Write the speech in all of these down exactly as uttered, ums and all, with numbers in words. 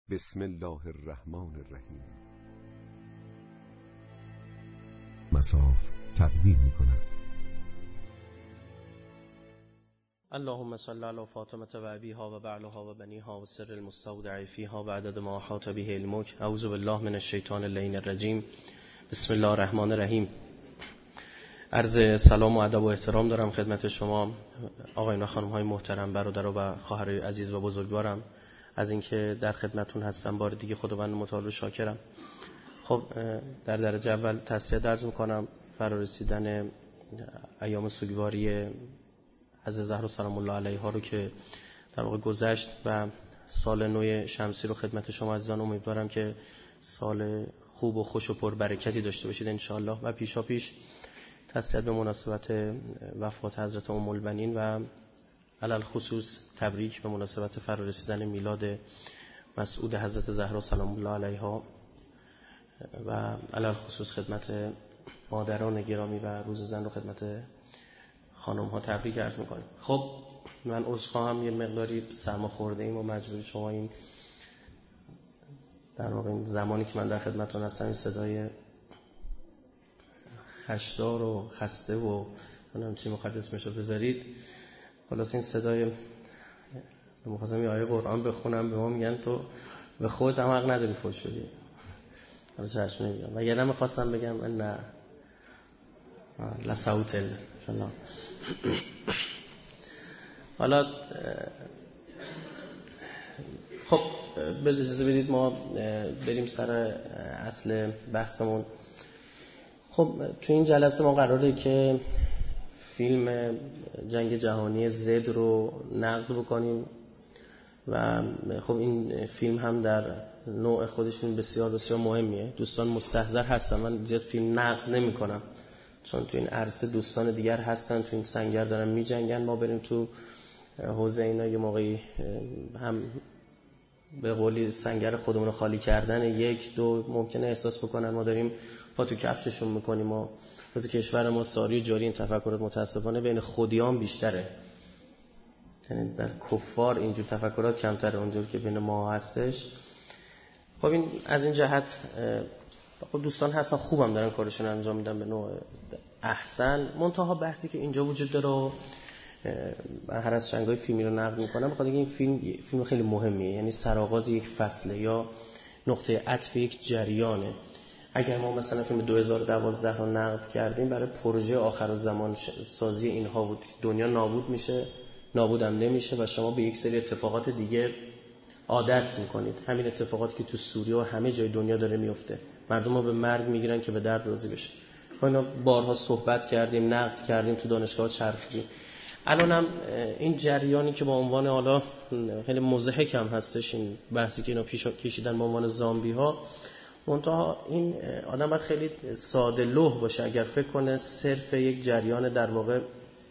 بسم الله الرحمن الرحیم. مصاف تقدیم می کند. اللهم صل علی فاطمه و ابیها و بعلها و بنیها و سر المستودع فیها و عدد ما احاط به علمک. اعوذ بالله من الشیطان اللعین الرجیم. بسم الله الرحمن الرحیم. عرض سلام و ادب و احترام دارم خدمت شما آقایان و خانم‌های محترم، برادر و خواهرای عزیز و بزرگوارم، از اینکه در خدمتتون هستم. بار دیگه خداوند متعال شاکرم. خب در درجه اول تسلیت عرض می‌کنم فرارسیدن ایام سوگواری حضرت زهرا سلام الله علیها رو که در واقع گذشت و سال نو شمسی رو خدمت شما عزیزان امیدوارم که سال خوب و خوش و پربرکتی داشته باشید ان شاء الله. و پیشا پیش تسلیت به مناسبت وفات حضرت ام البنین و علل خصوص تبریک به مناسبت فرارسیدن میلاد مسعود حضرت زهرا سلام الله علیها و علل خصوص خدمت مادران گرامی و روز زن رو خدمت خانم ها تبریک عرض میکنیم. خب من عذرخواهم، یه مقداری سرما خورده ایم و مجبوری شما این در واقع این زمانی که من در خدمتتون هستم این صدای خشدار و خسته و منم چی مقدس اسمشو بذارید، خلاص این صدای می‌خواستم یه آیه قرآن بخونم، به ما میگن تو به خودت هم حق نداری فوش بدی. حالا چشم نمیگم و یادم می‌خواستم بگم من نه لصوت الله. حالا خب اجازه بدید ما بریم سر اصل بحثمون. خب تو این جلسه ما قراره که فیلم جنگ جهانی زد رو نقد بکنیم و خب این فیلم هم در نوع خودش فیلم بسیار بسیار مهمیه. دوستان مستحضر هستن، من زیاد فیلم نقد نمی کنم چون تو این عرصه دوستان دیگر هستن، تو این سنگر دارن می جنگن، ما بریم تو حوزه اینا یه موقعی هم به قولی سنگر خودمون رو خالی کردن یک دو ممکنه احساس بکنن ما داریم پا تو کفششون میکنیم. و تو کشور ما ساری جاری این تفکرات متاسفانه بین خودیان بیشتره، یعنی در کفار اینجور تفکرات کمتره اونجور که بین ما هستش. خب این از این جهت خب دوستان هستن خوبم دارن کارشون انجام میدن به نوع احسن. منتها بحثی که اینجا وجود داره من هر از چنگای فیلمی رو نقد میکنم بخاطر اینکه این فیلم فیلم خیلی مهمیه، یعنی سرآغاز یک فصله یا نقطه عطف یک جریانه. اگر ما مثلا فیلم دو هزار و دوازده رو نقد کردیم برای پروژه آخرالزمان سازی اینها بود، دنیا نابود میشه، نابودم نمیشه و شما به یک سری اتفاقات دیگه عادت میکنید. همین اتفاقاتی که تو سوریه و همه جای دنیا داره میفته، مردم ها به مرگ میگیرن که به درد راضی بشه. ما اینا بارها صحبت کردیم، نقد کردیم، تو دانشگاه چرخیدیم. الانم این جریانی که با عنوان حالا خیلی مضحک هم هستش این بحثی که اینا پیش کشیدن با عنوان زامبی ها، منتها این آدم باید خیلی ساده لوح باشه اگر فکر کنه صرف یک جریان در واقع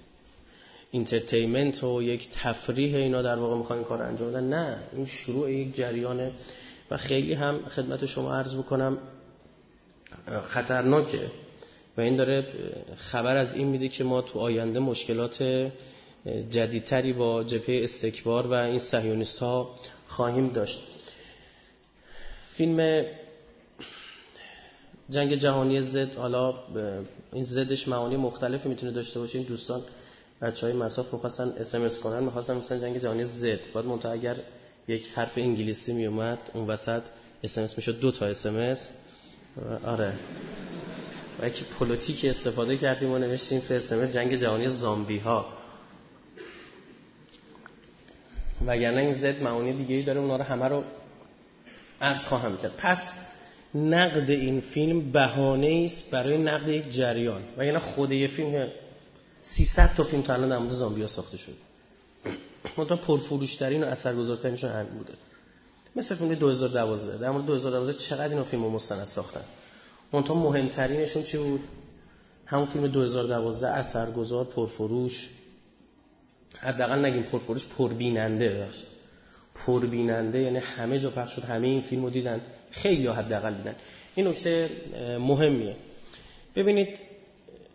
اینترتینمنت و یک تفریح اینا در واقع میخوان این کار انجام بدن. نه، این شروع یک جریانه و خیلی هم خدمت شما عرض بکنم خطرناکه و این داره خبر از این میده که ما تو آینده مشکلات جدیدتری با جبهه استکبار و این صهیونیست ها خواهیم داشت. فیلم جنگ جهانی زد، حالا این زدش معانی مختلفی میتونه داشته باشه. این دوستان بچهای مساف می‌خواستن اس ام اس کنن، می‌خواستن مثلا جنگ جهانی زد، بعد منتها اگر یک حرف انگلیسی میومد اون وسط اس ام اس میشد دو تا اس ام اس. آره و یکی پلیتیک استفاده کردیم و نوشتیم تو اس ام اس جنگ جهانی زامبی ها، وگرنه این زد معانی دیگه‌ای داره، اونا رو همه رو عرض خواهم کرد. پس نقد این فیلم بهانه‌ای است برای نقد یک جریان، وگرنه خود یه فیلم سیصد تا فیلم تا الان در مورد زامبی‌ها ساخته شده، منتها پرفروش‌ترین و اثرگذارترینشون همین بوده. مثل فیلم دو هزار و دوازده، در مورد دو هزار و دوازده چقدر اینا فیلمو مستند ساختن، منتها مهمترینشون چی بود؟ همون فیلم دو هزار و دوازده اثرگذار، پرفروش، حداقل نگیم پرفروش، پربیننده باشه. پربیننده یعنی همه جا پخش شد، همه این فیلمو دیدن، خیلی ها حداقل دیدن. این نکته مهمیه. ببینید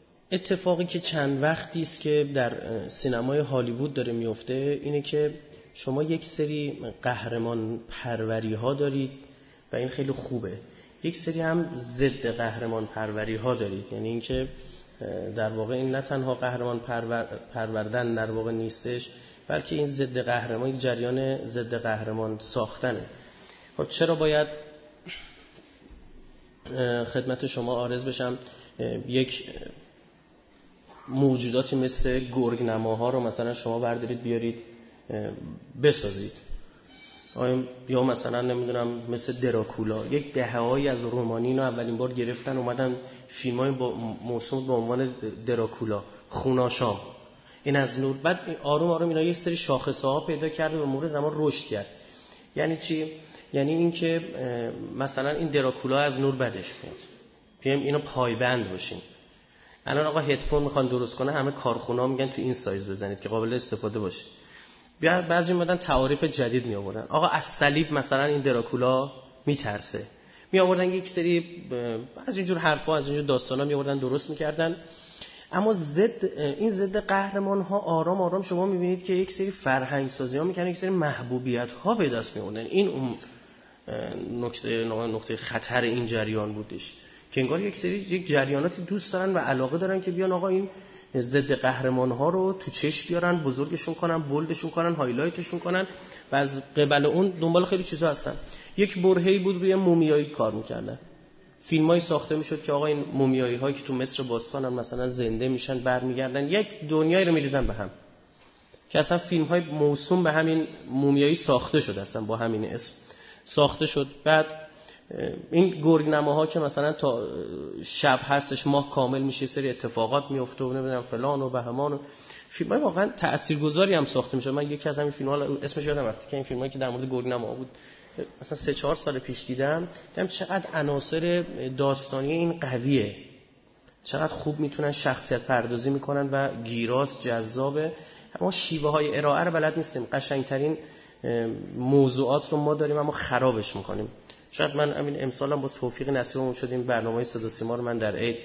اتفاقی که چند وقتی است که در سینمای هالیوود داره میفته اینه که شما یک سری قهرمان پروری ها دارید و این خیلی خوبه، یک سری هم ضد قهرمان پروری ها دارید، یعنی اینکه در واقع این نه تنها قهرمان پرور، پروردن در واقع نیستش، بلکه این ضد قهرمان یک جریان ضد قهرمان ساختنه. خب چرا باید خدمت شما عرض بشم یک موجوداتی مثل گرگ‌نماها رو مثلا شما بردارید بیارید بسازید، یا مثلا نمیدونم مثل دراکولا، یک دهه‌هایی از رومانی اینو اولین بار گرفتن اومدن فیلم‌های با موسوم به عنوان دراکولا، خوناشام، این از نور. بعد آروم آروم اینا یک سری شاخصه‌ها پیدا کرد و به مرور زمان رشد کرد. یعنی چی؟ یعنی اینکه مثلا این دراکولا از نور بدش میاد، بیایم اینو پایبند باشیم. الان آقا هدفون میخوان درست کنه، همه کارخونه‌ها میگن تو این سایز بزنید که قابل استفاده باشه. بیا بعضی اومدن تعاریف جدید می آوردن، آقا از صلیب مثلا این دراکولا میترسه، می آوردن یک سری از اینجور حرفا از اینجور داستانا می آوردن درست میکردن. اما ضد این ضد قهرمان ها آرام آرام شما میبینید که یک سری فرهنگ سازی ها میکنن، یک سری محبوبیت ها به دست می آوردن. این اون نکته نقطه خطر این جریان بودش که انگار یک سری یک جریاناتی دوست دارن و علاقه دارن که بیان آقا این ضد قهرمان ها رو تو چشم بیارن، بزرگشون کنن، بولدشون کنن، هایلایتشون کنن و از قبل اون دنبال خیلی چیزا هستن. یک برهه‌ای بود روی مومیایی کار میکردن، فیلمایی ساخته میشد که آقا این مومیایی هایی که تو مصر باستان هم مثلا زنده میشن برمیگردن، یک دنیایی رو میریزن به هم که اصلا فیلم های موسوم به همین مومیایی ساخته شد، اصلا با همین اسم ساخته شد. بعد این گرگ‌نماها که مثلا تا شب هستش ماه کامل میشه، سری اتفاقات میفته و نمیدونم فلان و بهمان و فیلمای واقعا تاثیرگذاری هم ساخته میشه. من یکی از همین فیلم‌ها اسمش یادم رفت که این فیلمایی که در مورد گرگ‌نما بود مثلا سه چهار سال پیش دیدم، دیدم چقدر عناصر داستانی این قویه، چقدر خوب میتونن شخصیت پردازی میکنن و گیراست، جذابه. اما شیوه های ارائه رو بلد نیستیم، قشنگترین موضوعات رو ما داریم اما خرابش میکنیم. شاید من همین امسالم با توفیق نصیبمون شد این برنامه صدا و سیما رو من در عید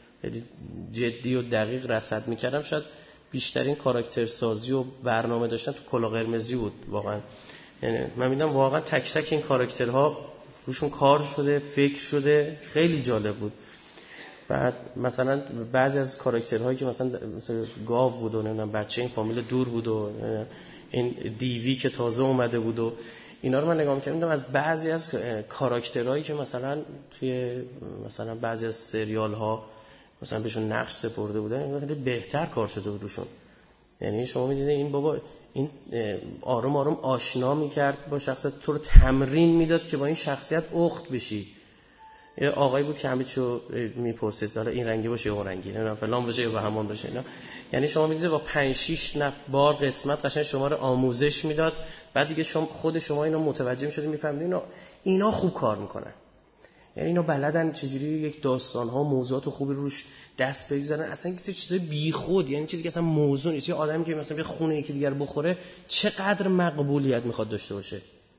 جدی و دقیق رصد میکردم، شاید بیشترین کاراکتر سازی و برنامه داشتن تو کلا قرمزی بود واقعا. یعنی من میدونم واقعا تک تک این کاراکترها روشون کار شده، فکر شده، خیلی جالب بود. بعد مثلا بعضی از کاراکترهایی که مثلا مثلا گاو بود و نمیدونم بچه این فامیل دور بود و این دیوی که تازه اومده بود و اینا رو من نگاه می‌کردم، از بعضی از کاراکترهایی که مثلا توی مثلا بعضی از سریال ها مثلا بهشون نقش سپرده بودن خیلی بهتر کار شده بود روشون. یعنی شما می‌دیدید این بابا این آروم آروم آشنا می‌کرد با شخصیت، تو رو تمرین میداد که با این شخصیت اخت بشی. یه آقایی بود که همه چیو میپرسید حالا این رنگی باشه یا اون رنگی، نمیدونم فلان باشه یا بهمان باشه اینا. یعنی شما میدید با پنج شش نفر بار قسمت قشنگ شما رو آموزش میداد، بعد دیگه شما خود شما اینو متوجه میشدید، میفهمید اینا اینا خوب کار میکنن، یعنی اینا بلدن چجوری یک داستان ها موضوعات خوبی روش دست بگذارن، اصلا کسی چیزای بیخود، یعنی چیزی که اصلا موضوع نیست. یه آدمی که مثلا به خونه یکی دیگر بخوره چقدر مقبولیت میخواد داشته باشه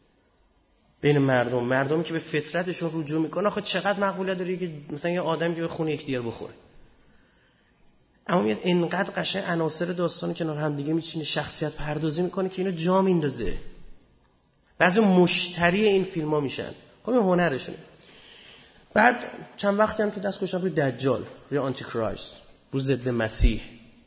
بین مردم، مردمی که به فطرتشون رجوع میکنه، آخه چقدر مقبولیت داره که مثلا یه آدمی که به خونه یک دیگر بخوره. اما میاد اینقدر قشنگ عناصر داستانی کنار هم دیگه میچینه، شخصیت پردازی میکنه که اینو جا میندازه. بعضی مشتری این فیلم‌ها میشن، خب این هنرشونه. بعد چند وقتی هم که دست گذاشتم روی دجال، روی آنتی کرایست، روی ضد مسیح،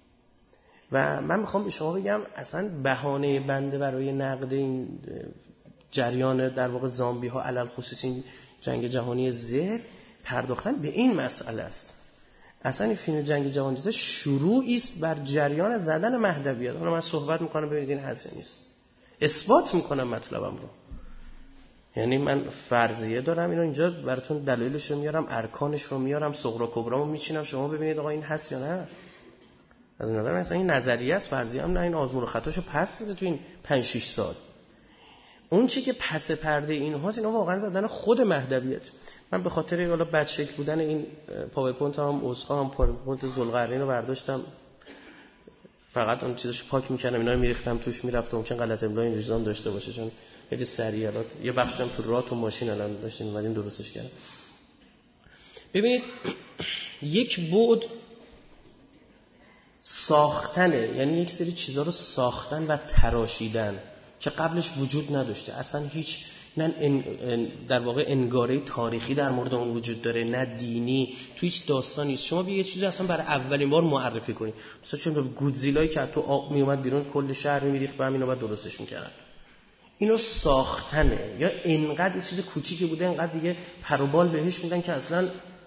و من میخوام به شما بگم اصلا بهانه بنده برای نقد این جریان در واقع زامبی ها علل خصوص این جنگ جهانی زد پرداختن به این مسئله است. اصلا این فیلم جنگ جهانی زد شروعی است بر جریان زدن مهدویت. حالا من صحبت میکنم ببینید این هست نیست، اثبات میکنم مطلبم رو. یعنی من فرضیه دارم اینو اینجا براتون دلایلش رو میارم، ارکانش رو میارم، صغرا کبرامو میچینم، شما ببینید آقا این هست یا نه. از نظر من اصلا این نظریه است، فرضیه هم نه، این آزمون و خطاشو پس داده تو این پنج شش سال. اون چی که پس پرده اینهاست اینا واقعا زدن خود مهدویت. من به خاطر حالا بد شکل بودن این پاورپوینت هم عذرخواهم، هم پاورپوینت ذوالقرنین رو برداشتم، فقط اون چیزاشو پاک می‌کردم، اینا رو می‌ریختم توش، میرفتم ممکن غلط املا این نظام داشته باشه چون خیلی سریع الان یه بخشم تو راه تو ماشین الان داشتیم اومدیم درستش کردم. ببینید یک بعد ساختنه، یعنی یک سری چیزا رو ساختن و تراشیدن، که قبلش وجود نداشته، اصلا هیچ نه در واقع انگاره تاریخی در مورد اون وجود داره، نه دینی، تو هیچ داستانی نیست. شما بیا یه چیزی اصلا برای اولین بار معرفی کنید، مثلا چون گودزیلایی که تو آب می اومد بیرون کل شهر میریخت، بعد اینو بعد درستش میکردن. اینو ساختنه یا انقدر یه چیز کوچیکی بوده انقدر دیگه پروبال بهش میدن که اصلا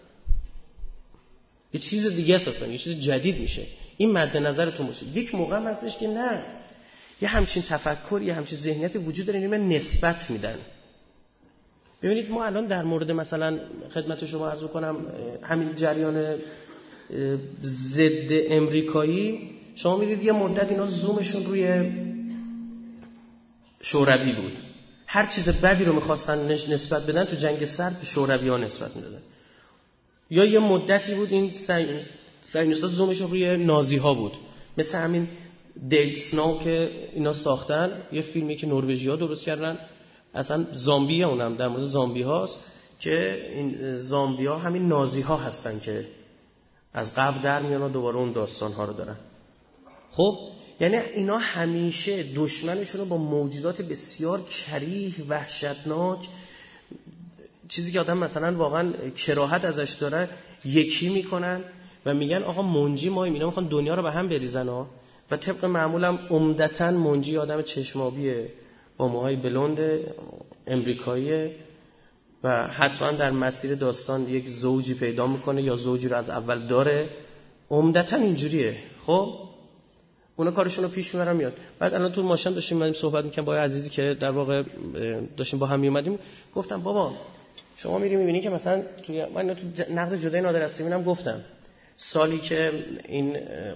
یه چیز دیگه اساسا یه چیز جدید میشه. این مد نظرتون باشه. یک موقع هم هستش که نه، یه همچین تفکر، یه همچین ذهنیت وجود داره، اینو نسبت میدن. ببینید ما الان در مورد مثلا خدمت شما عرض کنم همین جریان ضد امریکایی، شما میدید یه مدت اینا زومشون روی شوروی بود، هر چیز بدی رو میخواستن نسبت بدن تو جنگ سرد به شوروی ها نسبت میدادن. یا یه مدتی بود این صهیونیست‌ها زومشون روی نازی ها بود، مثل همین دید سنو که اینا ساختن، یه فیلمی که نروژی ها درست کردن، اصلا زامبی ها، اونم در مورد زامبی هاست که این زامبی ها همین نازی ها هستن که از قبل در میان و دوباره اون داستان ها رو دارن. خب یعنی اینا همیشه دشمنشون رو با موجودات بسیار کریه، وحشتناک، چیزی که آدم مثلا واقعا کراهت ازش داره، یکی میکنن و میگن آقا منجی ما اینا میخوان دنیا رو به هم بریزن ها. و طبق معمولم عمدتاً منجی آدم چشمابیه با موهای بلوند امریکاییه و حتما در مسیر داستان یک زوجی پیدا میکنه یا زوجی رو از اول داره، عمدتاً اینجوریه. خب اونا کارشون رو پیش میبرن میاد. بعد الان تو ماشین داشتیم اومدیم صحبت می‌کردیم با عزیزی که در واقع داشتیم با هم میومدیم، گفتم بابا شما میری میبینی که مثلا توی من تو نقد جدای نادر از سیمینم گفتم سالی که این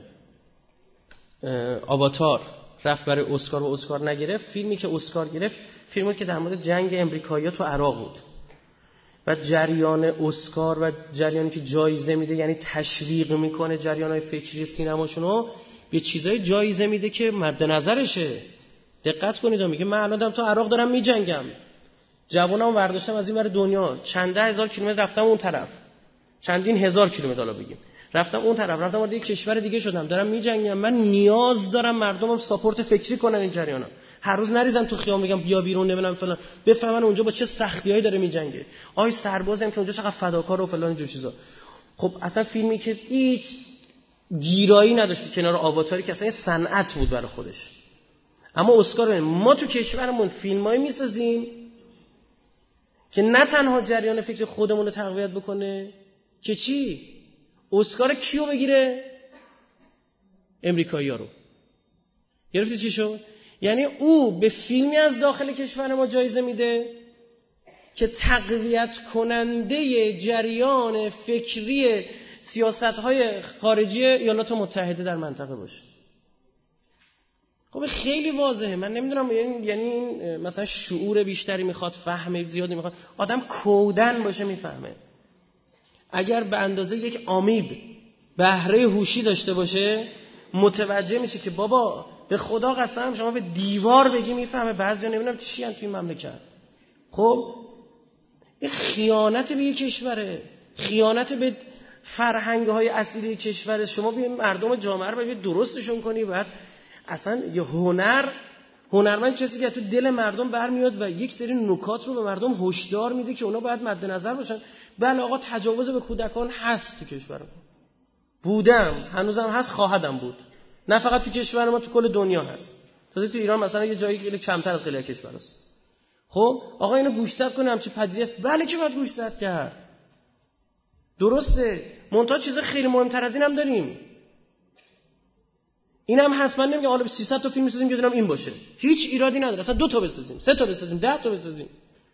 آواتار رفت برای اسکار و اسکار نگرفت، فیلمی که اسکار گرفت فیلمی که در مورد جنگ امریکایی‌ها تو عراق بود و جریان اسکار و جریانی که جایزه میده، یعنی تشویق میکنه جریان‌های فکری سینماشونو به چیزای جایزه میده که مد نظرشه. دقت کنید، میگه من الان دارم تو عراق دارم میجنگم، جوونام برداشتم از این ور دنیا، چند ده هزار کیلومتر رفتم اون طرف، چندین هزار کیلومتر حالا بگیم رفتم اون طرف، رفتم وارد یک کشور دیگه شدم، دارم میجنگم، من نیاز دارم مردمم ساپورت فکری کنن این جریانا، هر روز نریزن تو خیام بگم بیا بیرون نمیدونم فلان، بفهمن اونجا با چه سختیایی داره میجنگه، آی سربازم که اونجا چقدر فداکار و فلان اینجور چیزا. خب اصلا فیلمی که هیچ گیرایی نداشت کنار آواتاری که اصلا صنعت بود برای خودش. اما اسکار ما تو کشورمون فیلمایی میسازیم که نه تنها جریان فکر خودمون رو تقویت بکنه که چی؟ اسکار کیو بگیره؟ امریکایی‌ها رو. گرفتی چی شد؟ یعنی او به فیلمی از داخل کشور ما جایزه میده که تقویت کننده جریان فکری سیاست‌های خارجی ایالات متحده در منطقه باشه. خب خیلی واضحه. من نمیدونم یعنی این مثلا شعور بیشتری میخواد، فهم زیادی میخواد، آدم کودن باشه میفهمه. اگر به اندازه یک آمیب بهره هوشی داشته باشه متوجه میشه که بابا به خدا قسم شما به دیوار بگی میفهمه. بعضیا نمیدونم چی ان توی مملکت. خب این خیانت به یک کشوره، خیانت به فرهنگ‌های اصیلی کشور. شما به مردم جامعه رو باید درستشون کنی. بعد اصلا یه هنر هنرمند کسی که تو دل مردم برمیاد و یک سری نکات رو به مردم هشدار میده که اونا باید مد نظر باشن. بله آقا تجاوز به کودکان هست تو کشور ما، بودم، هنوزم هست، خواهدم بود. نه فقط تو کشور ما، تو کل دنیا هست. تازه تو ایران مثلا یه جایی خیلی کمتر از خیلی کشور هست. خب آقا اینو گوشزد کنه همچین پدیده است. بله که باید گوشزد کرد، درسته. منتها چیز خیلی مهمتر از اینم داریم. اینم هست. من نمیگم حالا سیصد تا فیلم بسازیم که دونم این باشه، هیچ ایرادی نداره. اصلا دو تا بسازیم، سه تا بسازیم، ده تا بسازیم،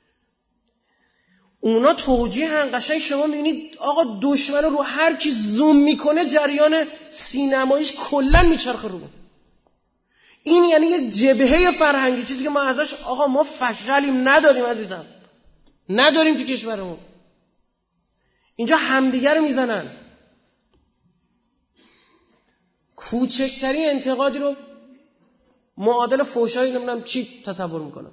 اونا توجیه قشنگ. شما میبینید آقا دشمن رو هر کی زوم میکنه جریان سینماییش کلا میچرخه رو. این یعنی یک جبهه فرهنگی، چیزی که ما ازش آقا ما فشلیم نداریم عزیزم، نداریم تو کشورمون. اینجا همدیگر رو میزنن. کوچکترین انتقادی رو معادل فحشایی نمیدونم چی تصور میکنن.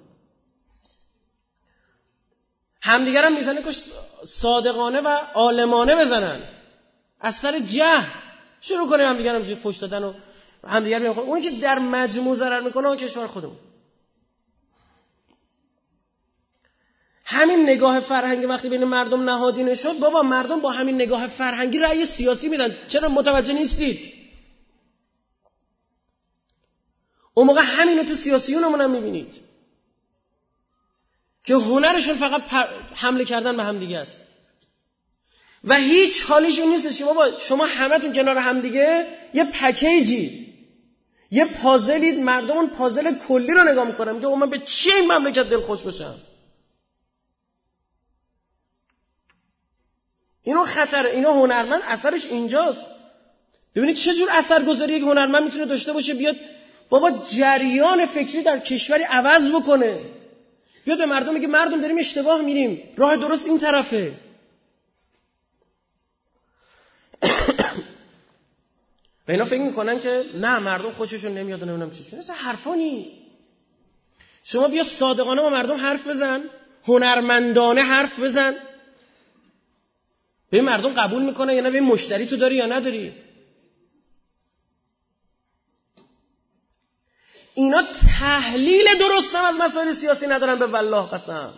همدیگر هم میزنه که صادقانه و عالمانه بزنن، از سر جهل شروع کنه همدیگر هم فحش دادن و همدیگر میگن. اون که در مجموع ضرر میکنه اون کشور خودمون. همین نگاه فرهنگی وقتی بین مردم نهادینه شد، بابا مردم با همین نگاه فرهنگی رأی سیاسی میدن. چرا متوجه نیستید؟ اون موقع همینو تو سیاسیونمون هم میبینید که هنرشون فقط حمله کردن به هم دیگه است و هیچ حالیشون نیستش که بابا شما همتون کنار هم دیگه یه پکیجید، یه پازلید، مردم اون پازل کلی رو نگاه میکنم میگه من به چی این مملکت دل خوش بشم. اینو خطره، اینو هنرمند اثرش اینجاست. ببینید چه جور اثرگذاری یک هنرمند میتونه داشته باشه، بیاد بابا جریان فکری در کشوری عوض بکنه، بیاد به مردم میگه مردم داریم اشتباه میریم، راه درست این طرفه. و اینا فکر میکنن که نه مردم خوششون نمیاد و نمیدونم چی. اصلا حرفا نی. شما بیا صادقانه با مردم حرف بزن، هنرمندانه حرف بزن، به مردم قبول میکنه یا نه، به مشتری تو داری یا نداری. اینا تحلیل درست هم از مسائل سیاسی ندارن، به والله قسم،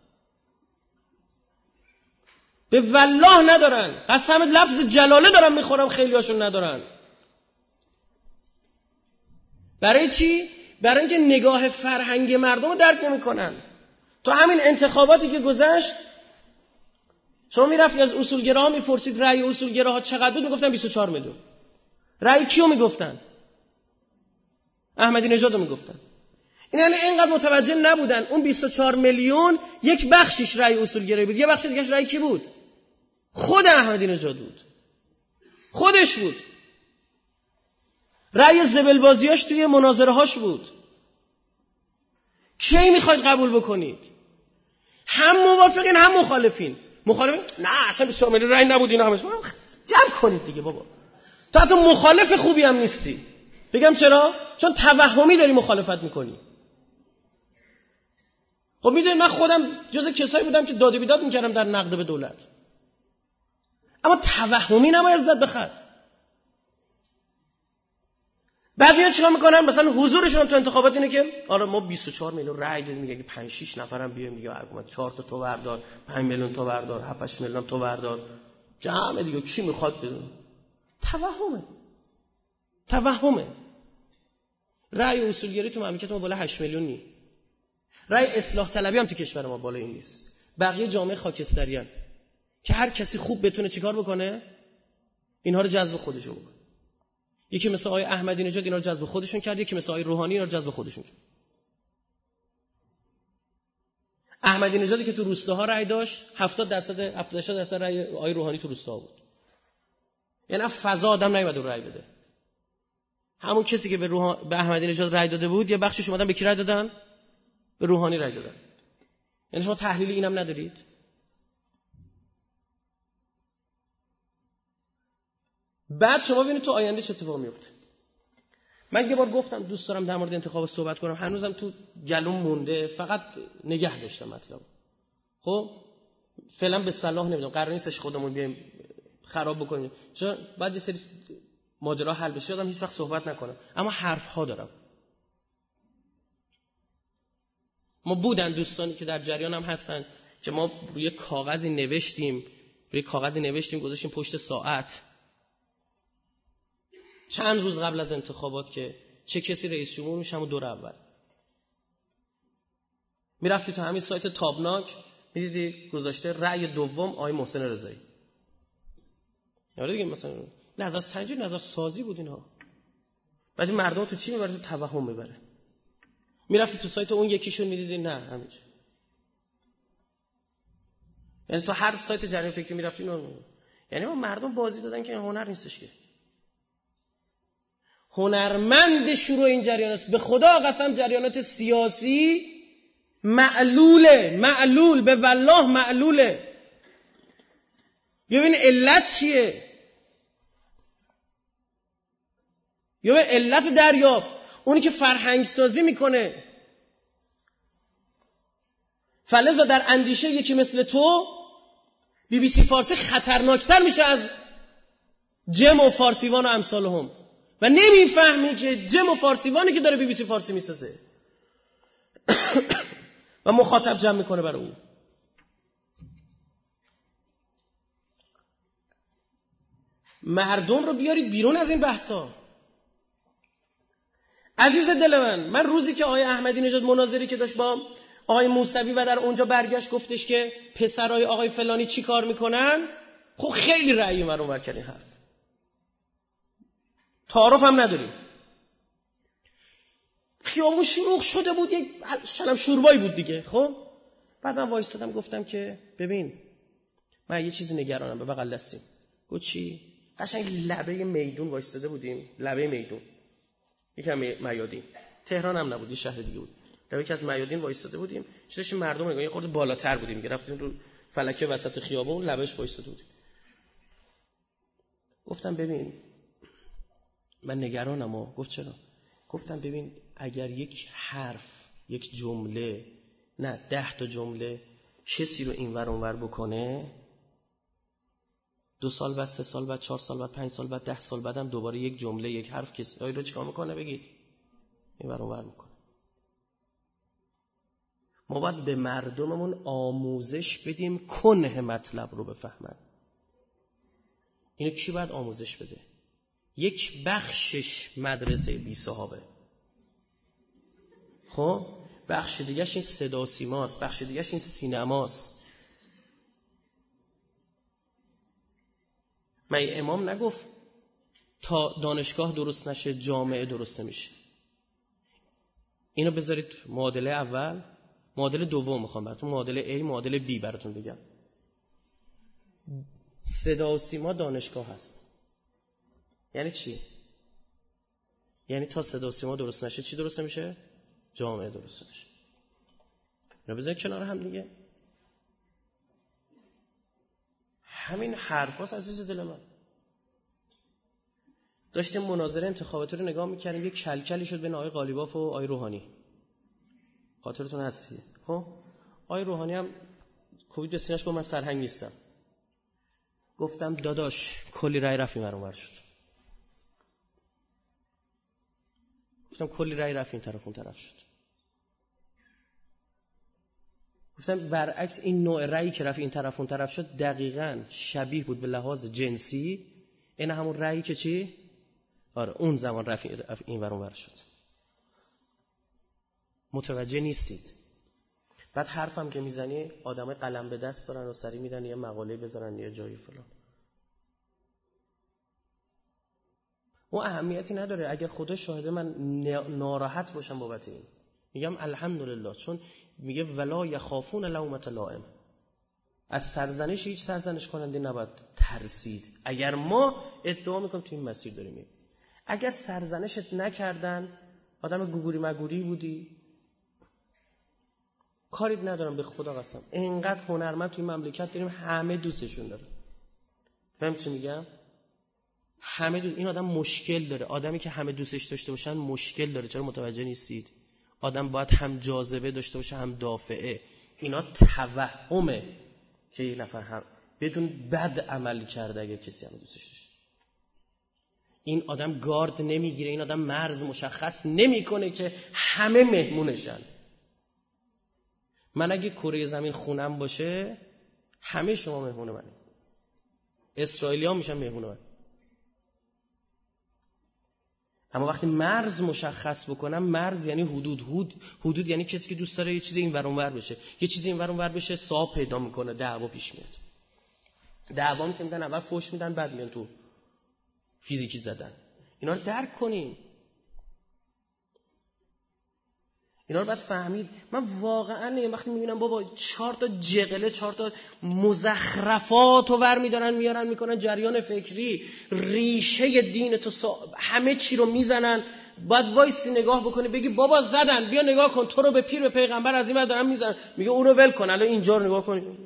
به والله ندارن، قسم لفظ جلاله دارم میخورم، خیلی هاشون ندارن. برای چی؟ برای اینکه نگاه فرهنگی مردم رو درک نمیکنن. تو همین انتخاباتی که گذشت شما میرفتی از اصولگراها میپرسید رأی اصولگراها چقدر بود، میگفتن بیست و چهار میلیون. رأی کیو میگفتن؟ احمدی نژاد رو میگفتن. این یعنی اینقدر متوجه نبودن اون بیست و چهار میلیون یک بخشش رأی اصولگرایی بود، یه بخش دیگه‌اش رأی کی بود؟ خود احمدی نژاد بود، خودش بود. رأی زبلبازیاش توی مناظره هاش بود. کی میخواید قبول بکنید؟ هم موافقین هم مخالفین. مخالفین نه اصلا بیست و چهار میلیون رأی نبود، اینا همش جمع کنید دیگه بابا. تو حتی مخالف خوبی هم نیستی. بگم چرا؟ چون توهمی داری مخالفت میکنی. خب میدونید من خودم جز کسایی بودم که داد و بیداد میکردم در نقد به دولت، اما توهمی نباید زد به خط. بعد میاد چیکار میکنن؟ مثلا حضورشون تو انتخابات اینه که آره ما بیست و چهار میلیون رأی دادیم، میگه پنج شش نفرم بیایم، میگه حکومت چهار تا تو بردار، پنج میلیون تو بردار، هفت هشت میلیون تو بردار، جمع دیگه کی میخواد بدون. توهمه. توهمه. رأی اصولگرایی تو مملکت ما بالا هشت میلیون نی. رأی اصلاح طلبی هم تو کشور ما بالا این نیست. بقیه جامعه خاکستریان که هر کسی خوب بتونه چیکار بکنه؟ اینها رو جذب خودشون بکنه. یکی مثل آقای احمدی نژاد اینا رو جذب خودشون کرد، یکی مثل آقای روحانی اینا رو جذب خودشون کرد. احمدی نژادی که تو روستاها رأی داشت، هفتاد درصد هفتاد درصد رأی آقای روحانی تو روستاها بود. یعنی فضا آدم نمیاد رأی بده. همون کسی که به روح... به احمدی نژاد رأی داده بود، یه بخشش اومدن به کی رأی دادن؟ به روحانی رأی دادن. یعنی شما تحلیل اینم ندارید؟ بعد شما ببینید تو آینده چه اتفاقی میفته. من یه بار گفتم دوست دارم در مورد انتخاب صحبت کنم، هنوزم تو گلوم مونده، فقط نگه داشتم مطلب. خب فعلا به صلاح نمیدونم، قرار نیستش خودمون بیایم خراب بکنیم، چون بعد یه سری ماجرا حل بشه آدم هیچ وقت صحبت نکنه، اما حرف ها دارم. ما بودن دوستانی که در جریان هم هستن که ما روی کاغذی نوشتیم، روی کاغذی نوشتیم گذاشتیم پشت ساعت چند روز قبل از انتخابات که چه کسی رئیس جمهور میشه، همون دور اول میرفتی تو همین سایت تابناک میدیدی گذاشته رأی دوم آقای محسن رضایی. یاره دیگه مثلا نظر سنجی نظر سازی بود اینها. بعد این مردم تو چی میبره؟ تو توهم میبره. میرفتی تو سایت اون یکیشون میدیدی نه همینجا. یعنی تو هر سایت جریان فکری میرفتی نه. یعنی ما مردم بازی دادن که هنر نیستش که. هنرمند شروع این جریان است. به خدا قسم جریانات سیاسی معلوله، معلول، به والله معلوله. ببین علت چیه؟ یا به علت دریاب. اونی که فرهنگ سازی میکنه، فلذا در اندیشه یکی مثل تو بی بی سی فارسی خطرناکتر میشه از جم و فارسیوان و امثالهم و نمیفهمی که جم و فارسیوانی که داره بی بی سی فارسی میسازه و مخاطب جمع میکنه برای اون. مردم رو بیارید بیرون از این بحثا. عزیز دل من، من روزی که آقای احمدی نژاد مناظری که داشت با آقای موسوی و در اونجا برگشت گفتش که پسرای آقای فلانی چی کار میکنن، خب خیلی رأی من اونور کردین حرف، تعارف هم نداریم. خیابون شلوغ شده بود، یک شلم شوربایی بود دیگه. خب بعد من وایستادم گفتم که ببین من یه چیزی نگرانم، به بغل دستیم. گفت چی؟ قشنگ لبه میدون وایستاده بودیم، لبه میدون، یکم میادین، تهران هم نبود، یه شهر دیگه بود، لبه که از میادین وایستاده بودیم، چش مردم نگاه، یه خورده بالاتر بودیم، گرفتیم رو فلکه وسط خیابون، لبش وایستاده بودیم. گفتم ببین من نگرانم. و گفت چرا؟ گفتم ببین اگر یک حرف، یک جمله، نه ده تا جمله کسی رو اینور اونور بکنه، دو سال بعد، سه سال بعد، چهار سال بعد، پنج سال بعد، ده سال بعدم دوباره یک جمله، یک حرف کسی رو چیکار میکنه؟ بگید اینور اونور میکنه. ما باید به مردممون آموزش بدیم کنه مطلب رو بفهمن. اینو کی باید آموزش بده؟ یک بخشش مدرسه بی صحابه، خب بخش دیگهش این صدا سیماست، بخش دیگهش این سینماست. من امام نگفت تا دانشگاه درست نشه جامعه درست نمیشه. اینو بذارید معادله اول. معادله دوم میخوام براتون، معادله A، معادله B براتون بگم. صدا و سیما دانشگاه هست. یعنی چی؟ یعنی تا صدا و سیما درست نشه چی درست نمیشه؟ جامعه درست نشه. اینا بذارید کنار هم دیگه. همین حرفاست عزیز دل من. داشتیم مناظره انتخاباتی رو نگاه میکردیم، یک کلکلی شد بین آقای قالیباف و آقای روحانی. خاطرتون هست؟ خب آقای روحانی هم کوبید به سینه‌اش، گفت من سرهنگ نیستم. گفتم داداش کلی رای رفت این ور شد. گفتم کلی رای رفت این طرف اون طرف شد. گفتم برعکس این نوع رأیی که رفت این طرف اون طرف شد دقیقاً شبیه بود به لحاظ جنسی این همون رأیی که چی؟ آره اون زمان رفت این ور اون ور شد. متوجه نیستید؟ بعد حرفم که میزنی آدمای قلم به دست دارن و سری میدن یه مقاله بذارن یه جایی فلان. اون اهمیتی نداره. اگر خدا شاهده من ناراحت باشم بابت این، میگم الحمدلله، چون میگه ولا یخافون لومة لائم. از سرزنش هیچ سرزنش کننده نباید ترسید. اگر ما ادعا میکنیم تو این مسیر داریم میریم، اگر سرزنشت نکردن، آدم گوگوری مگوری بودی، کاریت ندارم به خدا قسم. اینقدر هنرمند توی مملکت داریم همه دوستشون داره. فهم چی میگم؟ همه دوست. این آدم مشکل داره. آدمی که همه دوستش داشته باشن مشکل داره. چرا متوجه نیستید؟ آدم باید هم جاذبه داشته باشه هم دافعه. اینا توهمه که یک نفر هم بدون بد عمل کرده اگه کسی هم دوستش داشته. این آدم گارد نمیگیره، این آدم مرز مشخص نمیکنه که همه مهمونشن. من اگه کره زمین خونم باشه همه شما مهمون منه، اسرائیلی ها میشن مهمون من. اما وقتی مرز مشخص بکنم، مرز یعنی حدود، حدود حدود یعنی کسی که دوست داره یه چیزی این ور اون ور بشه، یه چیزی این ور اون ور بشه، صاحب پیدا میکنه، دعوا پیش میاد. دعوا که میدن اول فوش میدن بعد میان تو فیزیکی زدن. اینا رو درک کنیم. اینا رو باید فهمید. من واقعا وقتی میبینم بابا چهار تا جغله، چهار تا مزخرفات رو ور میدارن میارن میکنن جریان فکری، ریشه دین تو سا... همه چی رو میزنن. باید وایسی نگاه بکنی بگی بابا زدن، بیا نگاه کن، تو رو به پیر به پیغمبر از این ور دارن میزنن. میگه اون رو ول کن، الان اینجا رو نگاه کن.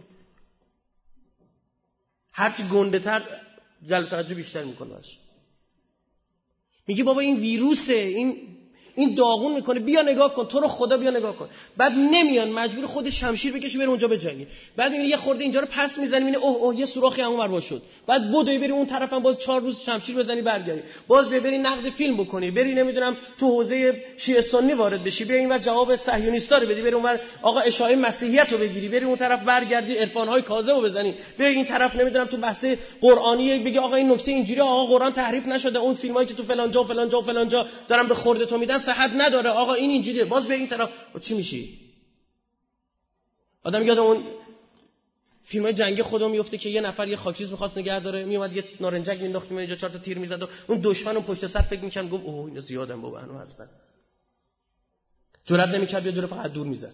هرچی گنده تر جلب توجه بیشتر میکنه باش. میگه بابا این ویروسه، این این داغون میکنه، بیا نگاه کن، تو رو خدا بیا نگاه کن. بعد نمیان، مجبور خود شمشیر بکشه بره اونجا بجنگه. بعد میبینی یه خورده اینجا رو پس میزنی، میبینی اوه اوه یه سوراخی اونور وا شد. بعد بدوی بری اون طرفم باز چهار روز شمشیر بزنی برگردی. باز بری نقد فیلم بکنی، بری نمیدونم تو حوزه شیعه سنی وارد بشی، بیا اینور جواب صهیونیستا رو بدی، بری اونور آقا اشاعه مسیحیت رو بگیری، بری اون طرف برگردی عرفان‌های کاذب رو بزنی، بیا این طرف نمیدونم تو بحث قرآنی بگی آقا این نکته اینجوری، آقا قرآن تحریف نشده، اون فیلمایی که تو فلان جا فلان جا فلان جا دارن به خورد تو میدن صحت نداره، آقا این اینجوریه. باز به این طرف چی میشی؟ آدم یاد اون فیلمای جنگی خودم میفته که یه نفر یه خاکریز می‌خواست نگه داره، میومد یه نارنجک مینداخت اینجا چهار تا تیر میزد و اون دشمن اون پشت سر فکر می‌کرد گفت اوه اینا زیادن بابا هنوز هستن. جرئت نمی‌کرد بیا جلو، فقط دور میزد.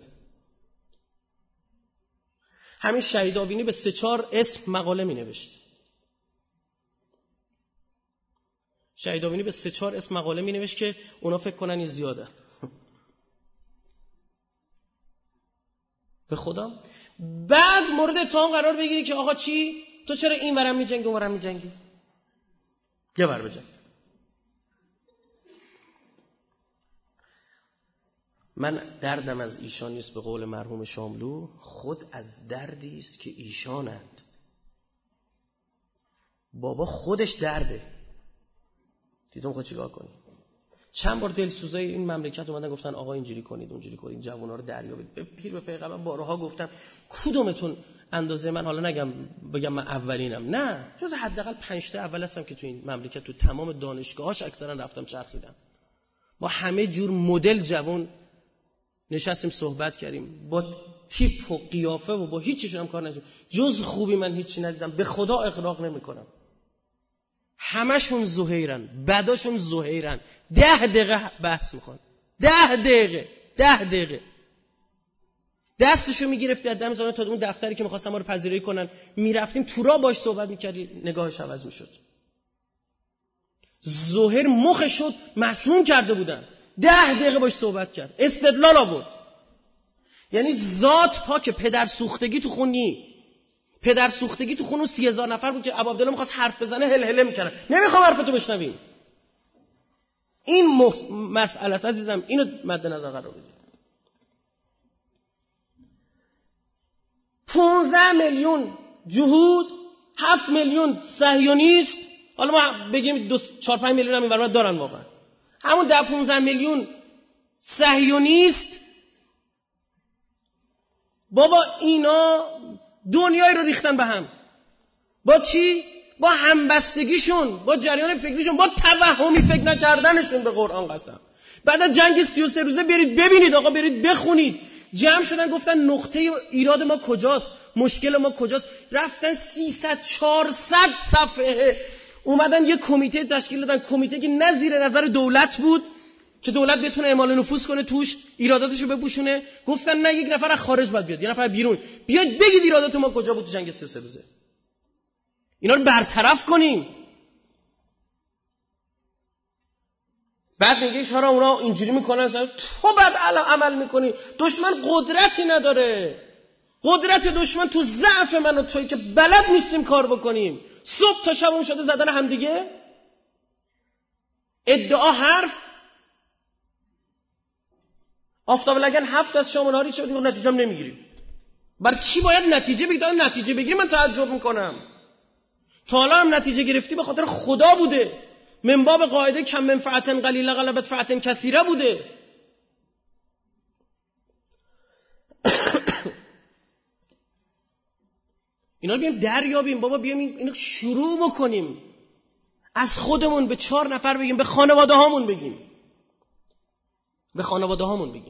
همین شهید آوینی به سه چهار اسم مقاله مینوشت. شهید آوینی به سه چهار اسم مقاله مینوشت که اونا فکر کنن این زیاده. به خدا. بعد مورد اتهام قرار بگیری که آقا چی؟ تو چرا این ورم میجنگی اون ورم میجنگی؟ یه ور بجنگ. من دردم از ایشان نیست، به قول مرحوم شاملو، خود از دردی است که ایشانند. بابا خودش درده. دیدم خود چیکار کنی؟ چند بار دلسوزای این مملکت اومدن گفتن آقا اینجوری کنید اونجوری کنید، جوونا رو دریابید. به پیر به پیغمبر بارها گفتم کدومتون اندازه من، حالا نگم بگم من اولینم، نه، جز حداقل پنج تا اول هستم که تو این مملکت تو تمام دانشگاهاش اکثرا رفتم چرخیدم. با همه جور مدل جوون نشستیم صحبت کردیم، با تیپ و قیافه و با هیچ چیزی هم کار نکردم. جز خوبی من هیچی ندیدم، به خدا اغراق نمی‌کنم. همشون زهیرن، بداشون زهیرن. ده دقیقه بحث میخوان، ده دقیقه ده دقیقه دستشو میگرفتی از دم زانو تا اون دفتری که میخواستن ما رو پذیرایی کنن میرفتیم تو را باش صحبت میکردی، نگاهش عوض میشد. زهیر مخ شد مسموم کرده بودن، ده دقیقه باش صحبت کرد، استدلال آورد. یعنی ذات پاک، پدر سوختگی تو خونی، پدر سوختگی تو خون اون سی هزار نفر بود که ابو عبدالله میخواست حرف بزنه هل هله میکردن. نمیخوام حرفتو بشنویم. این مسئله است عزیزم، اینو مد نظر قرار بدید. پانزده میلیون جهود، هفت میلیون صهیونیست، حالا ما بگیم دو چهار پنج میلیون هم این ور دارن واقعا، همون ده پانزده میلیون صهیونیست. بابا اینا دنیای رو ریختن به هم. با چی؟ با همبستگیشون، با جریان فکریشون، با توهمی فکر نکردنشون به قرآن قسم. بعد از جنگ سی و سه روزه برید ببینید آقا، برید بخونید. جمع شدن گفتن نقطه ایراد ما کجاست، مشکل ما کجاست. رفتن سیصد چهارصد صفحه اومدن یه کمیته تشکیل دادن، کمیته که نه زیر نظر دولت بود که دولت بتونه اعمال نفوذ کنه توش، ایراداتشو بپوشونه. گفتن نه، یک نفر از خارج باید بیاد، یه نفر بیرون بیاد بگید ایرادات ما کجا بود تو جنگ سی و سه روزه، اینا رو برطرف کنیم. بعد میگه چرا اونا اینجوری میکنن؟ تو بعد عمل میکنی. دشمن قدرتی نداره. قدرت دشمن تو ضعف من و تویی که بلد نیستیم کار بکنیم. صبح تا شب اون شده زدن همدیگه، ادعا حرف. آفتاب لگن هفت از شام و نهاری شد، اون نتیجه هم نمیگیریم. بر کی باید نتیجه بگیری؟ نتیجه بگیری من تعجب میکنم. تا حالا هم نتیجه گرفتی به خاطر خدا بوده، من باب قاعده کم منفعت قلیله غلبت فعت کثیره بوده. اینا رو بیایم دریابیم بابا، بیایم اینو شروع بکنیم. از خودمون به چهار نفر بگیم، به خانواده هامون بگیم، به خانواده هامون بگیم.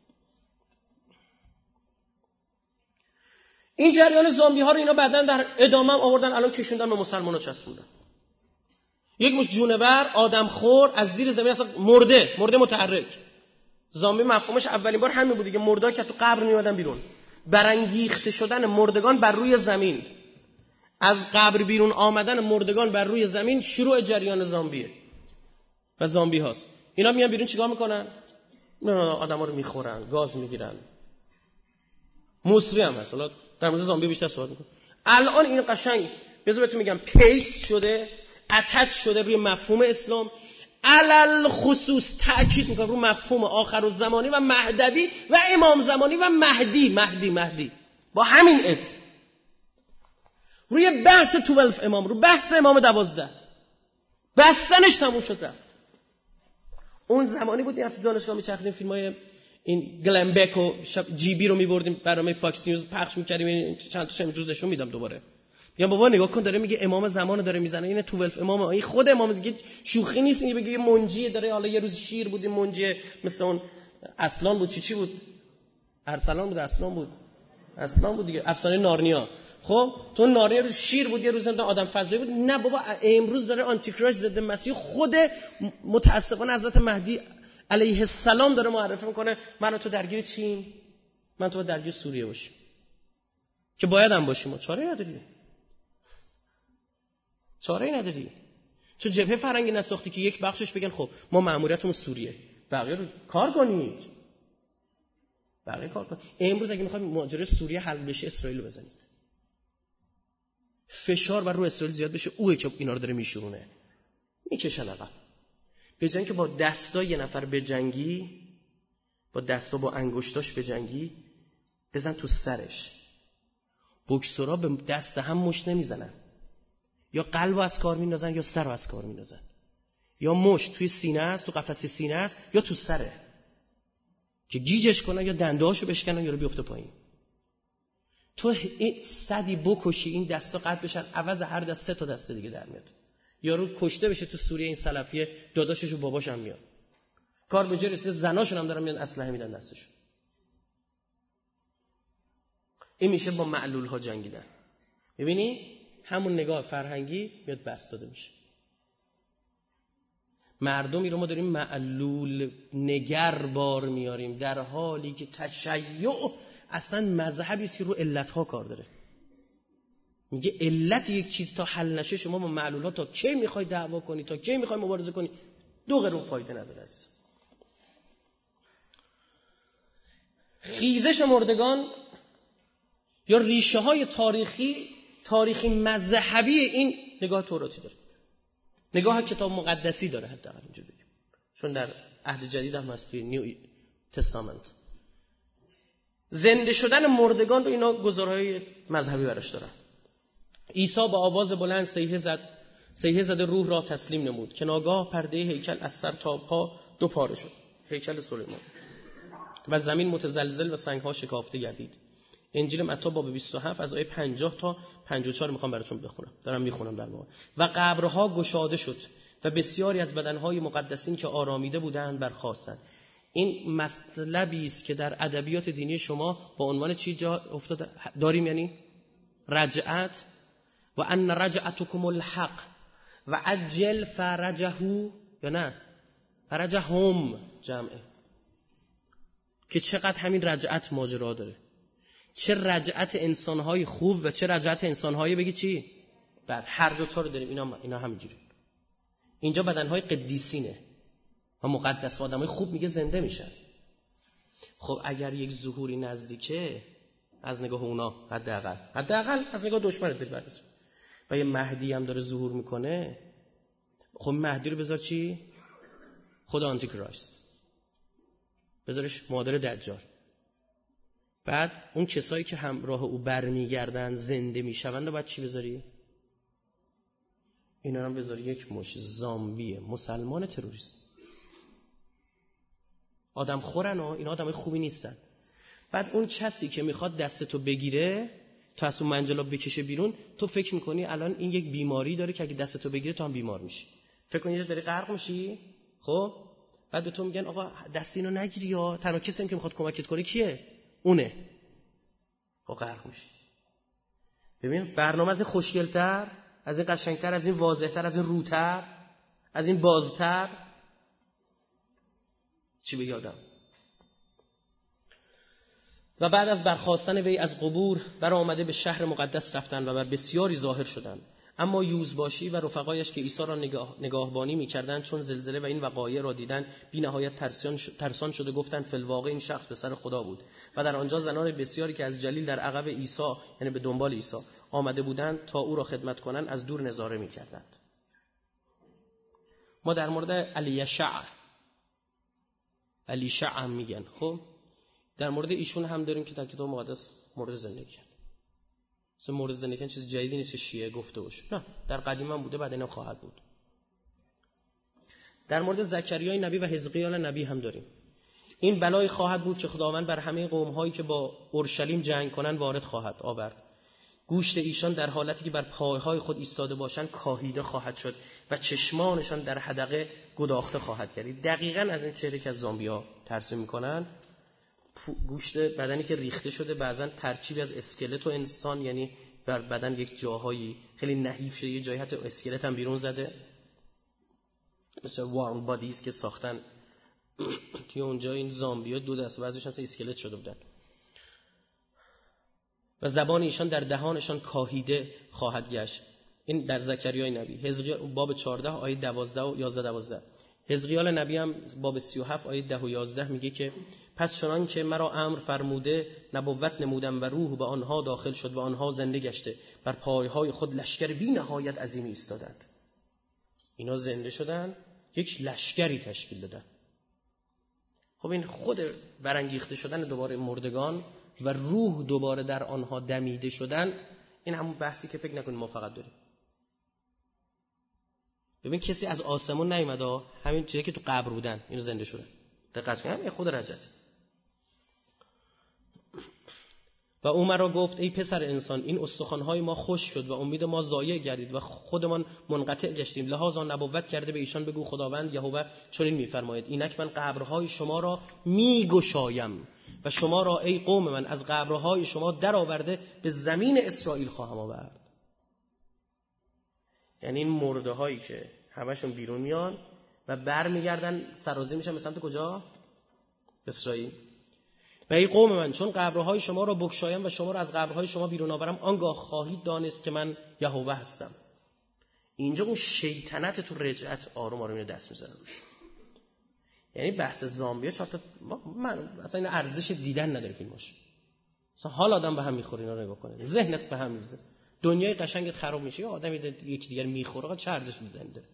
این جریان زامبی ها رو اینا بعدن در ادامه هم آوردن، الان کشوندن به مسلمان ها چسبوندن. یک مش جونور آدم خور از زیر زمین اصلا مرده، مرده متحرک. زامبی مفهومش اولین بار همین بود دیگه، مردا که تو قبر میومدن بیرون. برانگیخته شدن مردگان بر روی زمین، از قبر بیرون آمدن مردگان بر روی زمین شروع جریان زامبیه و زامبی هاست. اینا میان بیرون چیکار میکنن؟ آدما رو میخورن، گاز میگیرن. مصری هم هست. حالا در مورد زامبی بیشتر صحبت میکنم. الان این قشنگ بذار بهتون میگم پیست شده، اتچ شده روی مفهوم اسلام. علل خصوص تأکید میکنه رو مفهوم آخر الزمانی و مهدوی و امام زمانی و مهدی مهدی مهدی با همین اسم، روی بحث توالف امام، رو بحث امام دوازده بستنش تموم شد رفت. اون زمانی بود این دانشگاه میچرخیدیم فیلمای این گلنبک و جی بی رو میبردیم برنامه فاکس نیوز پخش میکردیم، چند تا امروزشون میدم دوباره. میگم بابا نگاه کن داره میگه امام زمان داره میزنه، این توالف امام، این خود امام دیگه شوخی نیست، این بگه منجی داره، حالا یه روز شیر بود منجی مثل اون اصلان بود، چی چی بود، ارسلان بود، اصلان بود، اصلان بود دیگه، افسانه نارنیا. خب تو نارنیا روز شیر بود، یه روز آدم فضایی بود. نه بابا امروز داره آنتی کراش ضد مسیح، خود متاسفانه حضرت مهدی علیه السلام داره معرفی میکنه من و تو درگیر چیم، من تو درگیر سوریه باشیم که باید هم باشیم، ما چاره نداری، چاره نداری. چون جبهه فرنگی نساختی که یک بخشش بگن خب ما مأموریتمون سوریه، بقیه رو کار کنید، بقیه کار کنید. امروز اگه میخوایم ماجرای سوریه حل بشه اسرائیل رو بزنید، فشار بر رو اسرائیل زیاد بشه، اوه که اینا رو داره میشورونه، میکشن عقب. به جای اینکه با دستا یه نفر به جنگی، با دستا با انگشتاش به جنگی، بزن تو سرش. بوکسورا به دست هم مشت نمیزنن، یا قلب از کار میندازن یا سر از کار میندازن، یا مشت توی سینه است، تو قفسه سینه است، یا تو سره که گیجش کنن یا دنده‌هاشو بشکنن یا رو بیفته پایین. تو این صدی بکشی این دستا قطع بشن، عوض هر دست سه تا دست دیگه در میاد. یارو کشته بشه تو سوریه این سلفیه، داداشش و باباش هم میاد. کار به جای رسیده زناشون هم دارن میان اسلحه میدن دستشون. این میشه با معلول ها جنگیدن. میبینی همون نگاه فرهنگی میاد بس داده میشه. مردمی رو ما داریم معلول نگر بار میاریم، در حالی که تشیع اصلا مذهبی است که رو علتها کار داره. میگه علت یک چیز تا حل نشه شما با معلولها تا کی میخوای دعوا کنی، تا کی میخوای مبارزه کنی، دو قرون فایده نداره است. خیزش مردگان یا ریشه های تاریخی تاریخی مذهبی این نگاه توراتی داره، نگاه کتاب مقدسی داره، حداقل اینجوری بگیم، چون در عهد جدید هم هست توی نیو تستامنت. زنده شدن مردگان رو اینا گزارهای مذهبی براش دارن. عیسی با آواز بلند صیحه زد، صیحه زده روح را تسلیم نمود که ناگاه پرده هیکل از سر تا پا دو پاره شد، هیکل سلیمان، و زمین متزلزل و سنگ‌ها شکافته گردید. انجیل متی باب بیست و هفت از آیه پنجاه تا پنجاه و چهار میخوام براتون بخونم، دارم میخونم در واقع. و قبرها گشاده شد و بسیاری از بدنهای مقدسین که آرامیده بودند برخاستند. این مطلبی است که در ادبیات دینی شما با عنوان چی جا افتاده داریم، یعنی رجعت، و ان رجعتکم الحق و عجل فرجهو، یا نه فرجهم جمعه، که چقدر همین رجعت ماجرا داره، چه رجعت انسانهای خوب و چه رجعت انسانهای بگی چی بعد، هر دو تا رو داریم. اینا اینا همینجوری. اینجا بدنهای قدیسینه و مقدس و آدمای خوب میگه زنده میشن. خب اگر یک ظهوری نزدیکه از نگاه اونا، حداقل حداقل از نگاه دشمنت دل برس، و یه مهدی هم داره ظهور میکنه، خب مهدی رو بذار چی؟ خدا آنتی کرایست، بذارش مادر دجال. بعد اون کسایی که همراه او برمیگردن زنده میشوند و بعد چی بذاری؟ اینا هم بذاری یک مش زامبیه مسلمان تروریست، آدم خورن و اینا آدمای خوبی نیستن. بعد اون کسی که میخواد دستتو بگیره تو از اون منجلاب بکشه بیرون، تو فکر میکنی الان این یک بیماری داره که اگه دستتو بگیره تو هم بیمار میشی، فکر کنی اینجا داری غرق میشی. خب بعد به تو میگن آقا دست اینو نگیری، یا تنها کسی که میخواد کمکت کنه کیه؟ اونه. خب غرق میشی. ببین برنامه از این خوشگل‌تر، از این قشنگتر، از این واضح‌تر، از این روتر، از این بازتر چی بگی آدم؟ و بعد از برخاستن وی از قبور بر آمده به شهر مقدس رفتند و بر بسیاری ظاهر شدند. اما یوزباشی و رفقایش که عیسی را نگاه نگاهبانی می‌کردند چون زلزله و این وقایع را دیدند بی نهایت ترسان ترسان شده گفتند فی الواقع این شخص پسر خدا بود. و در آنجا زنان بسیاری که از جلیل در عقب عیسی، یعنی به دنبال عیسی آمده بودند تا او را خدمت کنند، از دور نظاره می‌کردند. ما در مورد الیشع الیشع هم میگن. خب در مورد ایشون هم داریم که در کتاب مقدس مورد زندگی کرد. مثلا مورد زندگی کردن چیز جدیدی نیست که شیعه گفته باشه، نه، در قدیم هم بوده، بعد اینم خواهد بود. در مورد زکریای نبی و حزقیال نبی هم داریم. این بلای خواهد بود که خداوند بر همه قوم‌هایی که با اورشلیم جنگ کنند وارد خواهد آورد. گوشت ایشان در حالتی که بر پایهای خود ایستاده باشند کاهیده خواهد شد و چشمانشان در حدقه گداخته خواهد گردید. دقیقاً از این چهره که از زامبیا ترسیم میکنن، گوشت بدنی که ریخته شده، بعضن ترکیبی از اسکلت و انسان، یعنی بر بدن یک جاهایی خیلی نحیف شده، یه جایی حتی اسکلت هم بیرون زده، مثل وارم بادیز که ساختن توی اونجا. این زامبیا دو دسته، بعضیشون اصلا اسکلت شده بودن. و زبان ایشان در دهانشان کاهیده خواهد گشت. این در زکریای نبی. حزقیال باب چهارده آیه دوازده و یازده دوازده. حزقیال نبی هم باب سی و هفت آیه ده و یازده میگه که پس چنان که مرا امر فرموده نبوت نمودم و روح به آنها داخل شد و آنها زنده گشته، بر پایهای خود لشکر بی نهایت عظیمی ایستادند. اینا زنده شدن، یک لشکری تشکیل دادن. خب این خود برانگیخته شدن دوباره مردگان و روح دوباره در آنها دمیده شدن، این همون بحثی که فکر نکنید ما فقط داریم. ببین کسی از آسمون نیومده، همین چیزی که تو قبر بودن اینو زنده شدن. دقت کنید، همین خود رجت. و او مرا گفت ای پسر انسان، این استخوان‌های ما خشک شد و امید ما ضایع گردید و خودمان منقطع گشتیم. لحاظا نبوت کرده به ایشان بگو خداوند یهوه چنین می‌فرماید اینک من قبرهای شما را می‌گشایم و شما را ای قوم من از قبرهای شما درآورده به زمین اسرائیل خواهم آورد. یعنی این مرده هایی که همشون بیرون میان و برمیگردن سرازیر میشن به سمت کجا؟ اسرائیل. و ای قوم من چون قبرهای شما را بگشایم و شما را از قبرهای شما بیرون آورم، آنگاه خواهید دانست که من یهوه هستم. اینجا اون شیطنت تو رجعت آروم آروم اینو دست میزنه روش. یعنی بحث زامبیا چهار تا من اصلا این ارزش دیدن نداره فیلماش. اصلا حال آدم به هم میخوره اینا رو نگاه کنه، ذهنت به هم میریزه، دنیای قشنگت خراب میشه. یا آدم یکی دیگر میخوره، چه ارزش دیدن داره؟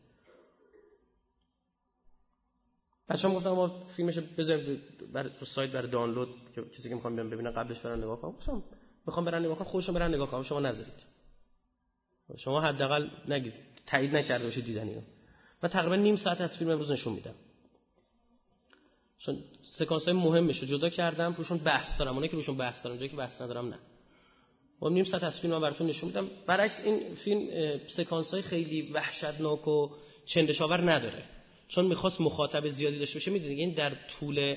بچه‌ها گفتم ما فیلمشو بذاریم برای تو سایت برای دانلود که کسی که میخوام بیان ببینن قبلش برن نگاه کنن. گفتم میخوام برن نگاه کنن، خودشون برن نگاه کنن، شما نذارید. شما حداقل نگید تایید نکرده باشید دیدن اینو. من تقریبا نیم ساعت از فیلم امروز نشون میدم، چون سکانس‌های مهمشو جدا کردم، روشون بحث دارم. اونایی که روشون بحث دارم، جایی که بحث ندارم نه. ما نیم ساعت از فیلم من براتون نشون میدم. برعکس این فیلم سکانس‌های خیلی وحشتناک و چندشاور نداره، چون میخواست مخاطب زیادی داشته باشه. میدونید این در طول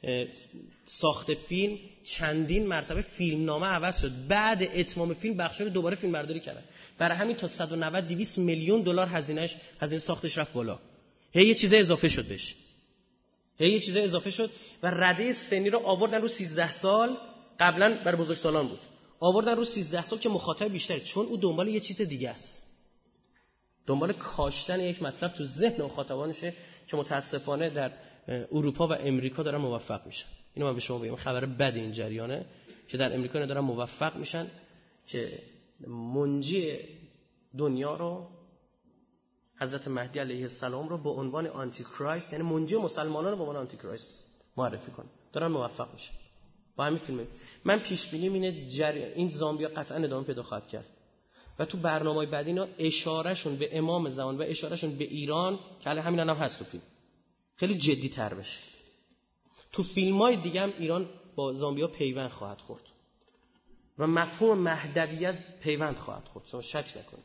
ساخت فیلم چندین مرتبه فیلمنامه عوض شد. بعد اتمام فیلم بخشای دوباره فیلم برداری کردن. برای همین تا صد و نود دویست میلیون دلار هزینهش هزینه ساختش رفت بالا. هی یه چیز اضافه شد بهش. هی یه چیز اضافه شد و رده سنی رو آوردن رو سیزده سال. قبلا برای بزرگسالان بود. آوردن رو سیزده سال که مخاطب بیشتره، چون او دنبال یه چیز دیگه است. دنبال کاشتن یک مطلب تو ذهن مخاطبانشه که متاسفانه در اروپا و امریکا دارن موفق میشن. اینو من به شما بگم، خبر بد این جریانه که در امریکا اینا دارن موفق میشن که منجی دنیا رو، حضرت مهدی علیه السلام رو به عنوان آنتی کرایست، یعنی منجی مسلمانان رو به عنوان آنتی کرایست معرفی کنن. دارن موفق میشن با همین فیلم. من پیش بینیم اینه جریان این زامبیا قطعا ادامه پیدا خواهد کرد و تو برنامه‌های بعدی اینا اشارهشون به امام زمان و اشارهشون به ایران که الان همین هم هست تو فیلم خیلی جدی تر بشه. تو فیلم‌های دیگه هم ایران با زامبیا پیوند خواهد خورد و مفهوم مهدویت پیوند خواهد خورد، شما شک نکنید.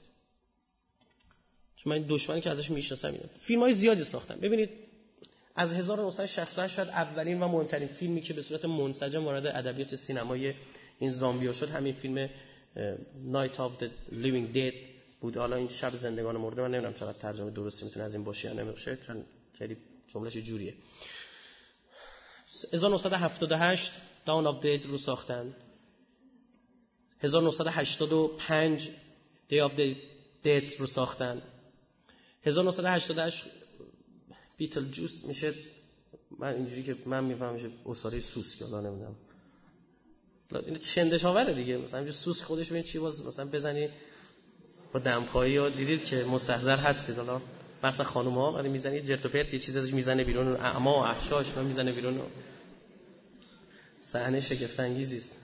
چون من دشمنی که ازش میشناسم اینه. فیلم‌های زیادی ساختم. ببینید از هزار و نهصد و شصت و هشت شاید اولین و مهمترین فیلمی که به صورت منسجم وارد ادبیات سینمای این زامبیا شد همین فیلم Night of the Living Dead بود. حالا این شب زندگان مرده، من نمیدونم چقدر ترجمه درستی میتونه از این باشه یا نمیشه، چون خیلی جمله‌ش جوریه. هزار و نهصد و هفتاد و هشت Dawn of the Dead رو ساختن. هزار و نهصد و هشتاد و پنج Day of the Dead رو ساختن. هزار و نهصد و هشتاد و هشت بیتل جوس میشه، من اینجوری که من میفهمم میشه اساره سوسک، حالا نمیدونم این چندشاوره دیگه. مثلا اینجا سوسک خودش ببین چی باز مثلا بزنی با دمخواهی، یا دیدید که مستحضر هستید، حالا مثلا خانوما ولی میزنه جرت و پرت یه چیزی ازش میزنه بیرون، اعما و احشاش رو میزنه بیرون. صحنه شگفت انگیزی است.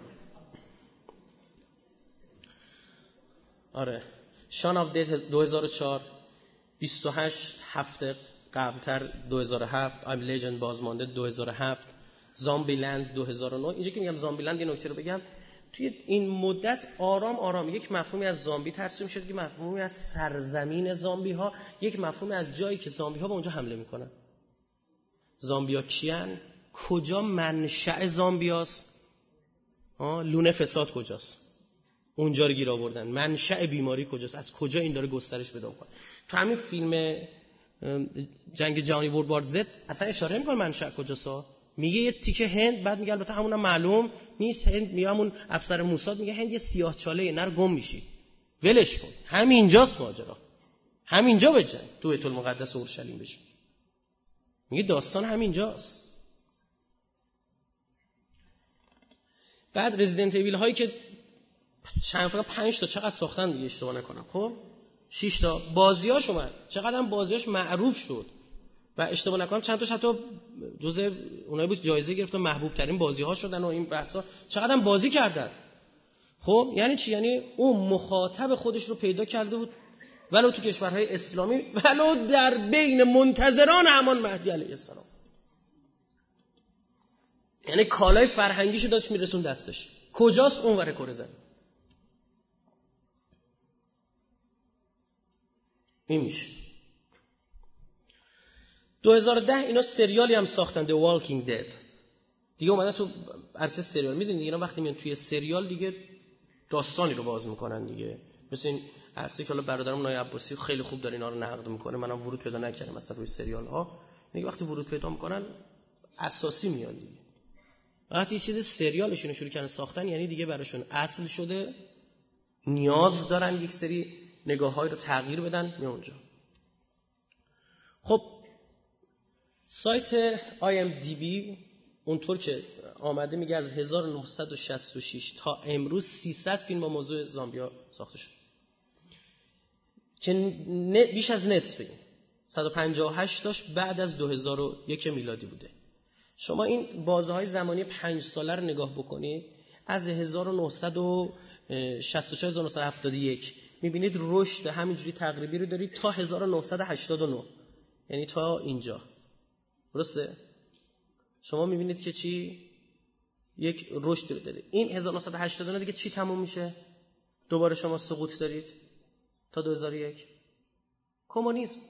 آره شان آف دید دو هزار و چهار، بیست و هشت هفته قبلتر دو هزار و هفت، آیم لیجند بازمانده دو هزار و هفت، زامبی لند دو هزار و نه. اینجا که میگم زامبی لند یه نکته رو بگم، توی این مدت آرام آرام یک مفهومی از زامبی ترسیم شد، یک مفهومی از سرزمین زامبی ها، یک مفهومی از جایی که زامبی ها به اونجا حمله میکنن. زامبی ها کیان؟ کجا منشأ زامبی هاست؟ لونه فساد کجاست؟ اونجا رو گیر آوردن. منشأ بیماری کجاست؟ از کجا این داره گسترش پیدا میکنه؟ تو همین فیلم جنگ جهانی ورلد وار زد اصلا اشاره میکنه منشأ کجاست. میگه یه تیکه هند، بعد میگه البته همونم معلوم نیست هند، میگه همون افسر موساد میگه هند یه سیاه چاله، نر گم میشی، ولش کن. همینجاست ماجرا، همینجا بجن تو بیت المقدس اورشلیم بشین. میگه داستان همینجاست. بعد رزیدنت ایویل هایی که چند فقط پنج تا چقدر ساختن دیگه اشتباه نکنم، خب شش تا بازیاش اومد، چقدر هم بازیاش معروف شد و اشتباه نکنم چند تاش حتی جزء اونایی بود جایزه گرفتن محبوب ترین بازی ها شدن و این بحثا. چقدر هم بازی کردن. خب یعنی چی؟ یعنی اون مخاطب خودش رو پیدا کرده بود، ولو تو کشورهای اسلامی، ولو در بین منتظران همان مهدی علیه السلام. یعنی کالای فرهنگیشو داشت میرسون دستش. کجاست؟ اون ور کره زمین. این میشه. دو هزار و ده اینا سریالی هم ساختن، The Walking Dead. دیگه اومدن تو عرصه سریال. میدونید اینا وقتی میان توی سریال دیگه داستانی رو باز میکنن دیگه. مثل این عرصه که حالا برادرم نای عباسی خیلی خوب داره اینا رو نقد میکنه، منم ورود پیدا نکردم مثلا روی سریال ها. دیگه وقتی ورود پیدا میکنن اساسی میاد دیگه. وقتی یه چیز سریالشون شروع کردن ساختن یعنی دیگه براشون اصل شده، نیاز دارن یک سری نگاه‌های رو تغییر بدن میان اونجا. خب سایت آی ام دی بی اونطور که آمده میگه از هزار و نهصد و شصت و شش تا امروز سیصد فیلم با موضوع زامبیا ساخته شد که بیش از نصف این صد و پنجاه و هشت تاش بعد از دو هزار و یک میلادی بوده. شما این بازه‌های زمانی پنج ساله رو نگاه بکنید، از هزار و نهصد و شصت و شش تا هزار و نهصد و هفتاد و یک میبینید رشد همینجوری تقریبی رو دارید تا هزار و نهصد و هشتاد و نه، یعنی تا اینجا. درسته؟ شما میبینید که چی؟ یک رشد رو داره. این هزار و نهصد و هشتاد و نه دیگه چی تموم میشه؟ دوباره شما سقوط دارید تا دو هزار و یک. کمونیسم.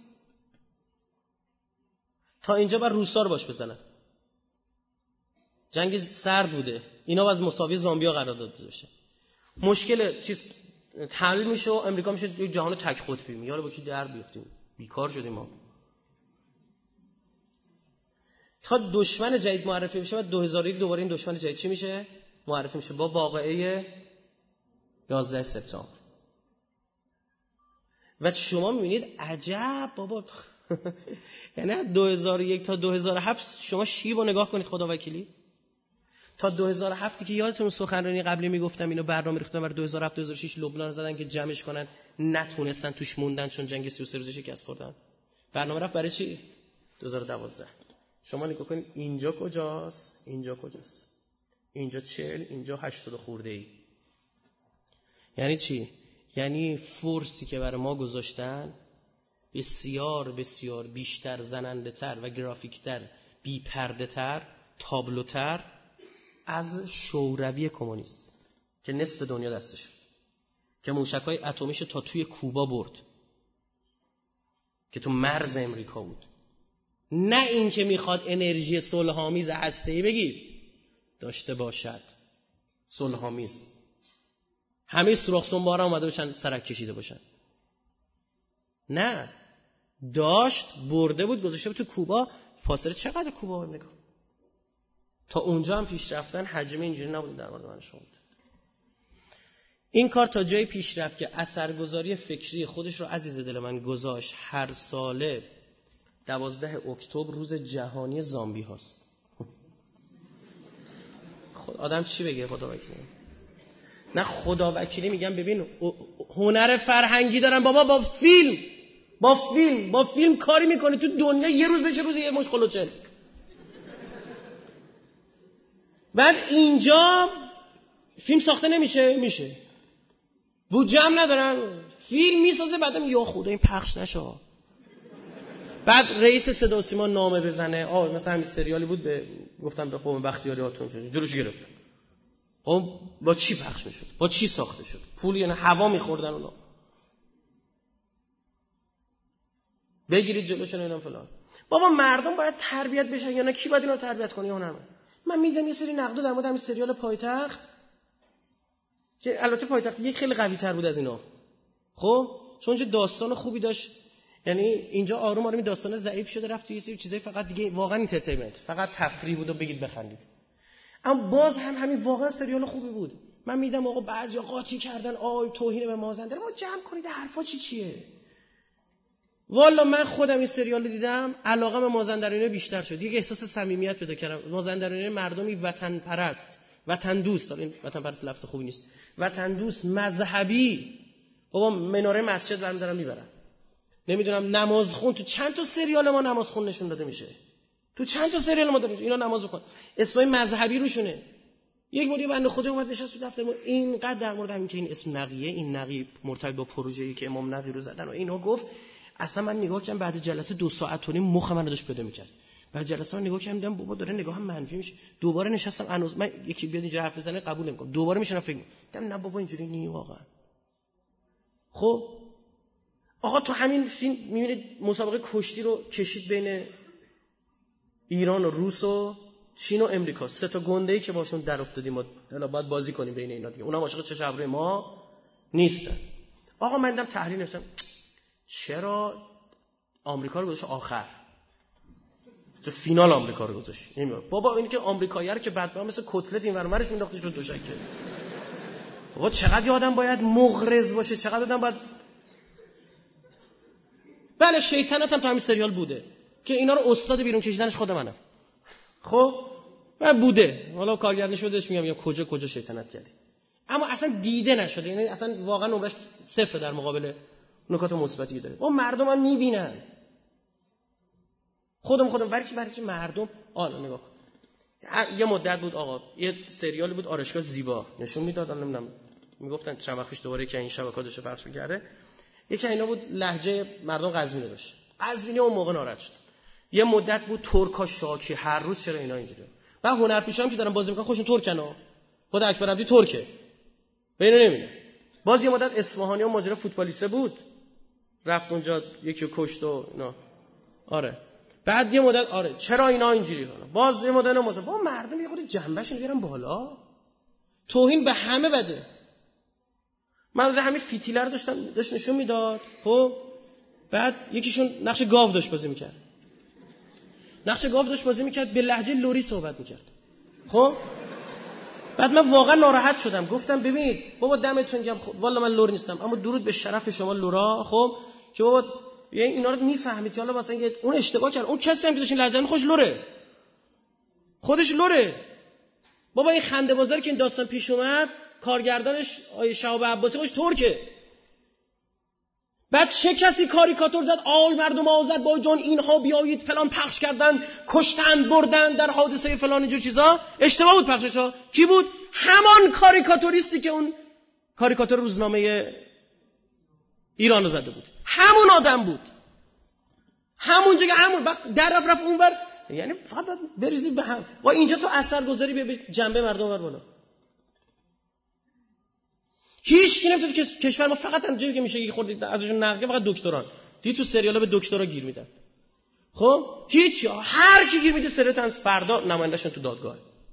تا اینجا بر روسا رو باش بزنن. جنگ سرد بوده. اینا از مساوی زامبیا قرار داده بشه. مشکل چیز حل میشه و امریکا میشه یک جهان تک قطبی. میاره با کی در بیافتیم؟ بیکار شدیم ما. تا دشمن جدید معرفی بشه و دو هزار و یک دوباره این دشمن جدید چی میشه؟ معرفی میشه با واقعه یازده سپتامبر. و شما میبینید عجب بابا یعنی دو هزار و یک تا دو هزار و هفت شما شیب رو نگاه کنید خدا وکیلی. تا دو هزار و هفت که یادتون سخنرانی قبلی میگفتم اینو برنامه ریختن برای دو هزار و هفت دو هزار و شش لبنان زدن که جمعش کنن، نتونستن توش موندن چون جنگ سی و سه روزه شکست خوردن. برنامه رفت برای چی؟ دو هزار و دوازده. شما نگاه کنید اینجا کجاست؟ اینجا کجاست؟ اینجا چهل، اینجا هشتاد خورده ای. یعنی چی؟ یعنی فورسی که برای ما گذاشتن بسیار بسیار بیشتر زننده تر و گرافیک تر، بی پرده تر، تابلو تر از شوروی کمونیست که نصف دنیا دستش شد، که موشک‌های اتمیش تا توی کوبا برد که تو مرز امریکا بود. نه این که میخواد انرژی صلح‌آمیز هسته‌ای بگید داشته باشد، صلح‌آمیز همه سوراخ سنبارا اومده باشن سرک کشیده باشن. نه، داشت برده بود گذاشته بود تو کوبا. فاصله چقدر کوبا و امریکا؟ تا اونجا هم پیش رفتن حجم اینجوری نبود در مورد من شما بود. این کار تا جای پیش رفت که اثرگذاری فکری خودش رو عزیز دل من گذاشت. هر ساله دوازده اکتبر روز جهانی زامبی هاست. خود آدم چی بگه خدا وکیلی؟ نه خدا وکیلی میگم ببین هنر فرهنگی دارن بابا، با فیلم با فیلم با فیلم کاری میکنه تو دنیا یه روز بشه روز یه مش خلوچل. بعد اینجا فیلم ساخته نمیشه، میشه. بودجه هم ندارن، فیلم میسازه بعدم یا خدا این پخش نشه. بعد رئیس صدا و سیما نامه بزنه، آ مثلا همین سریالی بود به گفتم به قوم بختیاری هاتون شد جلوش گرفتن. خب با چی پخش میشد؟ با چی ساخته شد؟ پول یعنی هوا میخوردن اونا. بگیرید جلوشون اینا فلان. بابا مردم باید تربیت بشن یا نه؟ کی باید اینا رو تربیت کنه یا نه؟ من میدم یه سری نقد در مورد همین سریال پایتخت که البته پایتخت یک خیلی قوی تر بود از اینا. خب چون چه داستان خوبی داشت، یعنی اینجا آروم آروم داستان ضعیف شده رفت توی یه سری چیزای فقط دیگه واقعا اینترتینمنت، فقط تفریح بود و بگید بخندید. اما باز هم همین واقعا سریال خوبی بود. من میدم آقا بعضیا قاطی کردن، آی توهین به مازندران، ما جمع کنید حرفا چی چیه. والا من خودم این سریال رو دیدم، علاقم به مازندرانی بیشتر شد، یک احساس صمیمیت پیدا کردم. مازندرانی مردمی وطن پرست، وطن دوست، این وطن پرست لفظ خوبی نیست، وطن دوست، مذهبی. بابا مناره مسجد برام دارن میبرن، نمیدونم نماز خون. تو چند تا سریال ما نماز خون نشون داده میشه، تو چند تا سریال ما داریم اینا نماز بخون، اسمای مذهبی روشونه. یک مدیر بنده خدا اومد نشست تو دفتر ما اینقدر در مورد همین که این اسم نقیه، این نقی مرتبط با پروژه‌ای که امام نقی رو زدن و اینا گفت. اصلا من نگاه کردم بعد جلسه دو ساعت و نیم مخ من داشت پیدا می‌کرد. بعد جلسه من نگاه کردم دیدم بابا داره نگاهم منفی میشه. دوباره نشستم انوز من یکی بیاد اینجا حرف بزنه قبول نمی‌کنم. دوباره میشنم فکر می‌کنم نه بابا اینجوری نیست واقعا. خب آقا تو همین فیلم می‌بینید مسابقه کشتی رو کشید بین ایران و روس و چین و امریکا، سه تا گنده‌ای که باشون در افتادیم ما حالا باید بازی کنیم بین اینا دیگه. اونم عاشق چش ابروی ما نیستن. آقا من دیدم تحلیل نوشتم چرا آمریکا رو گذاشت آخر؟ چه فینال آمریکا رو گذاشت؟ نمی‌دونم. بابا اینی که آمریکایی‌ها رو که بعد مثل کتلت این ورمرش مینداخته شد دوشکه. بابا چقدر یه آدم باید مغرض باشه، چقدر آدم باید. بله شیطنت هم تو همین سریال بوده که اینا رو استاد بیرون کشیدنش خود منم. خب من بوده، حالا کارگردان شدهش میگم یا کجا کجا شیطنت کردی، اما اصلا دیده نشده، یعنی اصلا واقعا نمرش صفر در مقابل نکات مثبتی داره. اون مردم هم میبینن. خودم خودم برای چی برای چی مردم آلا نگاه کن. یه مدت بود آقا یه سریالی بود آرشگاه زیبا نشون میداد، الان نمیدونم میگفتن چند وقت پیش دوباره که این شبکه‌ها داشته پخش می‌کرده، یکی اینا بود لهجه مردم قزوینی داشت. قزوینی اون موقع ناراحت شد. یه مدت بود ترکا شاکی هر روز چرا اینا اینجوریه. بعد هنرپیشه‌ام که دارن بازی می‌کنن خوشون ترکنا. خود اکبر عبدی ترکه. ببین نمی‌بینه. باز یه مدت اصفهانی و ماجرا فوتبالیسته بود. رفت اونجا یکی رو کشت و اینا. آره. بعد یه مدت آره چرا اینا اینجوری کنن؟ باز یه مدت مثلا با مردم یه خورده جنبهشون بیارن بالا. توهین به همه بده. من روز همین فیتیله رو داشتم داشت نشون میداد. خب بعد یکیشون نقش گاو داشت بازی میکرد. نقش گاو داشت بازی میکرد به لهجه لری صحبت میکرد. خب بعد من واقعا ناراحت شدم، گفتم ببینید بابا دمتون گرم، خب والا من لور نیستم اما درود به شرف شما لورا. خب که بابا یعنی اینا رو میفهمید حالا مثلا اون اشتباه کرد، اون کسی هم که داشت این لهجه خوش لوره، خودش لوره. بابا این خنده بازاری که این داستان پیش اومد کارگردانش آیه شهاب عباسی خوش ترکه. بعد چه کسی کاریکاتور زد آی مردم آذربایجان اینها بیایید فلان پخش کردن، کشتن بردن در حادثه فلان اینجور چیزا. اشتباه بود پخششا. کی بود؟ همان کاریکاتوریستی که اون کاریکاتور روزنامه ایران رو زده بود، همون آدم بود، همون جگه همون در رفت رفت اونور. یعنی فقط بریزید به هم و اینجا تو اثرگذاری به جنبه مردم بر بالا. هیچ کی نمیتونه کشور ما فقط همونجوری که میشه خورد ازشون نقل فقط دکتران دیگه تو سریالا به دکترا گیر میدن. خب هیچ هر کی گیر میده سریال تنز فردا نمایندهشون تو دادگاه.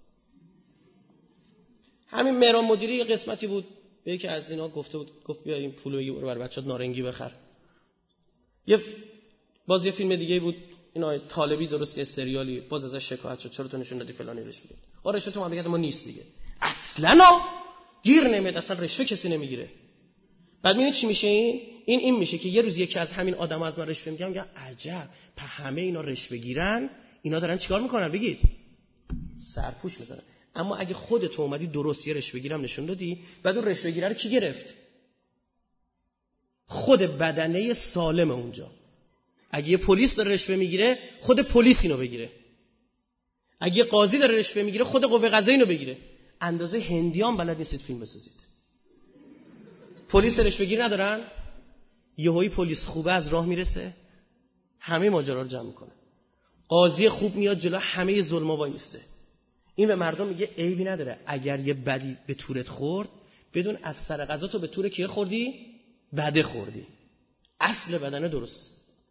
همین مهران مدیری یه قسمتی بود به یکی از اینا گفته بود، گفت بیا این پولو بگیر برای بچه‌ات نارنگی بخر. یه باز یه فیلم دیگه بود اینا طالبی درست که سریالی باز ازش شکایت شد چرا تو نشون دادی فلانی رشوه میگیره. آره رشوه تو مملکت ما نیست دیگه اصلا گیر نمیاد، اصلا رشوه کسی نمیگیره. بعد میبینید چی میشه؟ این این این میشه که یه روز یکی از همین آدما از من رشوه میگم میگم عجب په همه اینا رشوه گیرن، اینا دارن چیکار میکنن؟ بگید سرپوش میزنن. اما اگه خودت اومدی درست یه رشوه گیرم نشون دادی، بعد اون رشوه گیره رو کی گرفت؟ خود بدنه سالم اونجا. اگه یه پلیس داره رشوه میگیره خود پلیس اینو بگیره، اگه یه قاضی داره رشوه میگیره خود قوه قضاییه اینو بگیره. اندازه هندیان بلد نیستید فیلم بسازید. پلیس رشوه گیر ندارن؟ یهویی پلیس خوبه از راه میرسه همه ماجرا رو جمع میکنه. قاضی خوب میاد جلو همه ظلما وای میسته. این به مردم میگه عیبی نداره اگر یه بدی به تورت خورد بدون از سر قضا تو به تور کیه خوردی؟ بده خوردی. اصل بدنه درست.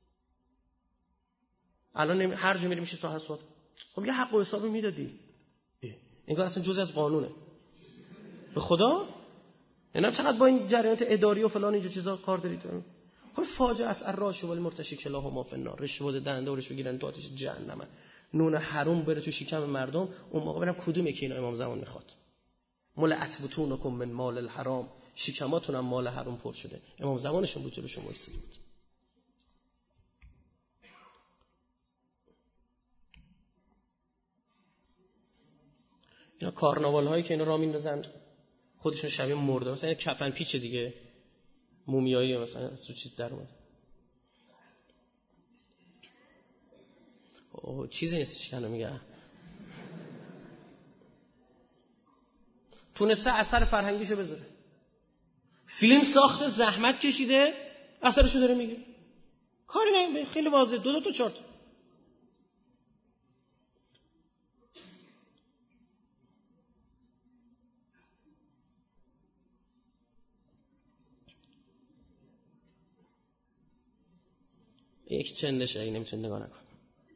الان هر جا میری میشه تو حساب خب یه حق و حسابی میدادی. انگار اصلا جزء از قانونه. به خدا اینا چقدر با این جریانات اداری و فلان اینجور چیزا کار دارید. خب فاجعه است. الراش ولی مرتشی کلاه و ما فی النار. رشوه دهنده و رشوه گیرنده تو آتش جهنم. نون حرام بره تو شکم مردم. اون موقع ببینم کدوم یکی اینا امام زمان میخواد. ملعت بطونکم من مال الحرام. شکماتون هم مال حرام پر شده. امام زمانشون بود جلو شما ایستاده بود. اینا کارناوال هایی که اینا راه میندازن خودشون شبیه مرده، مثلا کفن پیچ دیگه مومیایی مثلا تو چیز در اومد. اوه چیزی نیستش که میگه. تونسته اثر فرهنگیشو بذاره. فیلم ساخته، زحمت کشیده، اثرشو داره میگه. کاری نه، خیلی واضحه. دو دو تا چهار تا. یک چندشه این نمیتونه نگاه نکن.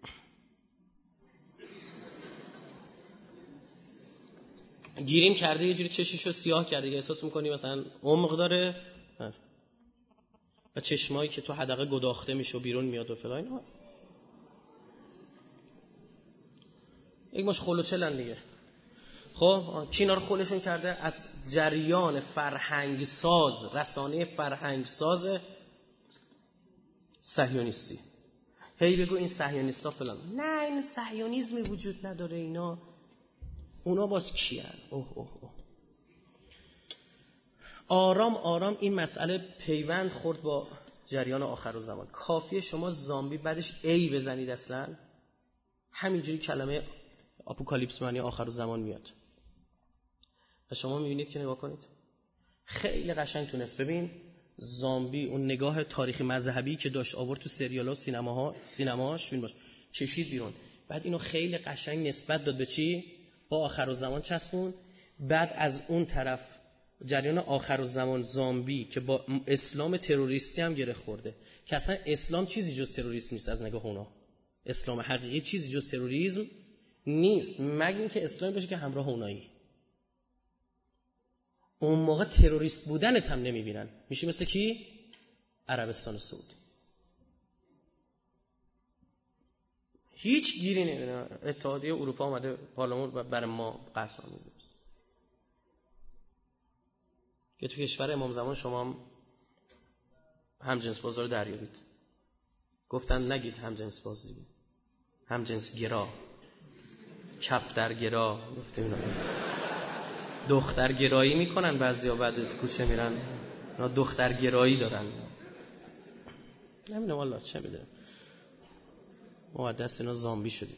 گیریم کرده یه جوری چشیشو سیاه کرده، احساس میکنی مثلا عمق داره و چشمایی که تو حدقه گداخته میشه و بیرون میاد و فلان. یک ماش خلوچلن دیگه. خب چینا رو خلشون کرده از جریان فرهنگ ساز، رسانه فرهنگ ساز صهیونیستی. هی بگو این صهیونیستا فلان. نه این صهیونیسمی وجود نداره. اینا اونا باز کیان؟ اوه اوه اوه. آرام آرام این مسئله پیوند خورد با جریان آخرالزمان. کافیه شما زامبی بعدش ای بزنید اصلا همینجوری کلمه اپوکالیپس معنی آخرالزمان میاد و شما میبینید که نگاه کنید خیلی قشنگ تونست. ببین زامبی اون نگاه تاریخی مذهبی که داشت آورد تو سریال‌ها، سینماها، سینماش فیلماش کشید بیرون. بعد اینو خیلی قشنگ نسبت داد به چی؟ با آخرالزمان چسبون. بعد از اون طرف جریان آخرالزمان زامبی که با اسلام تروریستی هم گره خورده که اصلا اسلام چیزی جز تروریسم نیست. از نگاه اونا اسلام حقیقی چیزی جز تروریسم نیست، مگر اینکه اسلامی باشه که همراه اونایی. اون موقع تروریست بودنت هم نمیبینن، میشه مثل کی؟ عربستان و سعودی. هیچ گیری نمیدن. اتحادیه اروپا اومده پارلمان و برای ما قصد میزنه که تو کشور امام زمان شما هم همجنس بازا رو دریابید. گفتن نگید همجنس بازی، همجنس گرا، کفتر گرا. گفتیم اینا دختر گرایی میکنن بعضیا، بعد تو کوچه میرن اینا دختر گرایی دارن. نمیدونم والله چه میدونم، ما دست اینا زامبی شدیم.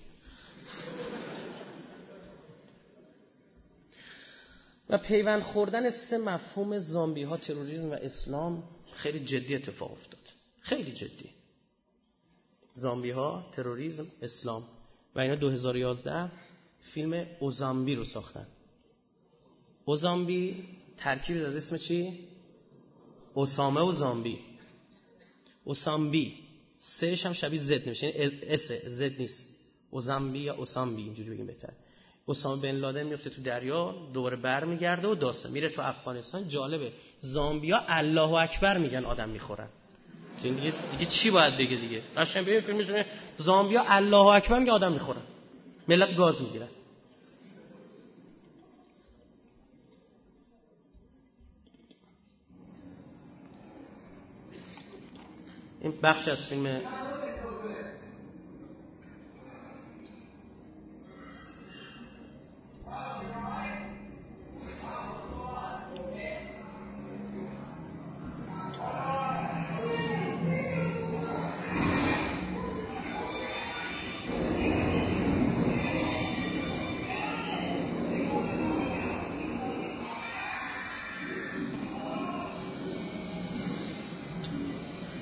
و پیوند خوردن سه مفهوم زامبی ها، تروریسم و اسلام خیلی جدی اتفاق افتاد. خیلی جدی. زامبی ها، تروریسم، اسلام. و اینا دو هزار و یازده فیلم اوزامبی رو ساختن. اوزامبی ترکیب از اسم چی؟ اسامه و زامبی. اوسامبی سهش هم شبیه زد نمیشه، یعنی اس زد نیست. اوزامبی یا اوسامبی اینجوری بگیم بهتر. اسامه بن لادن میفته تو دریا، دوباره برمیگرده و داستان میره تو افغانستان. جالبه زامبیا الله اکبر میگن آدم میخورن. دیگه دیگه چی باید بگه دیگه؟ قشنگ ببین فیلم میشه زامبیا الله اکبر میگه آدم میخورن، ملت گاز میگیرن. این بخش از فیلم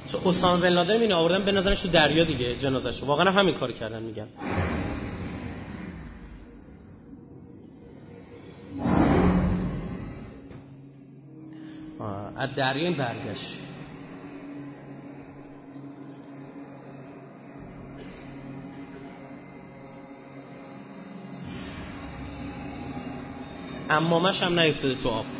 چون اسامه بن لادن اینو آوردن بنازنش تو دریا دیگه جنازه‌شو. واقعا هم همین کارو کردن میگن. از دریا این برگشت. امامش هم نیفتاده تو آب.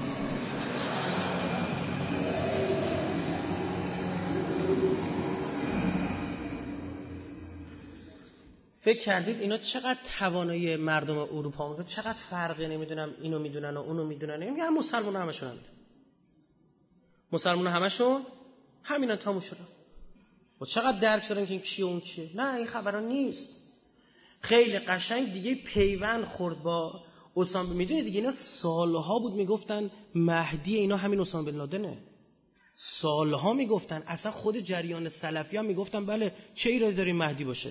فکر کردید اینا چقدر توانایی مردم اروپا آمریکا چقدر فرقه، نمیدونم اینو میدونن و اونو میدونن. میگن مسلمان همشون هم مسلمان همشون همینا تموم شدن. و چقدر درک دارن که این کیه اون کیه. نه این خبران نیست. خیلی قشنگ دیگه پیوند خورد با اسامه. میدونید دیگه اینا سالها بود میگفتن مهدی اینا همین اسامه بن لادنه. سالها میگفتن، اصلا خود جریان سلفی هم میگفتن بله چه ایرادی داره مهدی باشه.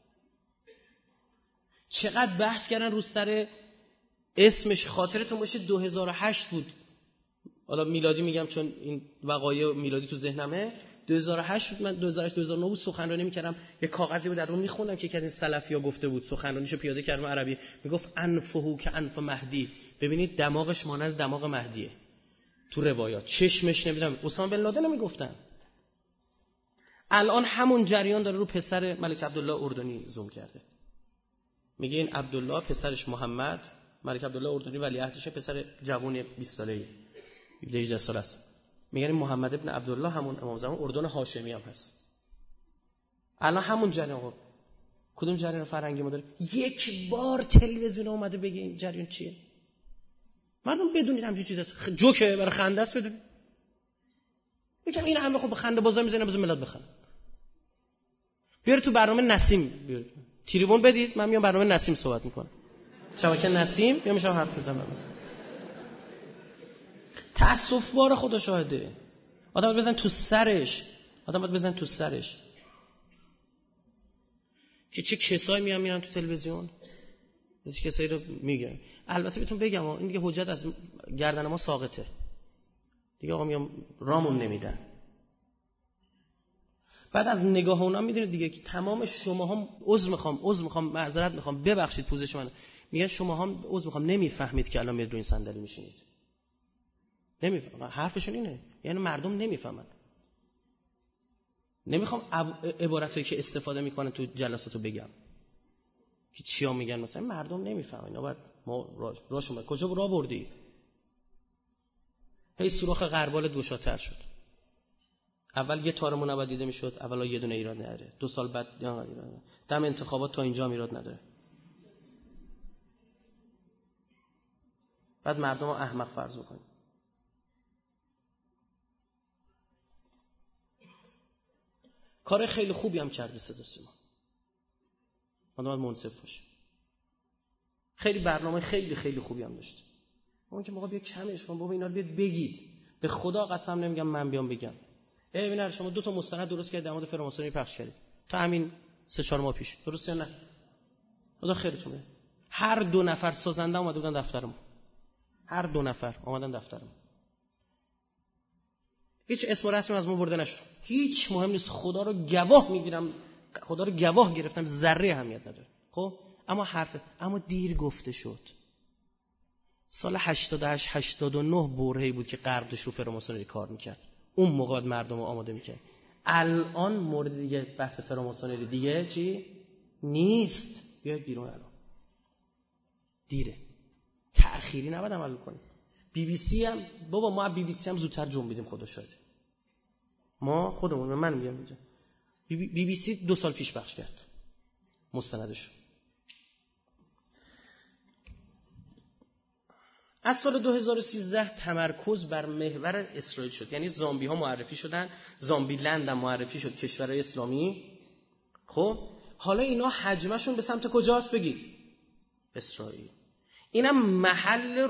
چقدر بحث کردن رو سر اسمش. خاطرتون باشه دو هزار و هشت بود، حالا میلادی میگم چون این وقایع میلادی تو ذهنمه. دو هزار و هشت من دو هزار و هشت دو هزار و نه بود سخنرانی میکردم، یه کاغذی بود در اون میخوندم که یکی از این سلفی‌ها گفته بود، سخنرانیشو پیاده کردم عربی، میگفت انفهو که انف مهدی. ببینید دماغش مانند دماغ مهدیه تو روایات، چشمش نمیدونم اسامه بن لادن میگفتن. الان همون جریان داره رو پسر ملک عبدالله اردنی زوم کرده. میگه این عبدالله پسرش محمد، ملک عبدالله اردنی ولیعهدشه، پسر جوون بیست ساله‌ای هجده ساله است. میگن محمد ابن عبدالله همون امام زمان اردن هاشمی هم هست. الان همون جریان. کدوم جریان فرنگی ما داره؟ یک بار تلویزیون اومده بگه این جریان چیه؟ مردم بدونید همچین چیزا جوکه برای خنده است. بدونید میگم این همه خب به خنده بازار میزنه، بزن ملت بخند. بیار تو برنامه نسیم بیار تریبون بدید، من میام برنامه نسیم صحبت میکنم. شبکه نسیم یا میشم حرف میزنم. تأسف بار خدا شاهده. آدم باید بزن تو سرش. آدم باید بزن تو سرش که چه کسایی میان میرن تو تلویزیون، از کسایی رو میگن. البته بهتون بگم این دیگه حجت از گردن ما ساقطه دیگه. آقا میام رامون نمیدن. بعد از نگاه اونا میدونید دیگه که تمام شماها عذر میخوام عذر میخوام معذرت میخوام ببخشید پوزش من، میگن شماها عذر میخوام نمیفهمید که الان میاد روی این صندلی میشینید. نمیفهم. حرفشون اینه، یعنی مردم نمیفهمن. نمیخوام عبارتایی که استفاده میکنن تو جلساتو بگم که چیا میگن، مثلا مردم نمیفهمن. اینا بعد ما راشون بعد کجا راه بردی؟ هی سوراخ غربال دوشاتر شد. اول یه تارمون نباید دیده میشد، اولا یه دونه ایراد نداره. دو سال بعد دم انتخابات تا اینجا ایراد نداره. بعد مردم رو احمق فرض میکنیم. کار خیلی خوبی هم کرده صدا سیما. من باید منصف باشم. خیلی برنامه خیلی خیلی خوبی هم داشت. اون که موقع بیا کمش کن بابا، اینا رو بیاد بگید. به خدا قسم نمیگم من بیام بگم. ای ببین شما دو تا مستند درست کردید در مورد فراماسونی پخش کردید تا همین سه چهار ماه پیش، درسته یا نه؟ خدا خیرتون بده. هر دو نفر سازنده اومده بودن دفترمون. هر دو نفر اومدن دفترمون. هیچ اسم و رسمی از ما برده نشد. هیچ مهم نیست. خدا رو گواه میگیرم، خدا رو گواه گرفتم، ذره اهمیت نداره. خب اما حرف اما دیر گفته شد. سال هشتاد و هشت هشتاد و نه برهه‌ای بود که غرب داشت رو فراماسونری کار میکرد. اون موقع مردم رو آماده میکرد. الان مورد دیگه بحث فراماسونری دیگه چی نیست. بیاید بیرون. الان دیره. تأخیری نباید عمل کنیم. بی بی سی هم بابا ما بی بی سی هم زودتر جنبیدیم خدا شاهده. ما خودمون من میگم اینجا بی بی, بی, بی سی دو سال پیش پخش کرد مستندش. از سال دو هزار و سیزده تمرکز بر محور اسرائیل شد. یعنی زامبی ها معرفی شدن، زامبی لند هم معرفی شد، کشورهای اسلامی. خب حالا اینا حجمشون به سمت کجاست بگید؟ اسرائیل. اینم محل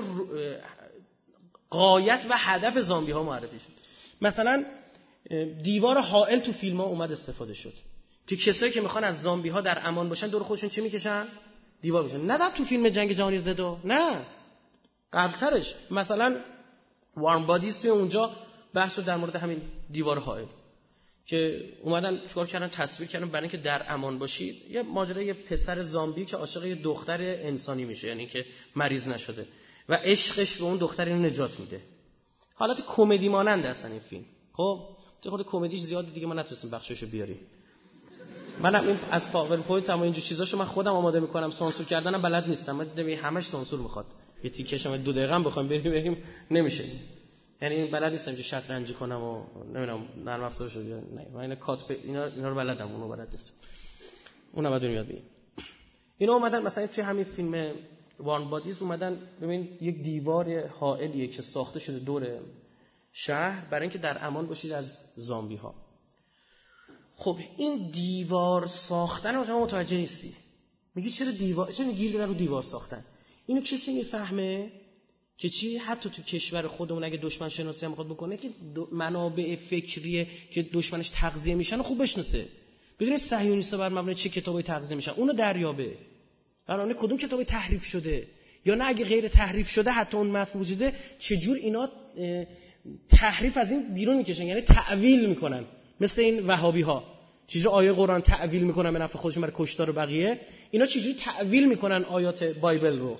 غایت و هدف زامبی ها معرفی شد. مثلا دیوار حائل تو فیلم ها اومد استفاده شد که کسایی که میخوان از زامبی ها در امان باشن دور خودشون چی میکشن؟ دیوار میکشن. نه در تو فیلم جنگ جهانی زد، نه قبلترش مثلا وارم بادیز توی اونجا بحث در مورد همین دیوار حائل که اومدن چیکار کردن؟ تصویر کردن برای اینکه در امان باشید. یه ماجرای یه پسر زامبی که عاشق یه دختر انسانی میشه، یعنی که مریض نشده و عشقش به اون دختر اینو نجات میده. حالت کمدی مانند اصلا این فیلم. خب تو خود کمدیش زیاد دیگه ما نتونستیم بخششو بیاریم. منم این از پاورپوینت هم اینجور چیزاشو من خودم آماده میکنم، سانسور کردنم بلد نیستم. من دیدم همش سانسور میخواد. یه تیکش هم دو دقیقه هم بخوام بریم بریم نمیشه. یعنی بلد نیستم که شطرنجی کنم و نمیدونم نرم افزارشو بیارم. نه من اینا کات اینا اینا رو بلدم، اونو بلد نیستم. اونم بعد یاد بگیرم. اینا اومدن مثلا توی همین فیلم وان بادیز اومدن ببین یک دیوار حائلیه که ساخته شده دور شهر برای اینکه در امان باشید از زامبی ها. خب این دیوار ساختن رو متوجه نیستی. میگی چرا دیوار، چرا گیر دادن رو دیوار ساختن؟ اینو کسی میفهمه که چی؟ حتی تو کشور خودمون اگه دشمن شناسی هم میخواد بکنه که منابع فکریه که دشمنش تغذیه میشن خوب بشناسه. بدون صهیونیست‌ها بر مبنای چه کتابی تغذیه میشن اونو دریابه. برای کدوم کتابی تحریف شده یا نه اگه غیر تحریف شده حتی اون متن وجوده چجور اینا تحریف از این بیرون میکشن، یعنی تعویل میکنن. مثل این وهابی ها چجور آیه قرآن تعویل میکنن به نفع خودشون برای کشتار بقیه، اینا چجوری تعویل میکنن آیات بایبل رو،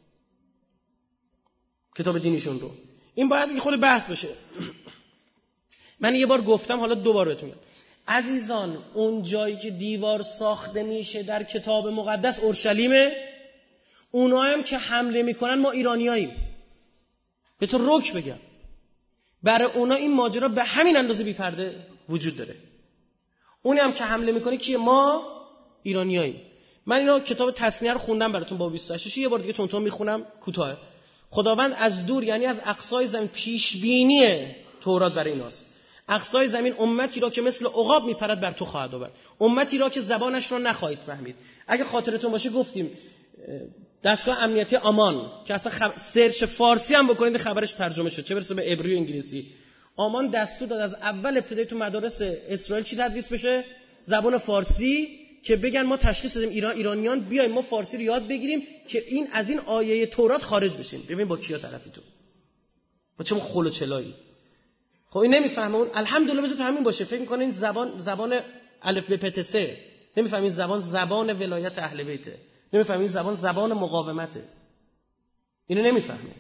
کتاب دینیشون رو. این باید خود بحث بشه. من یه بار گفتم حالا دوبار بهتون میگم عزیزان، اون جایی که دیوار ساخته میشه در کتاب مقدس اورشلیمه. اونا هم که حمله میکنن ما ایرانیاییم. به تو رک بگم برای اونا این ماجرا به همین اندازه بی پرده وجود داره. اونی هم که حمله میکنه کیه؟ ما ایرانیاییم. من اینا کتاب تثنیه رو خوندم براتون با بیست و هشت، یه بار دیگه تونتون میخونم کوتاه. خداوند از دور یعنی از اقصای زمین پیش بینی تورات برای ایناست. اقصای زمین امتی را که مثل عقاب میپرد بر تو خواهد آورد، امتی را که زبانش را نخواهید فهمید. اگه خاطرتون باشه گفتیم دستگاه امنیتی آمان که اصلا خب... سرچ فارسی هم بکنید خبرش ترجمه شد، چه برسه به عبری و انگلیسی. آمان دستور داد از اول ابتدایی تو مدارس اسرائیل چی تدریس بشه؟ زبان فارسی، که بگن ما تشخیص دادیم ایران ایرانیان بیایم ما فارسی رو یاد بگیریم که این از این آیه تورات خارج بشیم. ببین با کیا طرفی تو، با چه خل و چلایی. خب این نمیفهمه. اون الحمدلله بذار تو همین باشه، فکر میکنه این زبان زبان الف ب پ ت س، نمیفهمه این زبان زبان ولایت اهل بیته، نمیفهمه این زبان زبان مقاومته. اینو نمیفهمه.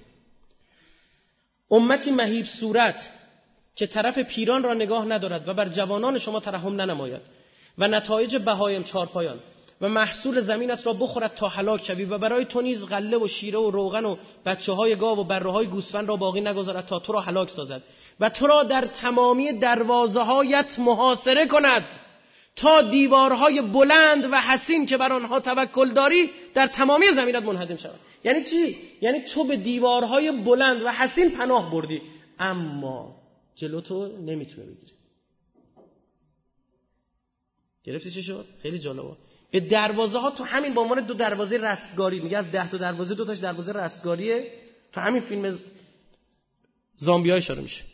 امتی مهیب صورت که طرف پیران را نگاه ندارد و بر جوانان شما ترحم ننماید و نتایج بهایم چارپایان و محصول زمینت را بخورد تا هلاک شوی و برای تو نیز غله و شیره و روغن و بچه‌های گاو و بره‌های گوسفند را باقی نگذارد تا تو را هلاک سازد و تو را در تمامی دروازه‌هایت محاصره کند تا دیوارهای بلند و حصین که بر آنها توکل داری در تمامی زمینت منهدم شود. یعنی چی؟ یعنی تو به دیوارهای بلند و حصین پناه بردی اما جلو تو نمیتونه بگیره. گرفتی چی شد؟ خیلی جالبه. به دروازه ها تو همین به عنوان دو دروازه رستگاری، میگه از ده تا دروازه دو تاش دروازه رستگاریه، تو همین فیلم زامبی ها اشاره میشه.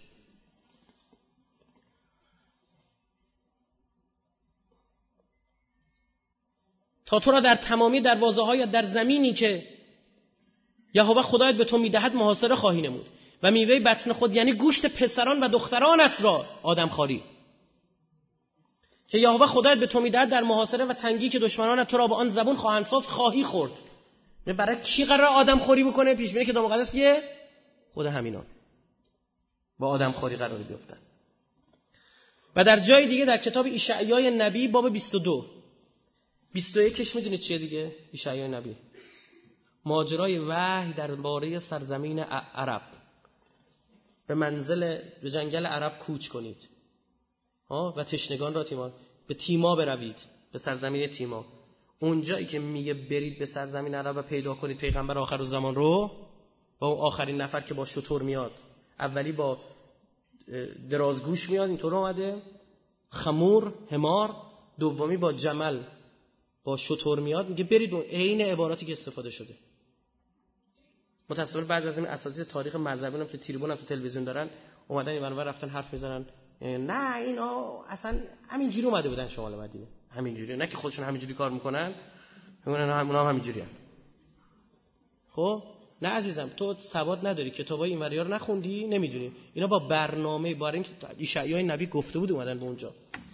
تا تو را در تمامی دروازه های در زمینی که یهوه خدایت به تو میدهد محاصره خواهی نمود و میوه بطن خود یعنی گوشت پسران و دخترانت را آدم خاری که یهوه خدایت به تو میدهد در محاصره و تنگی که دشمنانت تو را با آن زبون خواهند ساز خواهی خورد. برای کی قرار آدم خوری بکنه؟ پیش بینی که کتاب مقدس کیه؟ خود همینان با آدم خوری قرار بیفتن. و در جای دیگه در کتاب اشعیای نبی باب بیست و دو بیست و یک میدونید چیه دیگه؟ اشعیای نبی ماجرای وحی درباره سرزمین عرب. به منزل به جنگل عرب کوچ کنید ها و تشنگان را تیما به تیما بروید، به سرزمین تیما. اونجایی که میگه برید به سرزمین عرب و پیدا کنید پیغمبر آخر الزمان رو، با اون آخرین نفر که با شتر میاد، اولی با درازگوش میاد اینطور اومده، خمور حمار، دومی با جمل با شتر میاد، میگه برید اون عین عباراتی که استفاده شده. متأسفانه بعضی از این اساتید تاریخ مذهبی هم که تریبون هم تو تلویزیون دارن اومدن این ور رفتن حرف میزنن نه اینا اصلا همینجوری اومده بودن شمال مدینه، همینجوری، نه که خودشون همینجوری کار میکنن، میگن اونا هم همینجوریان. خب نه عزیزم، تو سواد نداری، کتابای اینوریا رو نخوندی، نمیدونی. اینا با برنامه، با اینکه اشعیای نبی گفته بود اومدن به اونجا.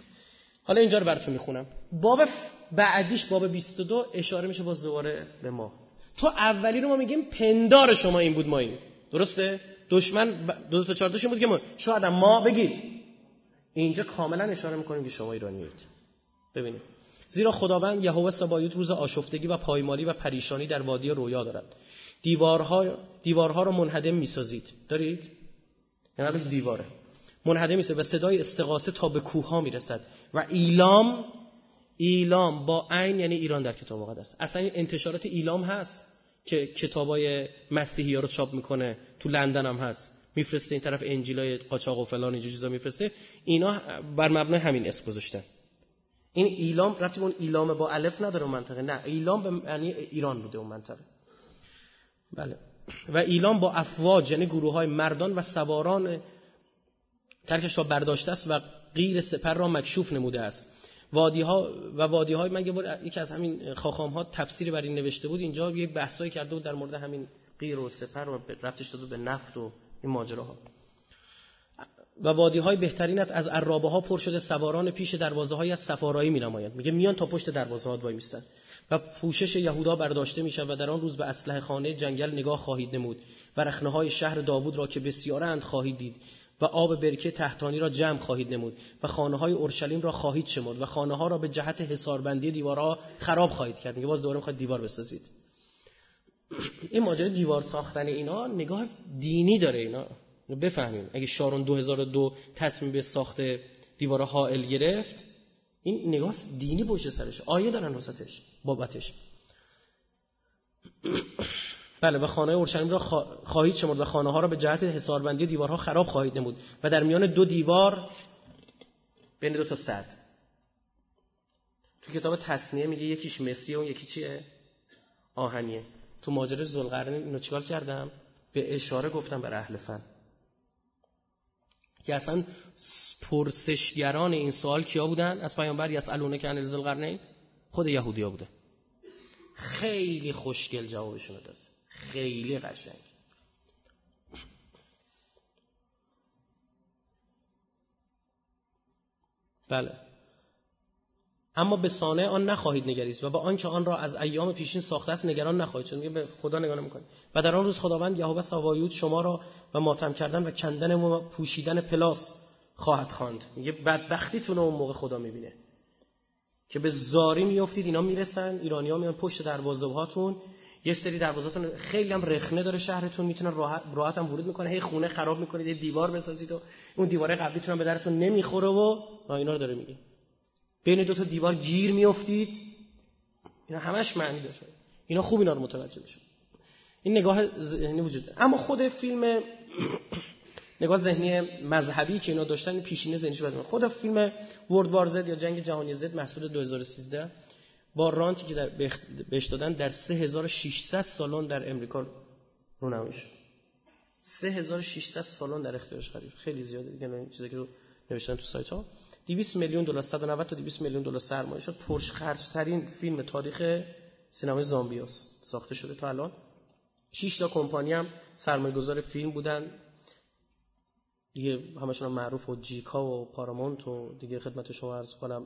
حالا اینجا رو براتون میخونم. باب بعدیش باب بیست و دو اشاره میشه باز دوباره به ما. تو اولی رو ما میگیم پندار شما این بود ما این. درسته؟ دشمن دو تا چهار تاشون بود که ما شاید ما بگید. اینجا کاملا اشاره میکنیم که شما ایرانیید. ببینید. زیرا خداوند یهوه سبایوت روز آشفتگی و پایمالی و پریشانی در وادی رویا دارد. دیوارها دیوارها رو منهدم میسازید. دارید؟ یعنی قبلش دیواره. منهدم میسازید و صدای استغاثه تا به کوه‌ها میرسد و ایلام ایلام با عین یعنی ایران در کتاب مقدس. اصلا این انتشارات ایلام هست که کتابای مسیحی‌ها رو چاپ میکنه، تو لندن هم هست، میفرسته این طرف انجیلای قاچاق و فلان اینجور چیزا میفرسته. اینا بر مبنای همین اسم گذاشتن. این ایلام ربطی به اون ایلام با الف نداره اون منطقه، نه ایلام به معنی ایران بوده اون منطقه. بله. و ایلام با افواج یعنی گروه‌های مردان و سواران ترکش را برداشته است و غیر سپر را مکشوف نموده است. وادی‌ها و وادی‌های من یکی از همین خاخام‌ها تفسیری بر این نوشته بود، اینجا یه بحثایی کرده بود در مورد همین غیر و سپر و ربطش داده به نفت و این ماجراها. و وادی‌های بهترینت از عرابه‌ها پر شده، سواران پیش دروازه‌های از صفارایی می‌نمایند. میگه میان تا پشت دروازه‌ها وای میستن و پوشش یهودا برداشته میشود و در آن روز به اسلحه خانه جنگل نگاه خواهید نمود و رخنه‌های شهر داوود را که بسیارند خواهید دید و آب برکه تحتانی را جمع خواهید نمود و خانه‌های اورشلیم را خواهید شمرد و خانه‌ها را به جهت حصاربندی دیوارها خراب خواهید کرد. میگه باز دوباره می‌خواد دیوار بسازید. این ماجرا دیوار ساختن اینا نگاه دینی داره، اینا بفهمیم. اگه شارون دو هزار و دو تصمیم به ساخت دیوار حائل گرفت، این نگاه دینی پشت سرش، آیه دارن وسطش بابتش. بله. و خانه اورشلیم را خواهید شمرد و خانه ها را به جهت حصاربندی دیوارها خراب خواهید نمود و در میان دو دیوار بین دو تا سد. تو کتاب تثنیه میگه یکیش مسیه اون یکی چیه؟ آهنیه. تو ماجرای ذوالقرنین اینو چیکار کردم؟ به اشاره گفتم بر اهل فن که اصلا پرسشگران این سوال کیا بودن؟ از پیامبر یسالونه که عن ذوالقرنین خود یهودیا بوده. خیلی خوشگل جوابشون داد، خیلی قشنگ. بله. اما به صانع آن نخواهید نگریست و با آنکه آن را از ایام پیشین ساخته است نگران نخواهید شد. میگه به خدا نگاه نمی‌کنید. و در آن روز خداوند یهوه سبایوت شما را و ماتم کردن و کندن و پوشیدن پلاس خواهد خواند. میگه بدبختیتون اون موقع خدا میبینه که به زاری میافتید. اینا میرسن، ایرانی‌ها میان پشت دروازه‌هاتون، یه سری دروازه‌هاتون خیلی هم رخنه داره شهرتون، میتونن راحت راحت هم ورود میکنه، هی خونه خراب میکنید، یه دیوار بسازید و اون دیواره قبلیتون هم به درتون نمیخوره و اینا رو داره میگه. بین دو تا دیوار گیر میافتید. اینا همش معنی داره. اینا خوب اینا رو متوجه میشن. این نگاه ذهنی وجود داره. اما خود فیلم نگاه ذهنی مذهبی که اینا داشتن، این پیشینه ذهنیش بدون. خود فیلم ورلد وار زد یا جنگ جهانی زد محصول دو هزار و سیزده با رانتی که در بهش دادن در سه هزار و ششصد سالن در امریکا رونمایی شد. سه هزار و ششصد سالن در اختیارش قرار. خیلی زیاده دیگه. این چیزی که رو نوشتن تو سایت ها. دویست میلیون دلار، صد و نود تا دویست میلیون دلار سرمایه شد. پرخرج ترین فیلم تاریخ سینمای زامبیاست. ساخته شده تا الان. شش تا کمپانی هم سرمایه‌گذار فیلم بودن. دیگه همشون هم معروف و جیکا و پارامونت و دیگه خدمت شما عرض کنم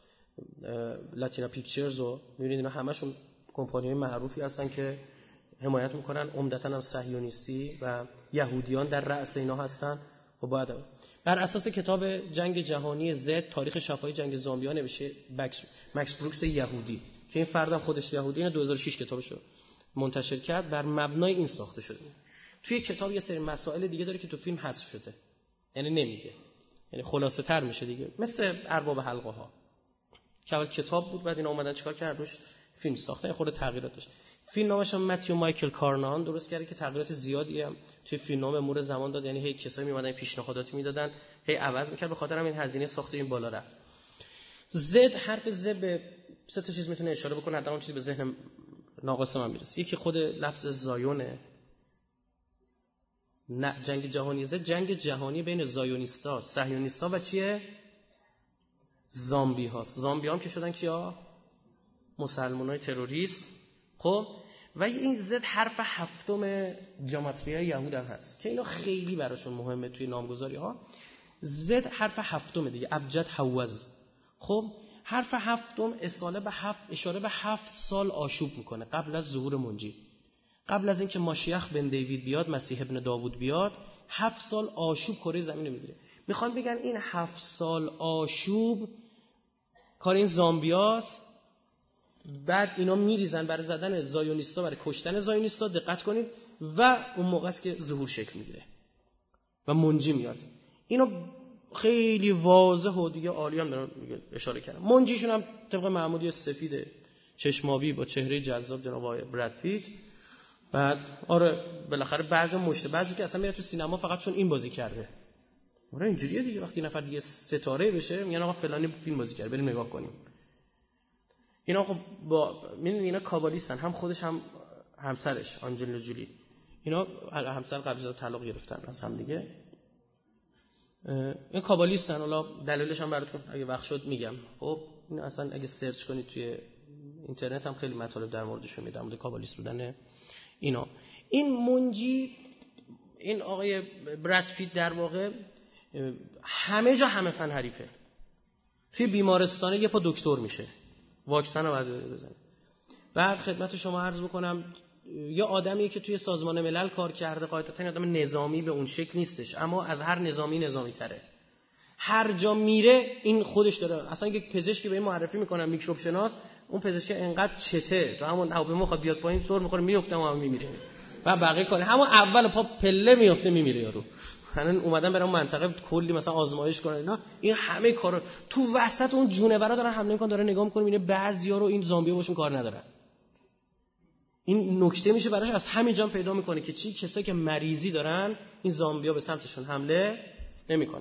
لاتینا پیکچرز و می‌بینید اینا همشون کمپانی‌های معروفی هستن که حمایت میکنن. عمدتاً هم صهیونیستی و یهودیان در رأس اینا هستن. و بعد بر اساس کتاب جنگ جهانی زد تاریخ شفاهی جنگ زامبیا نوشته مکس بروکس یهودی که این فردم خودش یهودی، نه دو هزار و شش کتابشو منتشر کرد. بر مبنای این ساخته شده. توی کتاب یه سری مسائل دیگه داره که تو فیلم حذف شده، یعنی نمیگه، یعنی خلاصه تر میشه دیگه، مثل ارباب حلقه ها که اول کتاب بود بعد اینا اومدن چیکار کردن روش فیلم ساختن، خود تغییرات داشت. فیلم نامش هم متیو مایکل کارنان درست کرده که تغییرات زیادی هم توی فیلمنامه مرور زمان داد. یعنی هی کسایی میومدن پیشنهاداتی میدادن، هی عوض میکرد. به خاطر همین هزینه ساخت این بالا رفت. زد، حرف ز به سه تا چیز میتونه اشاره بکنه، حتما چیزی به ذهن ناقص من میرسه. یکی خود لفظ زایونه. نه جنگ جهانی زد جنگ جهانی بین زایونیستا، صهیونیستا و چیه؟ زامبی هاست. زامبی هم که شدن کیا؟ مسلمانای تروریست. خب و این زد حرف هفتم جاماتریای یهود هم هست که اینا خیلی براشون مهمه توی نامگذاری ها. زد حرف هفتم دیگه، ابجد حوز. خب حرف هفتم اشاره به هفت اشاره به هفت سال آشوب میکنه قبل از ظهور منجی. قبل از اینکه ماشیخ بن دیوید بیاد، مسیح ابن داوود بیاد، هفت سال آشوب کره زمین رو میگیره. میخوان بگن این هفت سال آشوب کار این زامبیاست. بعد اینا میریزن برای زدن زایونیستا، برای کشتن زایونیستا، دقت کنید، و اون موقع است که ظهور شکل میگیره و منجی میاد. اینو خیلی واضح و دیگه عالی هم دارن اشاره کردن. منجیشون هم طبق معمولی سفید چشمابی با چهره جذاب جناب آقای براد پیت. بعد آره بالاخره بعضی مشته بعضی که اصلا میره تو سینما فقط چون این بازی کرده. آره اینجوریه دیگه، وقتی نفر دیگه ستاره بشه میگن آقا فلانی فیلم بازی کرده بریم نگاه کنیم. اینا خب با میدونید اینا کابالیستن، هم خودش هم همسرش آنجلینا جولی. اینا همسر قبل از طلاق گرفتن از هم دیگه. این کابالیستن. حالا دلیلش هم براتون اگه وقت شد میگم. خب این اصلا اگه سرچ کنید توی اینترنت هم خیلی مطالب در موردشون میدم، مورد کابالیست بودن اینا. این منجی، این آقای براد پیت در واقع همه جا همه فن حریفه. توی بیمارستانه یه پا دکتر میشه، واکسن رو بعد بزنه. بعد خدمت شما عرض بکنم یه آدمی که توی سازمان ملل کار کرده، قاعدتاً این آدم نظامی به اون شکل نیستش، اما از هر نظامی نظامی تره. هر جا میره این خودش داره. اصلا یک پزشکی به این معرفی میکنن میکروب شناس، اون پزشک انقدر چته تو همون هواپیما خواهد بیاد پایین سر میخوره میفته و هم میمیره و بقیه کاره همون اول پا پله میفته میمیره یارو. الان اومدن برای اون منطقه کلی مثلا آزمایش کنن اینا، این همه کارو تو وسط اون جونورا دارن حمله میکنن. داره نگاه میکنه میبینه بعضیا رو این زامبیا باشون کار ندارن. این نکته میشه براش از همینجا پیدا میکنه که چی کسایی که مریضی دارن این زامبیا به سمتشون حمله نمیکنه.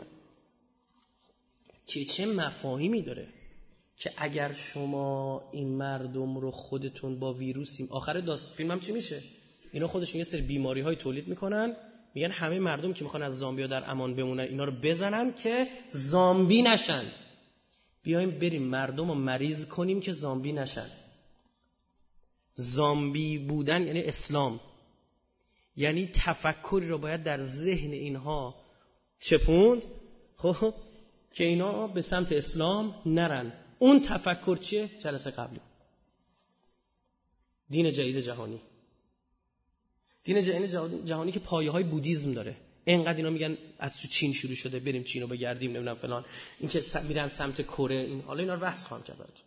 که چه مفاهیمی داره که اگر شما این مردم رو خودتون با ویروسی، آخر داست فیلمم چی میشه؟ اینا خودشون یه سری بیماری‌های تولید میکنن، میگن همه مردم که میخوان از زامبیا در امان بمونن اینا رو بزنن که زامبی نشن. بیایم بریم مردم رو مریض کنیم که زامبی نشن. زامبی بودن یعنی اسلام، یعنی تفکری رو باید در ذهن اینها چپوند خب که اینا به سمت اسلام نرن. اون تفکر چیه؟ جلسه قبلی دین جدید جهانی. دین جدید جهانی که پایه های بودیسم داره. اینقدر اینا میگن از تو چین شروع شده بریم چین رو بگردیم نمیدونم فلان، این که میرن سمت کره، این حالا اینا رو بحث خواهم کرد براتون.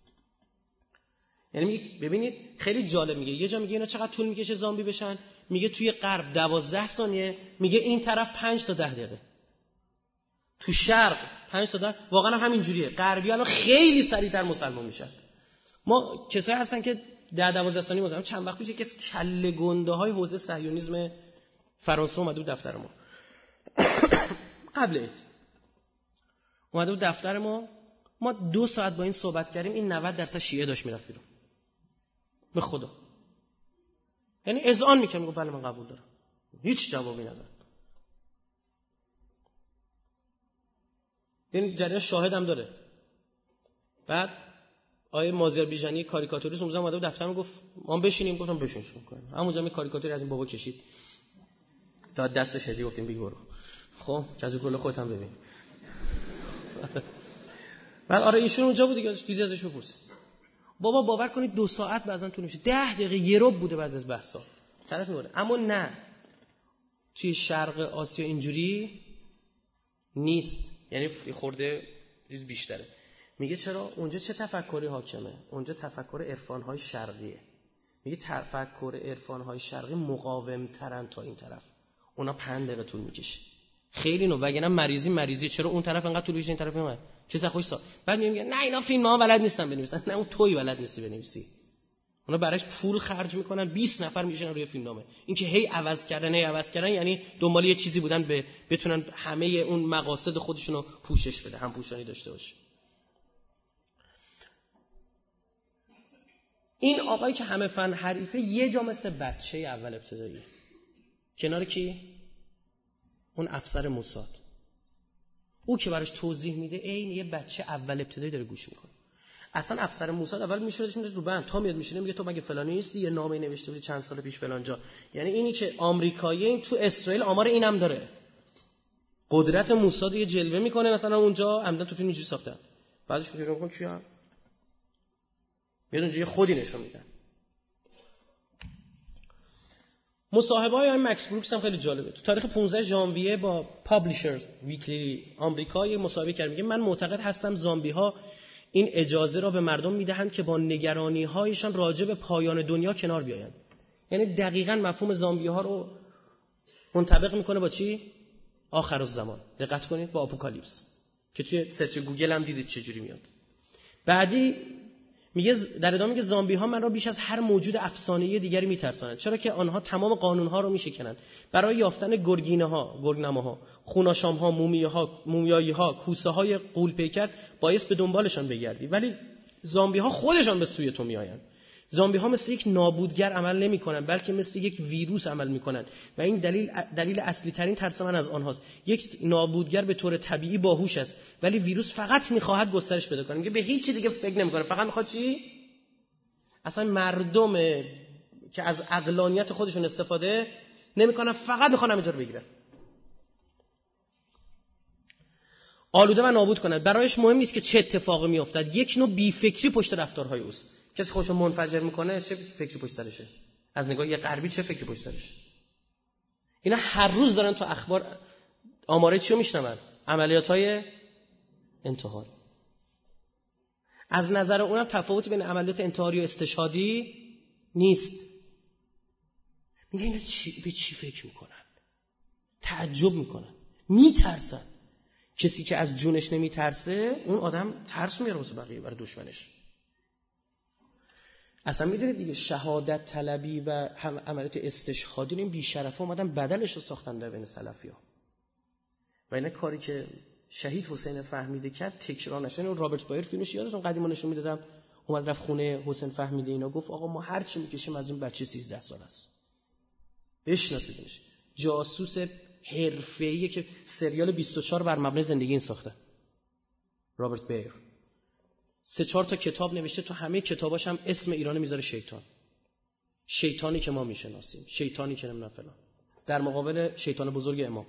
یعنی ببینید خیلی جالب میگه، یه جا میگه اینا چقدر طول میکشه زامبی بشن، میگه توی غرب دوازده ثانیه، میگه این طرف پنج تا ده دقیقه، تو شرق پنج تا ده. واقعا هم همین جوریه. غربی‌ها خیلی سریعتر مسلمان میشن. ما کسایی هستن که ده دوازده ثانیه مسلمان. چند وقت پیش که کله گنده های حوزه صهیونیسم فرانسه اومده بود دفتر ما قبل عید اومده بود دفتر ما، ما دو ساعت با این صحبت کردیم، این نود درصد شیعه داشت میرفت بیرون. به خدا یعنی اذعان میکنم، میگم بله من قبول دارم، هیچ جوابی نداد. این جریان شاهدم داره. بعد آیه مازیار بیژنی کاریکاتوریست اونجا اومده بود دفترم گفت ما بشینیم، گفتم بشینش میکنم. همونجا می کاریکاتوری از این بابا کشید تا دستش هدیه گفتیم بگی برو. خب کجا کل خودت هم ببین. بعد آره ایشون اونجا بود دیگه، دیدی ازش بپرسید. بابا باور کنید دو ساعت بعضن طول میشه، ده دقیقه یه ربع بوده بعضی از بحثا طرف میبره. اما نه توی شرق آسیا اینجوری نیست، یعنی خورده چیز بیشتره. میگه چرا؟ اونجا چه تفکری حاکمه؟ اونجا تفکر عرفان‌های شرقیه. میگه تفکر عرفان‌های شرقی مقاوم‌ترن تا این طرف، اونا پنج دقیقه طول میکشه. خیلی نو وگرنه مریضی مریضی چرا اون طرف انقدر طول میشه این طرف میاد چه خوش سا. بعد میگه نه اینا فیلم‌ها بلد نیستن بنویسن. نه اون تویی بلد نیستی بنویسی. اونا براش پول خرج میکنن، بیست نفر میشن روی فیلمنامه. این که هی عوض کردن هی عوض کردن یعنی دنبال یه چیزی بودن به بتونن همه اون مقاصد خودشونو پوشش بده، هم پوشانی داشته باشه. این آقایی که همه فن حریفه یه جا مثل بچه اول ابتدایی کنار کی؟ اون افسر موساد. او که براش توضیح میده عین یه بچه اول ابتدایی داره گوش میکنه. اصلا افسر موساد اول میشودش رو بند تا میاد میشینه میگه تو مگه فلانی نیستی؟ یه نامه نوشته بودی چند سال پیش فلان جا. یعنی اینی که آمریکایی این تو اسرائیل آمار اینم داره. قدرت موساد یه جلوه میکنه مثلا اونجا عمدن تو فیلم اینجوری ساختن. بعدش میگه کن چی هم میاد اونجا یه خودی نشون میدن. مصاحبه های مکس بروکس هم خیلی جالبه. تو تاریخ پانزده ژانویه با پابلیشرز ویکلی آمریکا یه مصاحبه کرد، میگه من معتقد هستم زامبی ها این اجازه را به مردم میدهند که با نگرانی هایشان راجع به پایان دنیا کنار بیایند. یعنی دقیقاً مفهوم زامبی ها رو منطبق میکنه با چی؟ آخر الزمان. دقت کنید، با آپوکالیپس که توی سرچ گوگل هم دیدید چجوری میاد. بعدی میگه در ادامه میگه زامبی ها من را بیش از هر موجود افسانه‌ای دیگری میترسانند، چرا که آنها تمام قانون ها رو میشکنند. برای یافتن گرگینه ها، گرگنمه ها، خوناشام ها، مومیه ها، مومیایی ها، کوسه های غول پیکر باعث به دنبالشان بگردی، ولی زامبی ها خودشان به سوی تو میآیند. زامبی ها مثل یک نابودگر عمل نمی کنند، بلکه مثل یک ویروس عمل می کنند و این دلیل دلیل اصلی ترین ترس من از آنهاست. یک نابودگر به طور طبیعی باهوش است، ولی ویروس فقط می‌خواهد گسترش پیدا کنه. میگه به هیچ چیز دیگه فکر نمی‌کنه، فقط می‌خواد چی؟ اصلا مردم که از عقلانیت خودشون استفاده نمی‌کنن، فقط می‌خوان همینجا رو بگیرن، آلوده و نابود کنند. برایش مهم نیست که چه اتفاقی می‌افتد. یک نوع بی‌فکری پشت رفتارهای اوست. کسی خودشو منفجر میکنه چه فکری پشت سرشه؟ از نگاه یه غربی چه فکری پشت سرشه؟ اینا هر روز دارن تو اخبار آماره چیو میشنون؟ عملیات‌های انتحاری. از نظر اونم تفاوتی بین عملیات انتحاری و استشهادی نیست. میگه اینا چی به چی فکر میکنن؟ تعجب میکنن، میترسن. کسی که از جونش نمیترسه اون آدم ترس میاره واسه بقیه، برای دشمنش. اصلا میدونید دیگه شهادت طلبی و عملیات استشهادی این بی‌شرفا اومدن بدلش رو ساختن در بین سلفی‌ها. و اینا کاری که شهید حسین فهمیده کرد تکرار نشه. اینو رابرت بایر فیلمش یادتون قدیما نشون میدادم، اومد رفت خونه حسین فهمیده اینا، گفت آقا ما هر چی میکشیم از این بچه سیزده سال است. بشناسیدش. جاسوس حرفه‌ایه که سریال بیست و چهار بر مبنای زندگی این ساخته. رابرت بایر سه چهار تا کتاب نوشته، تو همه کتاباش هم اسم ایران میذاره شیطان. شیطانی که ما میشناسیم، شیطانی که نمیدونم فلان، در مقابل شیطان بزرگ امام.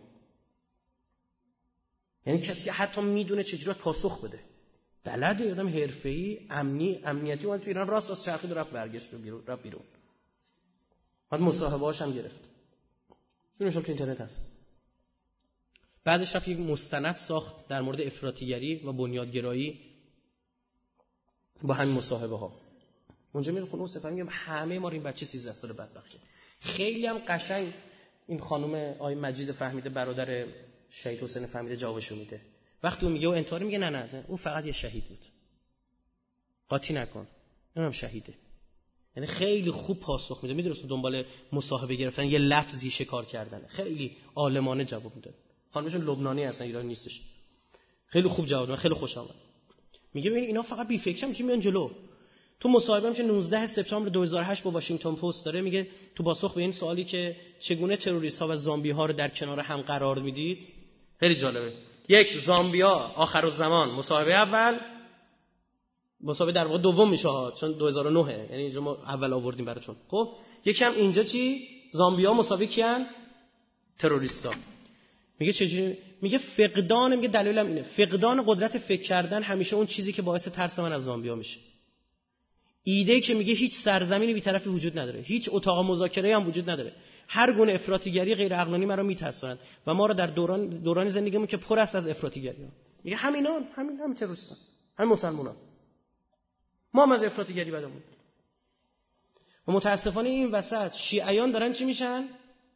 یعنی کسی که حتی میدونه چجوری پاسخ بده. بلده، آدم حرفه‌ای، امنی، امنیتی اون تو ایران راست راست چرخید رفت برگشت رو بیرون، رفت بیرون. بعد مصاحبه‌اش هم گرفت. فیلمش هم تو اینترنت هست. بعدش رفت یک مستند ساخت در مورد افراطیگری و بنیادگرایی با همین مصاحبه ها. اونجا میره خونه حسین میگم همه ما این بچه سیزده ساله بدبختیم. خیلی هم قشنگ این خانم آقای مجید فهمیده برادر شهید حسین فهمیده جوابشو میده. وقتی اون میگه او انتحاری، میگه نه نه اون فقط یه شهید بود، قاطی نکن، اونم شهیده. یعنی خیلی خوب پاسخ میده. میدونست دنبال مصاحبه گرفتن یه لفظی شکار کردنه، خیلی عالمانه جواب میده. خانمشون لبنانی هستن، ایرانی نیستش. خیلی خوب جواب داد، خیلی خوشم اومد. میگه ببین اینا فقط بی فکرن، میشه میان جلو. تو مصاحبه هم که نوزده سپتامبر دو هزار و هشت با واشنگتن پست داره، میگه تو پاسخ به این سوالی که چگونه تروریست ها و زامبی ها رو در کنار هم قرار میدید، خیلی جالبه. یک، زامبی ها آخرالزمان، مصاحبه اول، مصاحبه در واقع دوم میشه ها، چون دو هزار و نه، یعنی اینجا ما اول آوردیم براتون. خب یکم اینجا چی؟ زامبی ها مصاحبه کیان؟ تروریستا. میگه چجوری؟ میگه فقدان، میگه دلیلم اینه، فقدان قدرت فکر کردن همیشه اون چیزی که باعث ترس من از زامبیا میشه. ایده که میگه هیچ سرزمینی بی‌طرفی وجود نداره، هیچ اتاق مذاکره هم وجود نداره، هر گونه افراطیگری غیر عقلانی ما رو میترسونند و ما رو در دوران دوران زندگیمون که پر است از افراطیگری ها. میگه همینان، همین هم تروریستان، همین مسلمانان. ما هم از افراطیگری بدمون. و متاسفانه این وسط شیعیان دارن چی میشن؟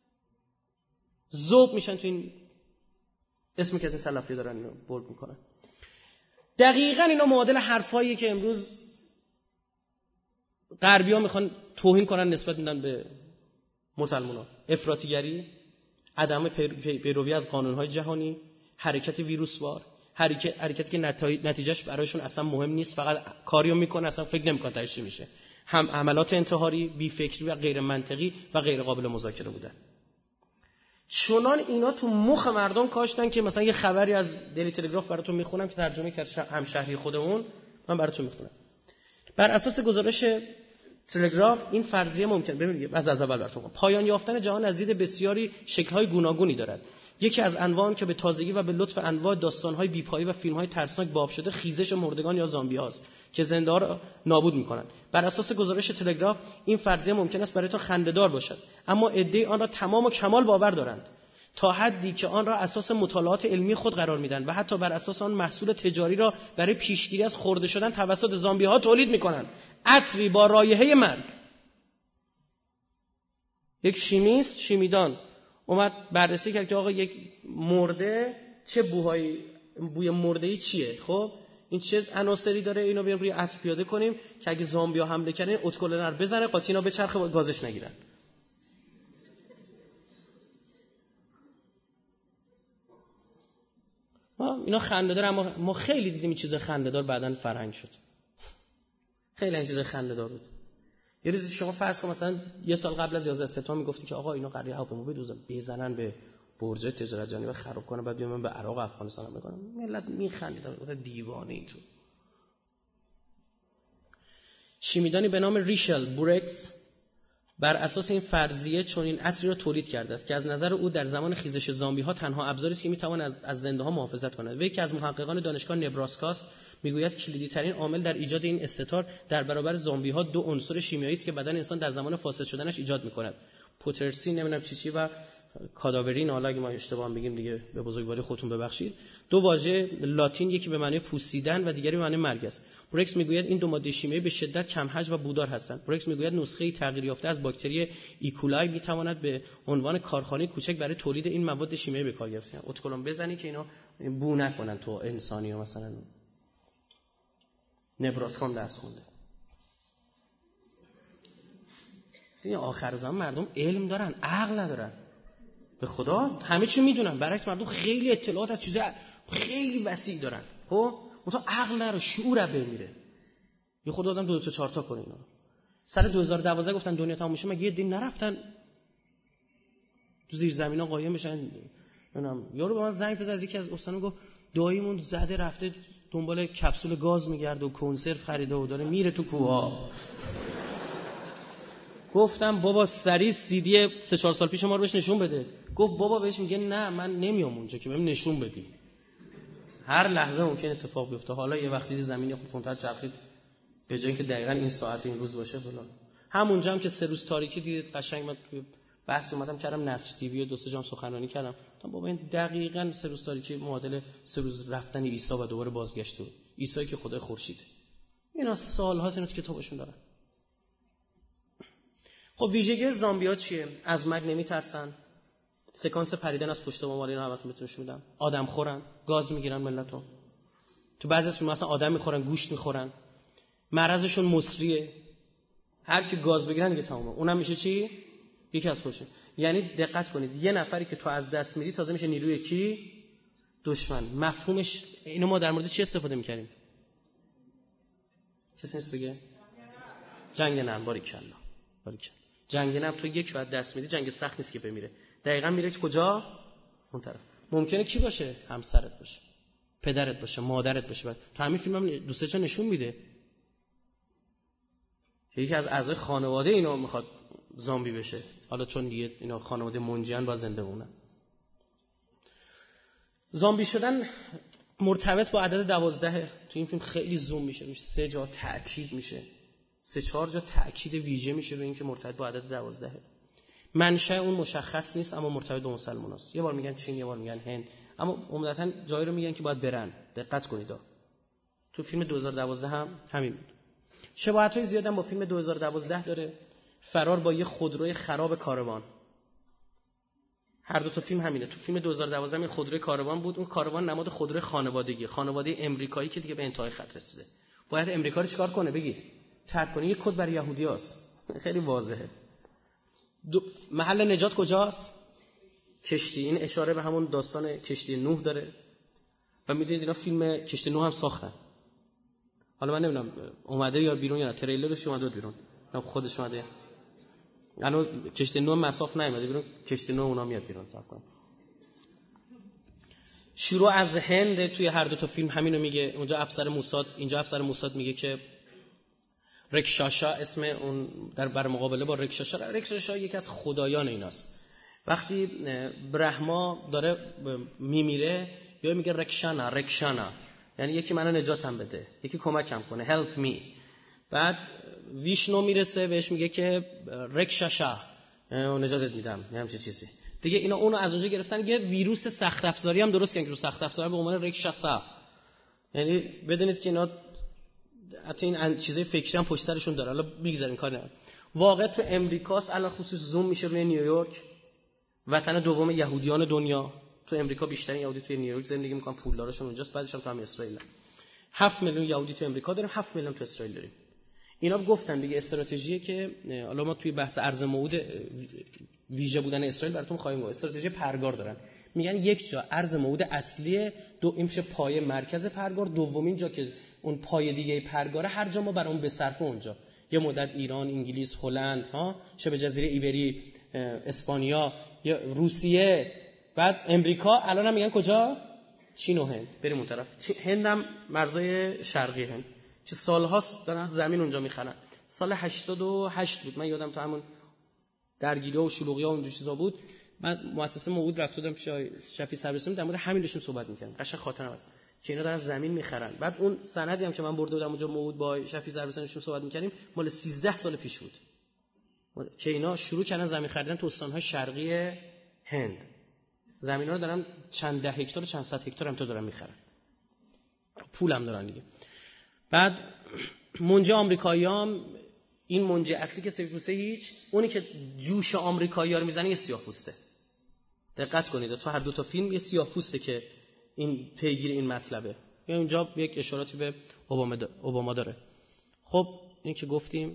ذوب میشن تو این اسمی که از این سلفی دارن اینو بولد میکنن. دقیقاً اینا معادل حرفاییه که امروز غربی‌ها میخوان توهین کنن نسبت میدن به مسلمانان. افراطیگری، عدم پیروی از قانون‌های جهانی، حرکت ویروسوار، حرکت حرکتی که نتیجهش برایشون اصلا مهم نیست، فقط کاریو میکنه، اصلا فکر نمیکنن تاش چی میشه. هم عملات انتحاری، بی فکری و غیر منطقی و غیر قابل مذاکره بودن. چنان اینا تو مخ مردم کاشتن که مثلا یه خبری از دیلی تلگراف براتون میخونم که ترجمه کرد همشهری خودمون، من براتون میخونم. بر اساس گزارش تلگراف این فرضیه ممکن، ببینید از از اول براتون، پایان یافتن جهان از دید بسیاری شکل‌های گوناگونی دارد. یکی از انواع که به تازگی و به لطف انواع داستان‌های بی‌پایه و فیلم‌های ترسناک باب شده خیزش مردگان یا زامبی‌هاست که زنده‌ها را نابود می‌کنند. بر اساس گزارش تلگراف این فرضیه ممکن است برایتان خنده‌دار باشد، اما عده‌ای آن را تمام و کمال باور دارند، تا حدی که آن را اساس مطالعات علمی خود قرار میدن و حتی بر اساس آن محصول تجاری را برای پیشگیری از خورده شدن توسط زامبی‌ها تولید می‌کنند. عطری با رایحه مرگ. یک شیمیست، شیمیدان اومد بررسی کرد که آقا یک مرده چه بوهای بوی مرده‌ای چیه؟ خب این چه عناصری داره؟ اینو بیام روی عطر پیاده کنیم که اگه زامبی‌ها حمله کنن اتکلن رو بزنه قاطینا به چرخ گازش نگیرن. اینا خنده‌دار، اما ما خیلی دیدیم این چیز خنده‌دار بعدن فرهنگ شد. خیلی این چیز خنده‌دار بود. یه روزی شما فرض کن مثلا یه سال قبل از یازده سپتامبر میگفتی که آقا اینا قراره هواپیما بدوزن بزنن به برج تجارت جهانی و خراب کنن، بعد بیان به عراق و افغانستان هم بکنن. ملت میخندیدن، گفتن دیوانه ای تو. شیمیدانی به نام ریشل بورکس بر اساس این فرضیه چون این عطری را تولید کرده است که از نظر او در زمان خیزش زامبی ها تنها ابزاری است که میتواند از, از زنده ها محافظت کند. وی که از محققان دانشگاه نبراسکاست میگوید کلیدی ترین عامل در ایجاد این استتار در برابر زامبی ها دو عنصر شیمیایی است که بدن انسان در زمان فاسد شدنش ایجاد میکند: پوترسین نمیدونم چی چی و کاداورین. حالا اگه ما اشتباه بگیم دیگه به بزرگواری خودتون ببخشید. دو واژه لاتین، یکی به معنی پوسیدن و دیگری به معنی مرگ است. برکس میگوید این دو ماده شیمیایی به شدت کم حجم و بودار هستند. برکس میگوید نسخه تغییر یافته از باکتری ایکولای میتواند به عنوان کارخانه کوچک برای تولید این مواد شیمیایی به کار گرفته شود. اتکلون بزنی که اینا بو نکنن تو انسانی. و مثلا نبراسکام درس خونده. این آخر زمان مردم علم دارن، عقل ندارن. به خدا همه چی میدونن، برعکس مردم خیلی اطلاعات از چیزا خیلی وسیع دارن. خب مثلا عقل نداره، شعور رو بمیره. یه خدا آدم دو تا چهار تا کنه اینا. سال دو هزار و دوازده گفتن دنیا تموم میشه، مگه یه دین نرفتن تو زیر زمینا قایم بشن؟ نمیدونم یارو به من زنگ زد از یکی از استانا گفت داییمون زده رفته دنبال کپسول گاز میگرده و کنسرو خریده و داره میره تو کوها. گفتم بابا سری سی دی سه چهار سال پیش ما رو بهش نشون بده. گفت بابا بهش میگه نه من نمیام اونجا که بهم نشون بدی. هر لحظه ممکن اتفاق بیفته. حالا یه وقتی دید زمین خود تونتر چرخید به جای اینکه دقیقاً این ساعت این روز باشه فلان. همونجا هم که سه روز تاریکی دید قشنگ من توی بحث اومدم کردم نصر تیوی و دو سه جام سخنرانی کردم. گفتم بابا این دقیقاً سه روز تاریکی معادل سه روز رفتن عیسی و دوباره بازگشت بود. عیسی که خدای خورشیده. اینا سال‌هاست اینا تو کتابشون دارن. خب ویژگی زامبی‌ها چیه؟ از مرگ نمیترسن، سکانس پریدن از پشت بام اینا همتون بهتون نشون میدم، آدم خورن، گاز میگیرن ملتو، تو بعضی از فیلم‌ها مثلا آدم میخورن، گوشت میخورن، مرضشون مصریه، هر کی گاز بگیرن دیگه تمومه. اونم میشه چی؟ یکی از خودشون. یعنی دقت کنید یه نفری که تو از دست میدی تازه میشه نیروی کی؟ دشمن. مفهومش اینو ما در مورد چی استفاده می‌کردیم؟ کسی نیست بگه؟ جنگ نرم. باریکلا باریکلا. جنگ نرم تو یک بعد دست میدی جنگ سخت نیست که بمیره. دقیقاً میره کجا؟ اون طرف. ممکنه کی باشه؟ همسرت باشه، پدرت باشه، مادرت باشه. تو همین فیلم هم دوستش نشون میده که یکی از اعضای خانواده اینو میخواد زامبی بشه. حالا چون دیگه اینا خانواده منجیان با زنده بمونن. زامبی شدن مرتبط با عدد دوازده. تو این فیلم خیلی زوم میشه روش، سه جا تأکید میشه، سه چهار جا تأکید ویژه میشه روی اینکه مرتبط با عدد دوازده. منشأ اون مشخص نیست اما مرتبط با مسلماناست. یه بار میگن چین، یه بار میگن هند، اما عمدتاً جایی رو میگن که باید برن. دقت کنید تو فیلم دو هزار و دوازده هم همین بود. شباهت‌های زیاد هم با فیلم دو هزار و دوازده داره. فرار با یه خودروی خراب کاروان. هر دو تا فیلم همینه. تو فیلم دو هزار و دوازده این خودروی کاروان بود. اون کاروان نماد خودروی خانوادگی، خانواده امریکایی که دیگه به انتهای خط رسیده. باید امریکا رو چیکار کنه؟ بگید ترک کنه. یه کد برای یهودیاست. خیلی واضحه. دو... محل نجات کجاست؟ کشتی. این اشاره به همون داستان کشتی نوح داره. و میدونید اینا فیلم کشتی نوح هم ساختن. حالا من نمیدونم اومده یا بیرون یا نه، تریلرش اومده بیرون، نه خودش اومده. یعنی کشتی نوح مساف نیومده بیرون، کشتی نوح اونا میاد بیرون. صبر کن. شروع از هند توی هر دو تا فیلم همینو میگه. اونجا افسر موساد، اینجا افسر موساد میگه که رکشاشا اسم اون در بر مقابله با رکشاشا. رکشاشا یکی از خدایان ایناست وقتی برهما داره میمیره یا میگه رکشانا رکشانا، یعنی یکی منو نجاتم بده، یکی کمکم کنه، help me. بعد ویشنو میرسه بهش میگه که رکشاشا، نجاتت میدم، همچین چیزی دیگه. اینا اونو از اونجا گرفتن یه ویروس سخت افزاری هم درست کردن که رو سخت افزاری به عنوان رکشاسا. یعنی بدونید که اینا حتی این چیزای فکری هم پشت سرشون داره. حالا میگذاریم کار ندارم. واقع تو امریکاست الان، خصوص زوم میشه روی نیویورک، وطن دوم یهودیان دنیا. تو امریکا بیشترین یهودی توی نیویورک زندگی میکنن، پولدارشون اونجاست، بعدش هم تو همین اسرائیل. هفت میلیون یهودی تو امریکا داریم، هفت میلیون تو اسرائیل داریم. اینا گفتن دیگه استراتژیه که حالا ما توی بحث ارز موعود ویژه بودن اسرائیل براتون خواهیم گفت. استراتژی پرگار دارن، میگن یک جا ارز موعود اصلی، دو این میشه پایه مرکز پرگار، دومین جا که اون پایه دیگه پرگاره هر جا ما برام بصرفه اونجا. یه مدت ایران، انگلیس، هلند ها، شبه جزیره ایبری، اسپانیا، یا روسیه، بعد امریکا، الان هم میگن کجا؟ چین و هند. بریم اون طرف. هند هم مرزای شرقی هند که سالهاست دارن زمین اونجا میخرن. سال هشتاد و هشت بود، من یادم تو همون درگیری‌ها و شلوغی‌ها و اون چیزا بود، من مؤسسه موعود رفت بودم پیش شفیع سربسیم، در مورد همین داشتیم صحبت می‌کردیم. قشنگ خاطرم هست که اینا دارن زمین میخرن. بعد اون سندی هم که من برده بودم اونجا موعود با شفیع سربسیم داشتیم صحبت می‌کردیم، مال سیزده سال پیش بود که اینا شروع کردن زمین خریدن تو استان‌های شرقی هند. زمینا رو دارن چند ده هکتار، چند صد هکتار هم تو دارن میخرن، پولم دارن دیگه. بعد منجه آمریکاییام، این منجه اصلی که سفیدپوسته هیچ، اونی که جوش آمریکایی‌ها رو میزنه یه سیاه‌پوسته. دقت کنید تو هر دو تا فیلم یه سیاه‌پوسته که این پیگیر این مطلبه. یا اینجا یک اشاراتی به اوباما اوباما داره. خب این که گفتیم،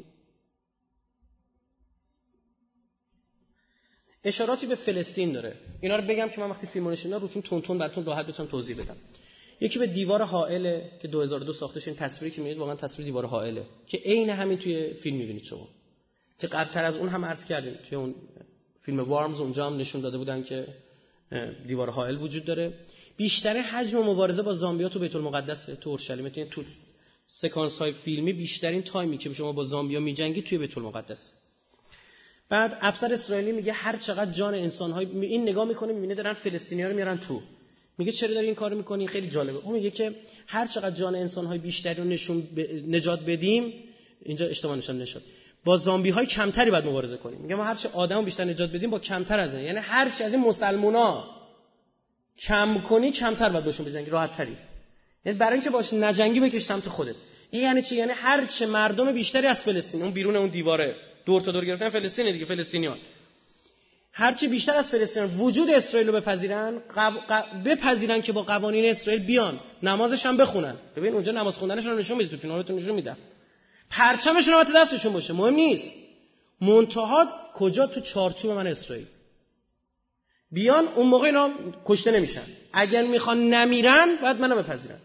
اشاراتی به فلسطین داره. اینا رو بگم که من وقتی فیلمو نشوندم رو فیلم تون تون براتون راحت بتونم توضیح بدم. یکی به دیوار حائله که دو هزار و دو ساخته شده، این تصویری که می‌بینید واقعا تصویر دیوار حائله که عین همین توی فیلم می‌بینید شما، که قبل‌تر از اون هم عرض کردیم توی اون فیلم وارمز اونجا هم نشون داده بودن که دیوار حائل وجود داره. بیشتر حجم مبارزه با زامبیا تو بیت المقدس تو اورشلیم، یعنی تو سکانس‌های فیلمی بیشترین تایمی که شما با زامبیا می‌جنگید توی بیت المقدس. بعد افسر اسرائیلی میگه هر چقدر جان انسان‌های این نگاه می‌کنه می‌بینه دارن فلسطینی‌ها رو میارن تو، میگه چرا داری این کارو می‌کنی؟ خیلی جالبه. اون میگه که هر چقدر جان انسان‌های بیشتری رو نشون ب... نجات بدیم، اینجا اشتباه نشون نشد، با زامبی‌های کمتری باید مبارزه کنیم. میگه ما هر چه آدمو بیشتر نجات بدیم با کمتر از این، یعنی هر چی از این مسلمونا کم کنی کمتر باید بهشون بجنگی، راحت‌تری. یعنی برای اینکه باش نجنگی بکش سمت خودت. این یعنی چی؟ یعنی هر چه مردم بیشتری از فلسطین، اون بیرون اون دیواره دور تا دور گرفتن فلسطین دیگه، فلسطینیان هرچی بیشتر از فلسطینیان وجود اسرائیل رو بپذیرن، قب... قب... بپذیرن که با قوانین اسرائیل بیان نمازش هم بخونن. ببین اونجا نماز خوندنشون رو نشون میده، تو فیلماتون نشون میدن، پرچمشون رو وقت دستشون باشه، مهم نیست، منتها کجا؟ تو چارچوب من اسرائیل بیان، اون موقع اینا کشته نمیشن. اگر میخوان نمیرن بعد منو بپذیرن.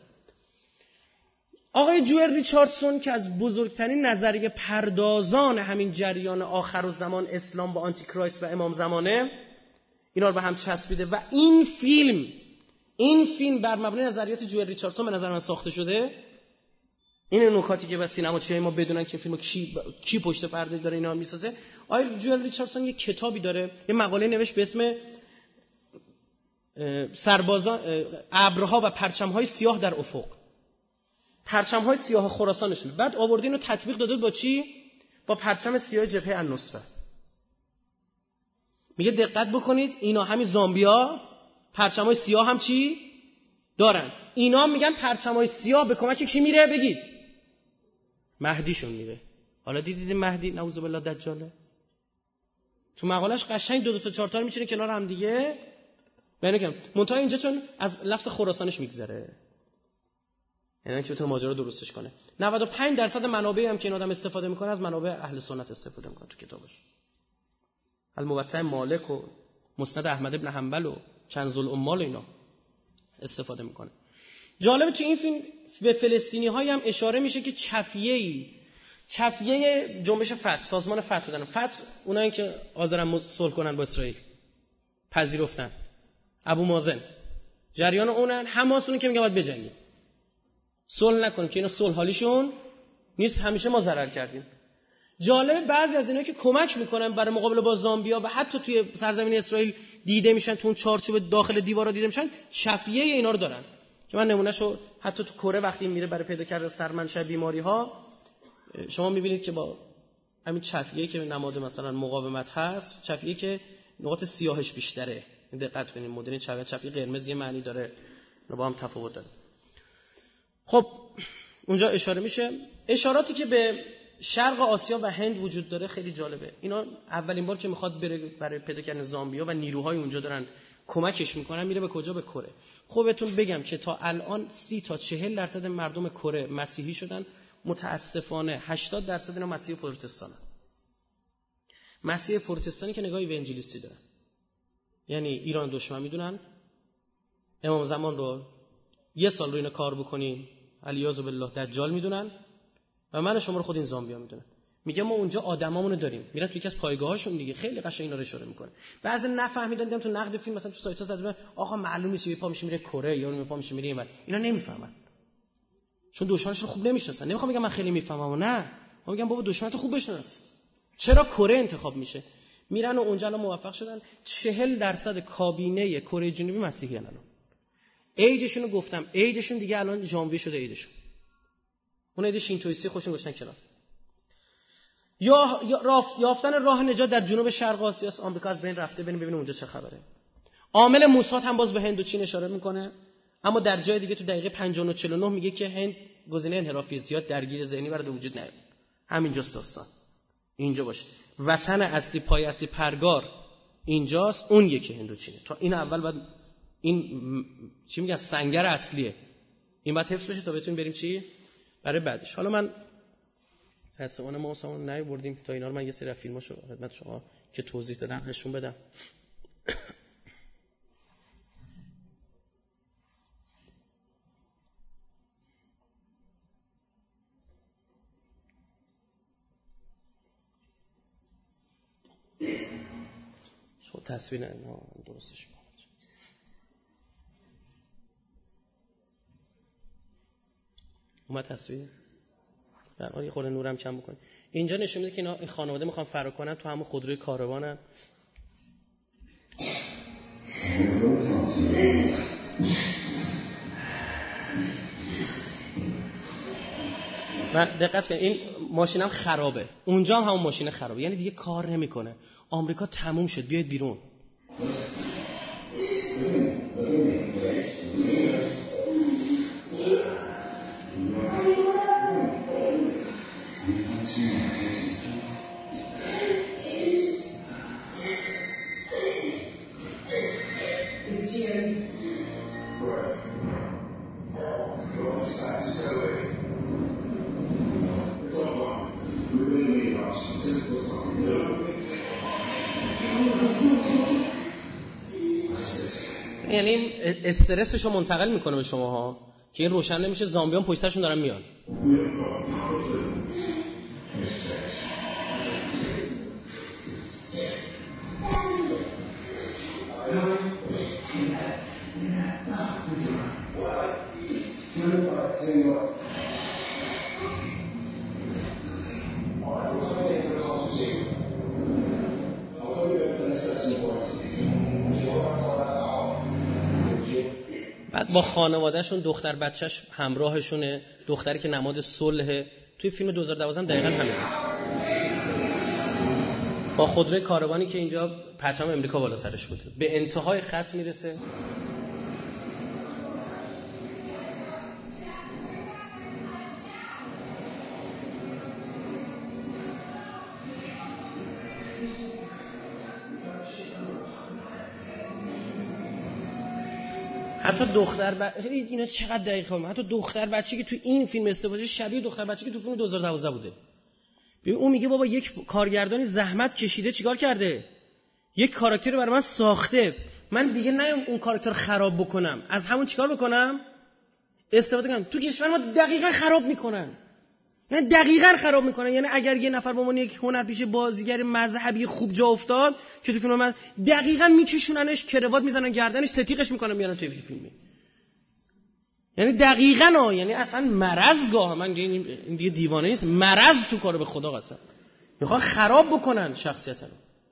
آقای جوئل ریچاردسون که از بزرگترین نظریه پردازان همین جریان آخر الزمان اسلام با آنتی کرایست و امام زمانه، اینا رو به هم چسبیده و این فیلم این فیلم بر مبنای نظریات جوئل ریچاردسون به نظر من ساخته شده. این نکاتی که بس سینماچیای ما بدونن که فیلمو کی کی پشت پرده داره اینا میسازه. آقای جوئل ریچاردسون یه کتابی داره، یه مقاله نوشت به اسم سربازان ابرها و پرچم‌های سیاه در افق، پرچم‌های سیاه خراسانشون. بعد آورد اینو تطبیق داده با چی؟ با پرچم سیاه جبهه النصره. میگه دقت بکنید اینا همین زامبیا پرچم‌های سیاه هم چی دارن. اینا میگن پرچم‌های سیاه به کمک کی میره؟ بگید. مهدیشون میره. حالا دیدید مهدی نعوذ بالله دجاله؟ تو مقالش قشنگ دو دو تا چهار تا میچینه کنار هم دیگه. من میگم منتها اینجا چون از لفظ خراسانش میگذره، یعنی که تو ماجرا درستش کنه. نود و پنج درصد منابعی هم که این آدم استفاده میکنه از منابع اهل سنت استفاده میکنه تو کتابش. الموطأ مالک و مسند احمد ابن حنبل و کنز الاموال اینا استفاده میکنه. جالب تو این فیلم به فلسطینی های هم اشاره میشه که چفیه‌ای چفیه جنبش فتح، سازمان فتح بودن. فتح اونایی که حاضرن صلح کنن با اسرائیل، پذیرفتن. ابو مازن جریان اونن، حماس اون که میگه باید بجنگیم، صلح نکنیم که اینا صلح حالیشون نیست، همیشه ما ضرر کردیم. جالب بعضی از اینا که کمک میکنن برای مقابله با زامبیا و حتی توی سرزمین اسرائیل دیده میشن، تو اون چارچوب داخل دیوارا دیده میشن، شفیه اینا رو دارن که من نمونهشو حتی تو کره وقتی میره برای پیدا کردن سرمنشأ بیماری ها، شما میبینید که با همین شفیه که نماد مثلا مقاومت هست، شفیه که نقاط سیاهش بیشتره، دقت کنید مدل شفیه شفیه قرمز یه معنی داره، با هم تفاوت داره. خب اونجا اشاره میشه. اشاراتی که به شرق آسیا و هند وجود داره خیلی جالبه. اینا اولین بار که میخواد بره برای پیدا کردن زامبیا و نیروهای اونجا دارن کمکش میکنن، میره به کجا؟ به کره. خب بهتون بگم که تا الان سی تا چهل درصد مردم کره مسیحی شدن. متاسفانه هشتاد درصد اینا مسیحی پروتستانن. مسیحی پروتستانی که نگاهی به انجیلیستی دارن، یعنی ایران دشمن میدونن، امام زمان رو یه سال رو اینا کار بکنین علیاذ بالله دجال میدونن و من شما رو خود این زامبیا میدونن. میگه ما اونجا آدمامونو داریم، میرن تو یکی از پایگاهاشون دیگه، خیلی قشنگ اینا رو اشاره میکنه. بعضی نفهمیدن، دیدم تو نقد فیلم مثلا تو سایت‌ها زدن آقا معلوم نیست یه پا میشه میره کره یا اون پا میشه میره اینور. اینا نمیفهمن چون دشمنشون خوب نمیشناسن. نمیخوام بگم من خیلی میفهمم، نه، من میگم بابا دشمنت خوب بشناس. چرا کره انتخاب میشه؟ میرن و اونجا الان موفق شدن چهل درصد کابینه کره جنوبی مسیحی ان. الان عیدشون رو گفتم، عیدشون دیگه الان ژانویه شده عیدشون. اون عید شینتویستی خوشون گذاشتن کنار. یا یافتن راه نجات در جنوب شرق آسیا، آمریکا از بین رفته، بریم ببینیم اونجا چه خبره. عامل موساد هم باز به هند و چین اشاره میکنه، اما در جای دیگه تو دقیقه پنجاه و نه چهل و نه میگه که هند گزینه انحرافی زیاد درگیر ذهنی برای وجود نیاد. همینجاست داستان. اینجا باشه. وطن اصلی، پای اصلی پرگار اینجاست، اون یکی هند و چینه. تا این اول بعد این چی میگن سنگر اصلیه. این باید حفظ بشه تا بتونیم بریم چی؟ برای بعدش. حالا من تصویر ما اصلا نیاوردیم تا اینا رو من یه سری فیلماشو خدمت شما که توضیح دادم نشون بدم. شو تصویر نه درستش کنم. اومد تصویر؟ در حالی خود نورم کم بکنید. اینجا نشون میده که اینا این خانواده میخوان فرار کنن، تو همون خودروی کاروانن. و دقت کنید این ماشینم خرابه، اونجا هم همون ماشین خرابه، یعنی دیگه کار نمیکنه. آمریکا تموم شد، بیاید بیرون. یعنی استرسشو منتقل میکنه به شماها که این روشن نمیشه، زامبیان پشت سرشون دارن میان. بعد با خانوادهشون، دختر بچهش همراهشونه، دختری که نماد صلح. توی فیلم دو هزار و دوازده دقیقاً همین بود. با خودروی کاروانی که اینجا پرچم امریکا بالا سرش بود، به انتهای خط میرسه. حتی دختر ب... اینا چقدر دقیقه هم. حتی دختر بچه‌ای که تو این فیلم استفاده شبیه دختر بچه‌ای که تو فیلم دو هزار و دوازده بوده. ببین اون میگه بابا یک کارگردانی زحمت کشیده چیکار کرده؟ یک کاراکتر رو برای من ساخته. من دیگه نیام اون کاراکتر رو خراب بکنم. از همون چیکار بکنم؟ استفاده کنم. تو کشور ما دقیقاً خراب میکنن. یعنی دقیقاً خراب میکنن. یعنی اگر یه نفر به عنوان یک هنرپیشه بازیگر مذهبی خوب جا افتاد که تو فیلم من دقیقاً میکشوننش، کروات میزنن گردنش، ستیقش میکنن میارن توی فیلمی. یعنی دقیقاً ها، یعنی اصلا مرض گاه من این دیگه دیوانه نیست، مرض تو کارو به خدا قسم. میخوان خراب بکنن شخصیت رو.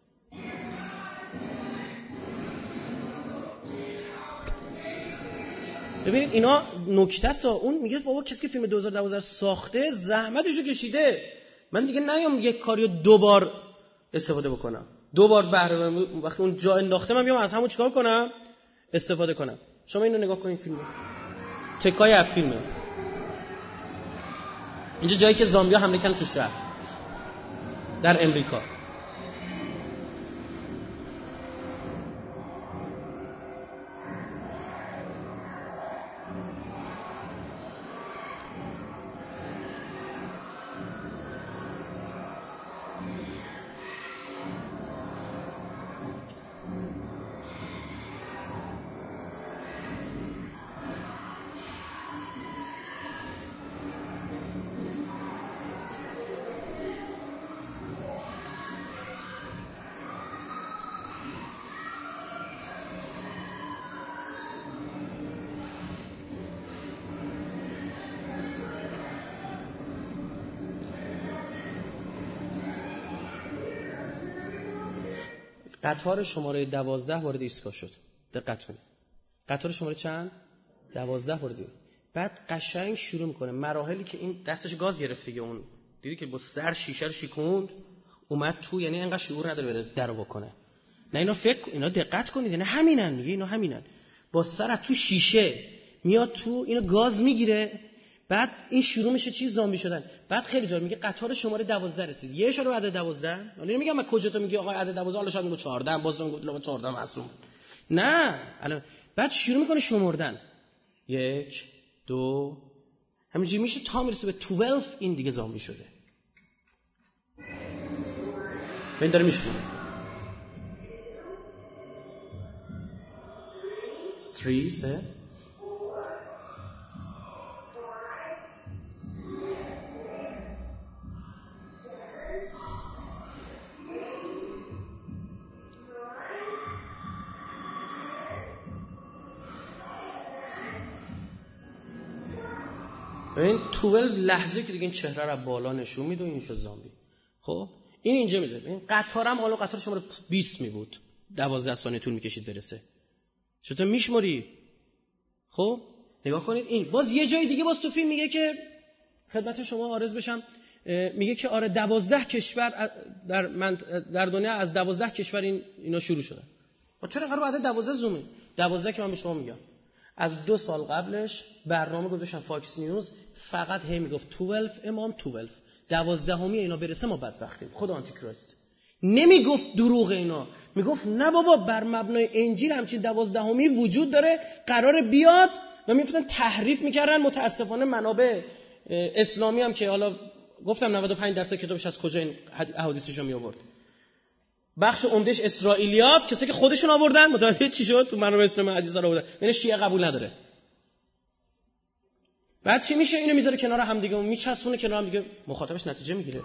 ببینید اینا نکته است. اون میگه بابا کسی که فیلم دو هزار و دوازده ساخته زحمتشو کشیده، من دیگه نیام یک کاریو دوبار استفاده بکنم، دوبار بهره وقتی اون جا انداخته من بیام از همون چیکار کنم استفاده کنم. شما اینو نگاه کنید فیلمو، تکای از فیلمه. اینجا جایی که زامبیا حمله کردن تو شهر در امریکا. قطار شماره دوازده وارد ایستگاه شد. دقت کنید. قطار شماره چند؟ دوازده وارد. بعد قشنگ شروع میکنه مراحلی که این دستش گاز گرفت دیگه، اون دیدی که با سر شیشه رو شکوند اومد تو، یعنی انقدر شعور نداره بره درو بکنه. نه اینا فکر اینا دقت کنید، یعنی همینن، میگه اینا همینن. با سر تو شیشه میاد تو، اینو گاز میگیره، بعد این شروع میشه چیز زامبی شدن. بعد خیلی جالب میگه قطار شماره دوازده رسید. یه اشاره به عدد دوازده. ولی میگم من کجا تو میگی آقا عدد دوازده، حالا شاید میگه چهارده، باز میگه لا چهارده معصوم. نه الان بعد شروع میکنه شمردن. یک دو همینجوری میشه تا میرسه به دوازده. این دیگه زامبی شده. من داره میشونه سه سه این دوازده لحظه که دیگه این چهره رو بالا نشون میده و این شد زامبی. خب این اینجا میذاره. این قطارم حالا قطار شماره بیست می بود، دوازده ثانیه طول میکشید برسه. چطور میشماری؟ خب نگاه کنید این باز یه جای دیگه باز تو فیلم میگه که خدمت شما عرض بشم، میگه که آره دوازده کشور در من در دنیا از دوازده کشور این اینا شروع شدن. و چرا قرار بعد دوازده زومه؟ دوازده که من به شما میگم از دو سال قبلش برنامه گذاشتن فاکس نیوز، فقط هی میگفت دوازده امام دوازده، دوازدهمی اینا برسه ما بدبختیم. خدا آنتی کریست نمیگفت دروغ اینا، میگفت نه بابا بر مبنای انجیل همچین دوازدهمی وجود داره قرار بیاد. و میفتن تحریف میکردن. متاسفانه منابع اسلامی هم که حالا گفتم نود و پنج درصد کتابش از کجا این احادیثشو می آورد، بخش عمدهش اسرائیلیات، کسی که خودشون آوردن. متوجه چی شد؟ تو منابع اسلامی حدیثا رو آوردن، یعنی شیعه قبول نداره. بعد چی میشه؟ اینو میذاره کنار هم دیگه، میچسبونه کنار هم دیگه، مخاطبش نتیجه میگیره.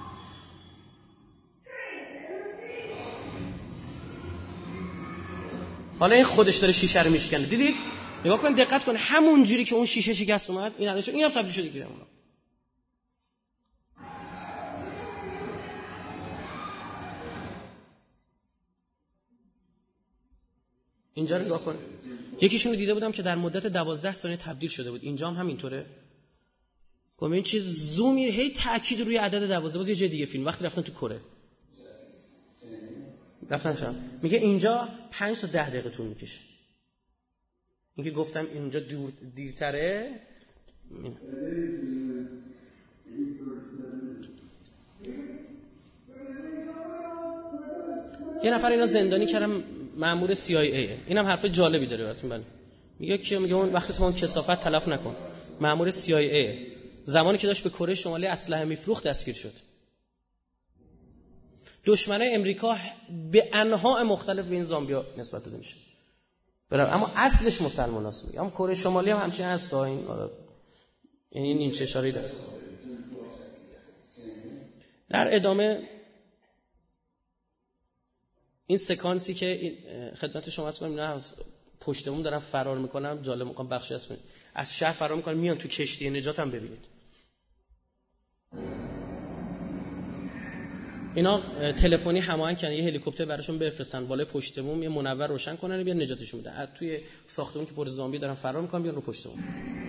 حالا این خودش داره شیشه رو میشکنه. دیدید؟ نگاه کن دقت کن، همون جوری که اون شیشه شکست اومد این الان این هم تبدیل شده دیگه. اونا اینجا رو نگاه کن. یکیشون رو دیده بودم که در مدت دوازده ثانیه تبدیل شده بود. اینجا هم همینطوره. گفتم این چیز زومی هی تاکید روی عدد دوازده. باز یه جای دیگه فیلم وقتی رفتن تو کره رفتن شام میگه اینجا پنج تا ده دقیقه طول میکشه. اینکه گفتم اینجا دور دیرتره. یه نفر اینا زندانی کردم، مأمور سی آی ای. اینم حرف جالبی داره براتون. بله میگه که میگه اون وقتی تو اون کثافت تلف نکن. مأمور سی آی ای زمانی که داشت به کره شمالی اسلحه میفروخت دستگیر شد. دشمنای امریکا به انواع مختلف به این زامبیا نسبت داده میشه. اما اصلش مسلماناست. میگم کره شمالی هم همچین هست تا این یعنی این چه اشاره‌ای داره. در ادامه این سکانسی که خدمت شما هست کنم، نه پشتمون دارم فرار میکنم، جالب میکنم بخشی هست از شهر فرار میکنم میان تو کشتی نجات هم ببینید. اینا تلفنی هماهنگ کردن یه هلیکوپتر براشون بفرستن بالای پشت بوم، یه منور روشن کنن و بیان نجاتشون بدن. توی ساختمون که پر زامبی دارن فرار میکنن بیان رو پشت بوم.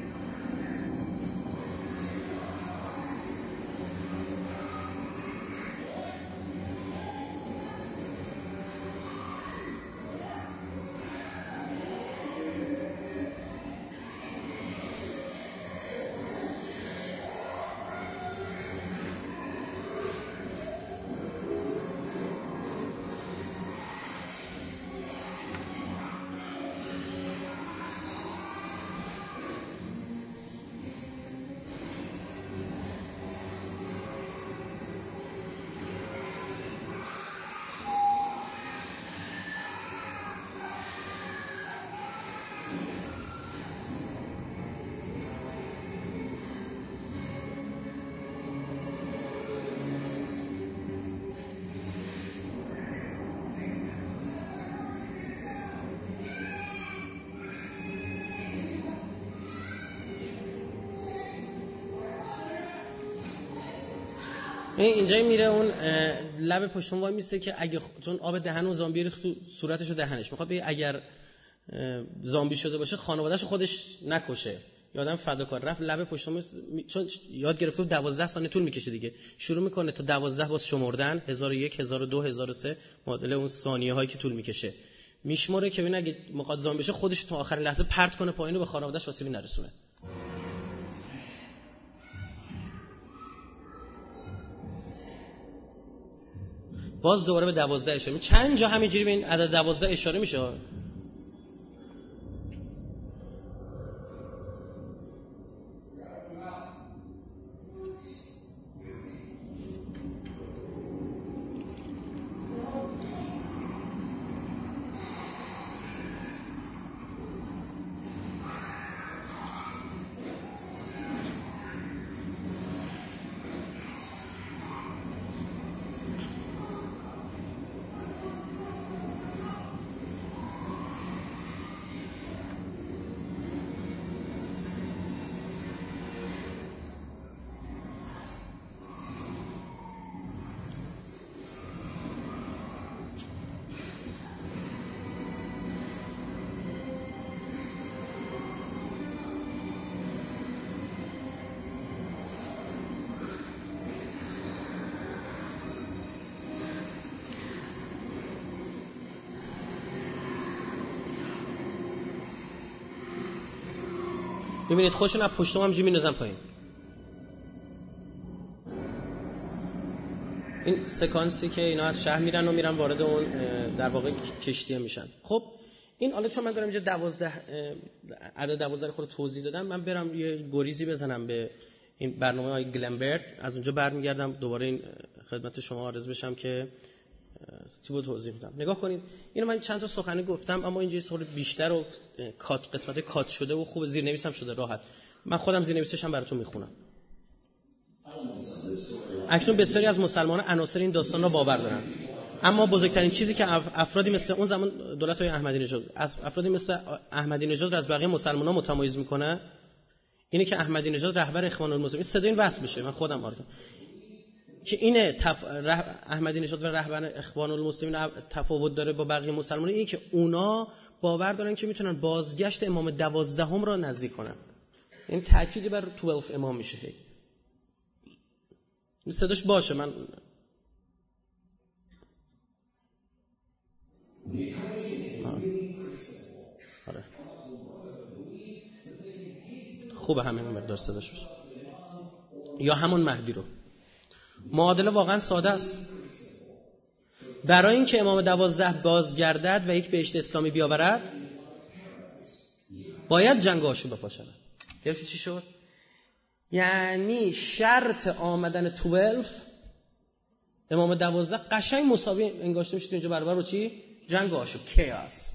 اینجا میره اون لب پشتون وای میسته که اگه چون آب دهن اون زامبی ریخت تو صورتش و دهنش، میخواد بگه اگر زامبی شده باشه خانواده‌اش خودش نکشه. یادم فداکار رفت لب پشتون، چون یاد گرفته بود دوازده ثانیه طول میکشه دیگه، شروع میکنه تا دوازده باز شمردن، هزار و یک، هزار و دو، هزار و سه، معادل اون ثانیه هایی که طول میکشه میشمره که ببین اگه میخواد زامبی بشه خودش تا آخر لحظه پرت کنه پایین و به خانواده‌اش آسیبی نرسونه. باز دوباره به دوازده اشاره، چند جا همینجوری به این عدد دوازده اشاره میشه. ببینید خودشون از پشتم همجوری می‌نازن پایین. این سکانسی که اینا از شهر میرن و میرن وارد اون در واقع کشتی میشن. خب این حالا چون من دارم اینجا دوازده عدد دوازده خود توضیح دادم، من برم یه گریزی بزنم به این برنامه های گلنبرت، از اونجا برمیگردم دوباره این خدمت شما عرض بشم که چی بود توضیح میدم. نگاه کنید اینو من چند تا سخنی گفتم اما اینجوری صورت بیشتر و کات قسمت کات شده و خوب زیرنویسم شده راحت. من خودم زیرنویسش هم براتون میخونم. اکنون بسیاری از مسلمانان عناصر این داستان را باور دارند، اما بزرگترین چیزی که افرادی مثل اون زمان دولت‌های احمدی نژاد افرادی مثل احمدی نژاد را از بقیه مسلمانان متمایز میکنه اینه که احمدی نژاد رهبر اخوان المسلمین، صدای این وصل بشه، من خودم آره که اینه تف... رح... احمدی نژاد و رهبر اخوان المسلمین تفاوت داره با بقیه مسلمانان، اینه که اونا باور دارن که میتونن بازگشت امام دوازدهم را نزدیک کنن. این تأکیدی بر دوازده امام میشه. صداش باشه من آره خوبه همین مقدار صداش باشه. یا همون مهدی رو معادله واقعا ساده است. برای اینکه امام دوازده بازگردد و یک بهشت اسلامی بیاورد باید جنگ آشوب بپاشد. گرفتی چی شد؟ یعنی شرط آمدن دوازده امام دوازده قشنگ مساوی انگاشته میشه اینجا برابر با چی؟ جنگ آشوب، کیاس،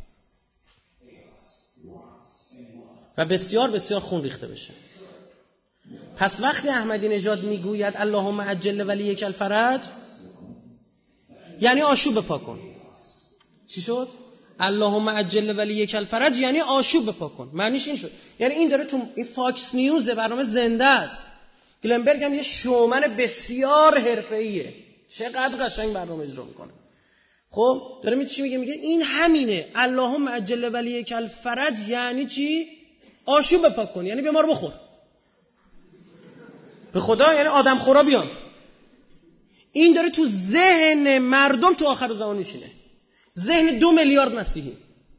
و بسیار بسیار خون ریخته بشه. پس وقتی احمدی نژاد میگوید اللهم عجل ولیک الفرج یعنی آشوب بپا کن. چی شد؟ اللهم عجل ولیک الفرج یعنی آشوب بپا کن. معنیش این شد. یعنی این داره تو این فاکس نیوز برنامه زنده است. گلنبرگ هم یه شومن بسیار حرفه‌ایه. چقدر قشنگ برنامه اجرا میکنه. خب داره می چی میگه؟ میگه این همینه. اللهم عجل ولیک الفرج یعنی چی؟ آشوب بپاک کن، یعنی بیمار بخور. به خدا یعنی آدم خورا بیان. این داره تو ذهن مردم تو آخر زمان میشینه. ذهن دو میلیارد مسیحی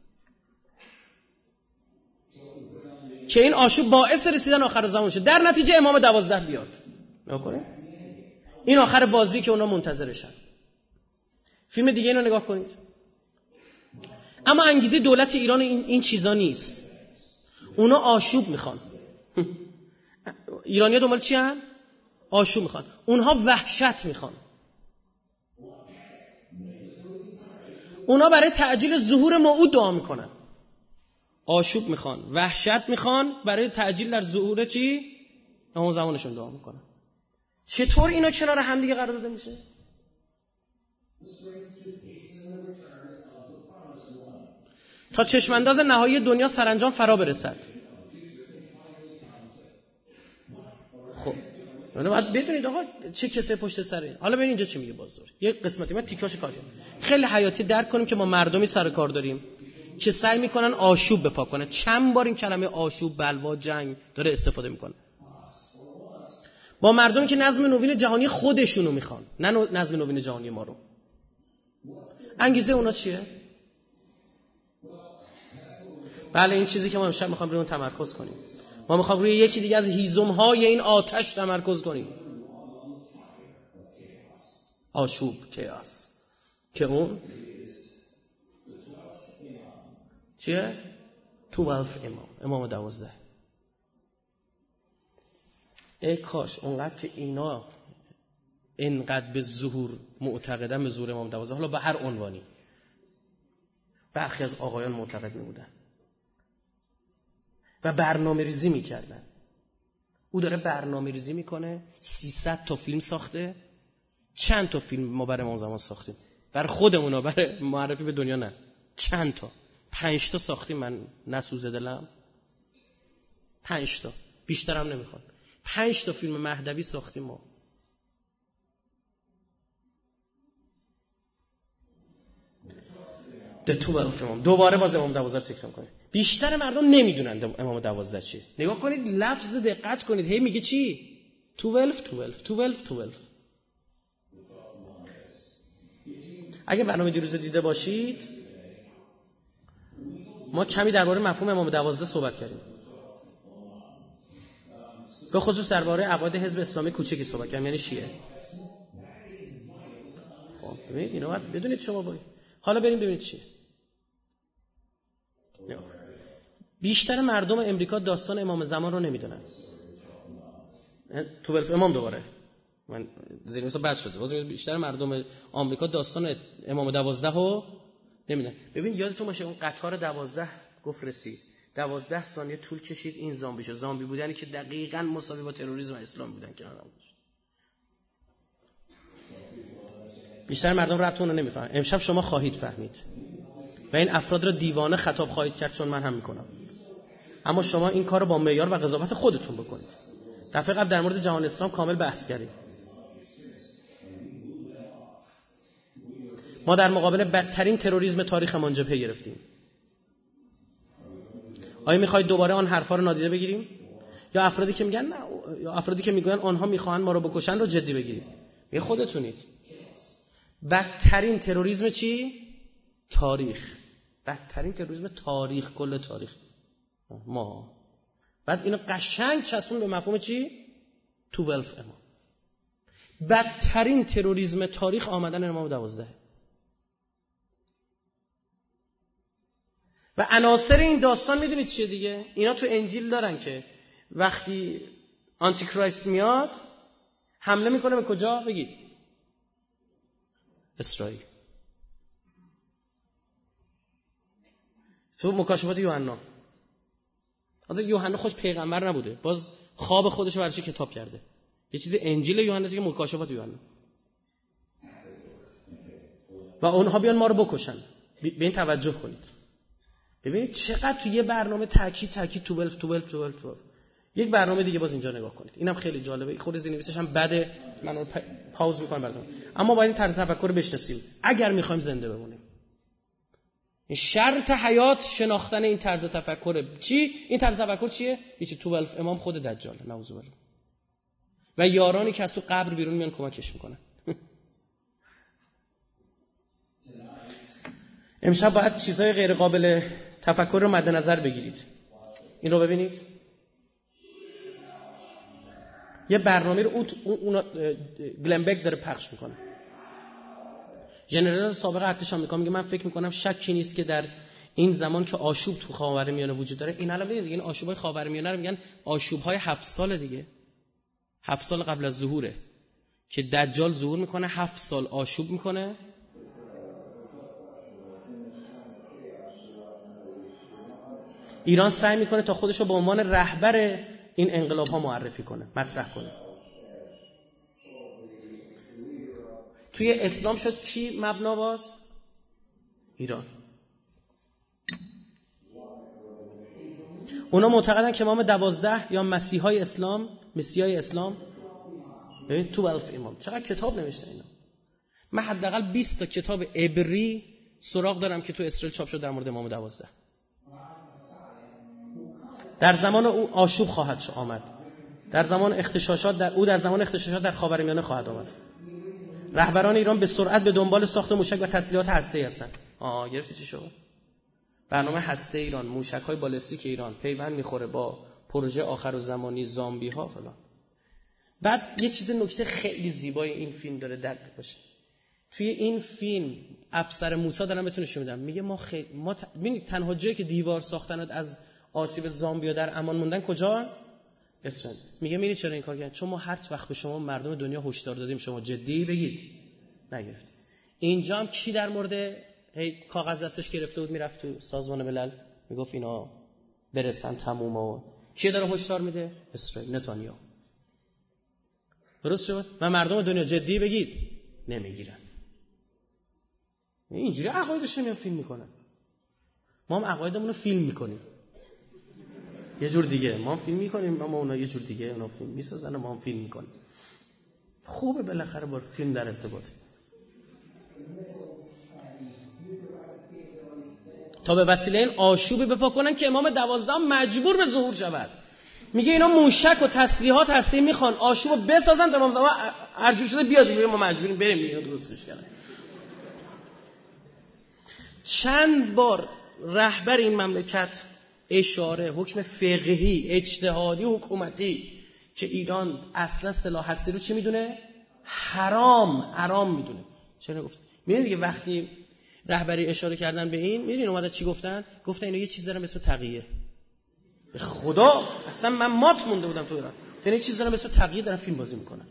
که این آشوب باعث رسیدن آخر زمان شه. در نتیجه امام دوازده بیاد. نکنه این آخر بازی که اونا منتظرشن. فیلم دیگه اینو نگاه کنید. اما انگیزه دولت ایران این, این چیزا نیست. اونا آشوب میخوان. ایرانی‌ها دنبال چی هن؟ آشوب میخوان. اونها وحشت میخوان. اونا برای تعجیل ظهور موعود دعا میکنن. آشوب میخوان، وحشت میخوان، برای تعجیل در ظهور چی؟ اون زمانشون دعا میکنن. چطور اینا کنار هم دیگه قرار داده میشه؟ تا چشمانداز نهایی دنیا سرانجام فرا برسد. خب من باید بدونید آقا چه کسایی پشت سره. حالا ببین اینجا چی میگه بازار. یه قسمتی من تیکاشو کار کنم. خیلی حیاتی درک کنیم که ما مردمی سر کار داریم که سعی میکنن آشوب بپا کنن. چند بار این کلمه آشوب، بلوا، جنگ داره استفاده میکنه. با مردمی که نظم نوین جهانی خودشونو میخوان، نه نظم نوین جهانی ما رو. انگیزه اونا چیه؟ بله این چیزی که ما امشب میخوام روی اون تمرکز کنیم. ما میخوام روی یکی دیگه از هیزم‌های این آتش تمرکز کنیم. آشوب، کیاس. که اون چیه؟ دوازده امام، امام دوازده. ای کاش اونقدر که اینا اینقدر به ظهور معتقدن، به ظهور امام دوازده، حالا به هر عنوانی، برخی از آقایان معتقد می بودن و برنامه ریزی می کردن. او داره برنامه ریزی می کنه. سیصد تا فیلم ساخته. چند تا فیلم ما برای امام زمان ساختیم؟ برای خودمونا، برای معرفی به دنیا نه. چند تا؟ پنج تا ساختیم. من نسوزه دلم پنج تا، بیشترم نمیخواد. پنج تا فیلم مهدوی ساختیم ما. ده تو برای امام. دوباره باز امام دوازده رو تکرار کنید. بیشتر مردم نمیدونن امام دوازده چیه. نگاه کنید لفظ دقت کنید. هی میگه چی؟ دوازده دوازده دوازده دوازده. اگه برنامه دیروز دیده باشید ما کمی درباره مفهوم امام دوازده صحبت کردیم. به خصوص درباره عقاید حزب اسلامی کوچکی صحبت کردیم، یعنی شیعه. خب ببینید اینو باید بدونید شما باید. حالا بریم ببینید چیه. بیشتر مردم امریکا داستان امام زمان رو نمیدونن. دوازده امام دوباره من زیر مثلا بد شده. باز بیشتر مردم آمریکا داستان امام دوازده رو نمیدونن. ببین یادتون باشه اون قطار دوازده گفت رسید. دوازده ثانیه طول کشید این زامبی شد. زامبی بودنی که دقیقاً مساوی با تروریسم و اسلام بودن کنار هم بود. بیشتر مردم ربطون رو نمیفهمن. امشب شما خواهید فهمید و این افراد را دیوانه خطاب خواهید کرد، چون من هم میکنم. اما شما این کار رو با معیار و قضاوت خودتون بکنید. دفعه قبل در مورد جهان اسلام کامل بحث کردیم. ما در مقابل بدترین تروریسم تاریخمان جبهه گرفتیم. آیا میخواید دوباره آن حرفا رو نادیده بگیریم؟ یا افرادی که میگن نه، یا افرادی که میگن آنها میخوان ما رو بکشن رو جدی بگیریم؟ یه خودتونید. بدترین تروریسم چی؟ تاریخ. بدترین تروریسم تاریخ، کل تاریخ ما. بعد اینو قشنگ چسبون به مفهوم چی؟ دوازده امام. بدترین تروریسم تاریخ آمدن امام دوازده. و عناصر این داستان میدونید چیه دیگه؟ اینا تو انجیل دارن که وقتی آنتی کرایست میاد حمله میکنه به کجا؟ بگید. اسرائیل. تو مکاشفات یوحنا. حالا یوحنا خوش پیغمبر نبوده، باز خواب خودش رو برش کتاب کرده. یه چیز انجیل یوحنا که مکاشفات یوحنا. و اونها بیان ما رو بکشن. به این توجه کنید. ببینید چقدر تو یه برنامه تاکید تاکید دوازده دوازده دوازده. یک برنامه دیگه باز اینجا نگاه کنید، اینم خیلی جالبه، خود زیرنویسش هم بده، من اون پاوز میکنم براتون. اما با این طرز تفکر رو بشناسیم اگر میخوایم زنده بمونیم. این شرط حیات شناختن این طرز تفکر. چی این طرز تفکر چیه؟ هیچی، دوازده امام خود دجاله نعوذ بالله و یارانی که از تو قبر بیرون میان کمکش میکنن. امشب باید چیزهای غیر قابل تفکر رو مد نظر بگیرید. این رو ببینید، یه برنامه رو اون گلنبک داره پخش میکنه. ژنرال سابق ارتش آمریکا میگه من فکر میکنم شکی نیست که در این زمان که آشوب تو خاورمیانه وجود داره، این الان ببینید این آشوب‌های خاورمیانه رو میگن آشوب‌های هفت سال دیگه، هفت سال قبل از ظهوره که دجال ظهور میکنه، هفت سال آشوب میکنه. ایران سعی میکنه تا خودش رو به عنوان رهبر این انقلاب ها معرفی کنه، مطرح کنه. توی اسلام شد کی مبنا باز؟ ایران. اونا معتقدن که امام دوازده یا مسیحای اسلام، مسیحای اسلام، ببین دوازده امام، چقدر کتاب نوشته اینا. من حداقل بیست تا کتاب عبری سراغ دارم که تو اسرائیل چاپ شد در مورد امام دوازده. در زمان او آشوب خواهد شد آمد. در زمان اغتشاشات در او در زمان اغتشاشات در خاورمیانه خواهد آمد. رهبران ایران به سرعت به دنبال ساخت موشک و تسلیحات هسته‌ای هستند. آها گرفتی چی شد؟ برنامه هسته ایران، موشک‌های بالستیک ایران پیوند میخوره با پروژه آخرالزمانی زامبی ها فلان. بعد یه چیز نکته خیلی زیبای این فیلم داره دقیق باشه. توی این فیلم افسر موسی دارم بهتون نشون میدم، میگه ما خیلی ما ت... ببینید تنها جایی که دیوار ساختند از آسیب زامبیا در امان موندن کجا؟ اسرائیل. میگه میری چرا این کار کردن؟ چون ما هر وقت به شما مردم دنیا هشدار دادیم شما جدی بگید نگرفت. اینجا هم کی در مورد هی کاغذ دستش گرفته بود میرفت تو سازمان ملل میگفت اینا برسن تموم و کی داره هشدار میده؟ اسرائیل، نتانیاهو. درست شد؟ و مردم دنیا جدی بگید نمیگیرن. اینجوری عقایدش میام فیلم میکنن. ما هم عقایدمون رو فیلم میکنیم یه جور دیگه، ما هم فیلم میکنیم اما اونا یه جور دیگه اونا فیلم میسازن و ما هم فیلم میکنیم. خوبه بالاخره با فیلم در ارتباط تا به وسیله این آشوبی بپا کنن که امام دوازده مجبور به ظهور شود. میگه اینا موشک و تسلیحات هستی میخوان آشوبو بسازن تا امام زمان ارجوع شده بیاد، میگه ما مجبوریم بریم اینا درستش کردن. چند بار رهبر این مملکت اشاره حکم فقهی اجتهادی حکومتی که ایران اصلا سلاح هستی رو چی میدونه؟ حرام حرام میدونه. چرا گفت؟ میدونید دیگه وقتی رهبری اشاره کردن به این، میدونید اومدن چی گفتن؟ گفتن اینا یه چیز دارن به اسم تقیه. به خدا اصلا من مات مونده بودم تو ایران. اینا یه چیز دارن به اسم تقیه دارن فیلم بازی میکنن.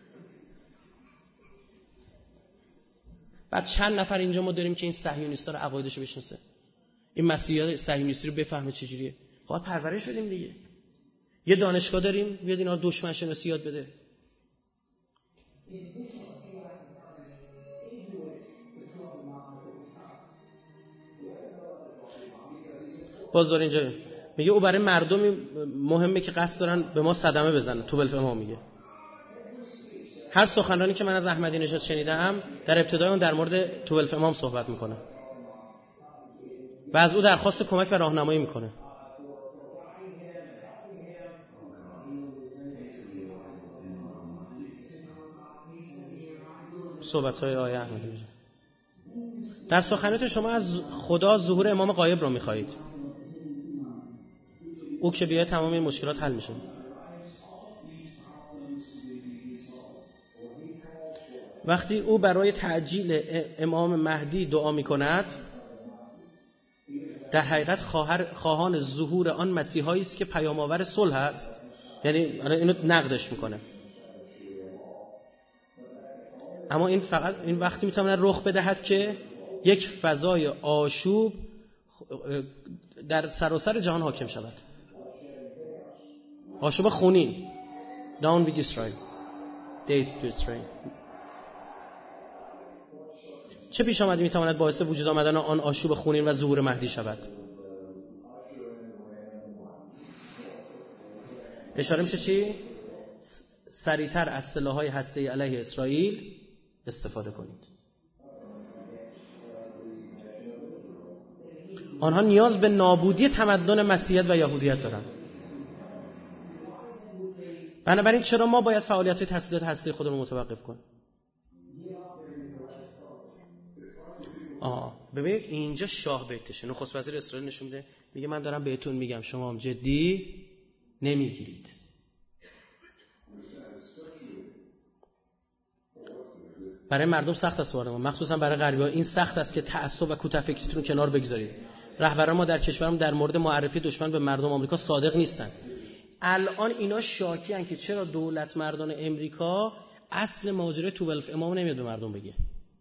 بعد چند نفر اینجا ما داریم که این صهیونیست‌ها رو عقایدشو بشناسه، این مسیحیت صهیونیستی رو بفهمه چجوریه. باید پرورش بدیم دیگه. یه دانشگاه داریم بیاد اینا دشمن شناسی یاد بده. باز داره اینجا میگه او برای مردمی مهمه که قصد دارن به ما صدمه بزنن. تو بلف ما میگه هر سخنرانی که من از احمدی نژاد شنیدم در ابتدای اون در مورد توبلف امام صحبت میکنه و از او درخواست کمک و راهنمایی میکنه. صحبت‌های آیه احمدی نژاد. در سخنرانی شما از خدا ظهور امام غایب رو میخواهید. او که بیاد تمام این مشکلات حل میشه. وقتی او برای تعجیل امام مهدی دعا میکند در حقیقت خواهان ظهور آن مسیحایی است که پیام آور صلح است. یعنی اینو نقدش میکنه. اما این فقط این وقتی میتواند رخ بدهد که یک فضای آشوب در سراسر جهان حاکم شود. آشوب خونین. Down with Israel. Death to Israel. چه پیش آمدی میتواند باعث وجود آمدن آن آشوب خونین و ظهور مهدی شود؟ اشاره میشه چی؟ سریعتر از سلاح‌های هسته‌ای علیه اسرائیل استفاده کنید. آنها نیاز به نابودی تمدن مسیحیت و یهودیت دارن. بنابراین چرا ما باید فعالیت‌های تسلیحات هسته‌ای خودمون متوقف کنیم؟ آه ببینید اینجا شاه بیتشه، نخست وزیر اسرائیل نشون میده، میگه من دارم بهتون میگم شما هم جدی نمیگیرید. برای مردم سخت است وارد ما، مخصوصا برای غربی‌ها این سخت است که تعصب و کوتاه‌فکریتون رو کنار بگذارید. رهبران ما در کشورم در مورد معرفی دشمن به مردم آمریکا صادق نیستن. الان اینا شاکی ان که چرا دولت مردان امریکا اصل ماجرای دوازده امام نمیاد به مردم بگه.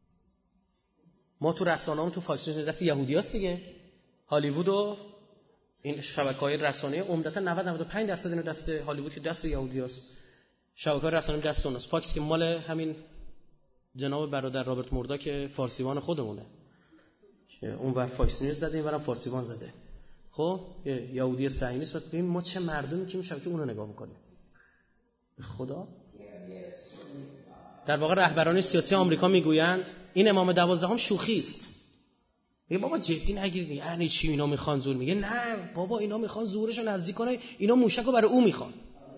ما تو رسانه‌مون تو فاکس نیوز دست یهودیاست دیگه. هالیوود و این شبکه‌های رسانه‌ای عمدتا نود تا نود و پنج درصد اینو دست هالیوود که دست یهودیاست. شبکه‌های رسانه‌ای دست اوناست. فاکس که مال همین جناب برادر رابرت موردا که فارسیوان خودمونه. که اون ور فاکس نیوز زده، اینورم فارسیوان زده. خب یه یهودی صهیونیست. بعد ببین ما چه مردمی که میشیم که اونو نگاه می‌کنیم. به خدا در واقع رهبران سیاسی آمریکا میگویند این امام دوازدهم شوخی است. میگه بابا جدی نگیرید، یعنی چی اینا میخوان زور؟ میگه نه بابا اینا میخوان زورشو نزدیک کنن، اینا موشکو برای او میخوان.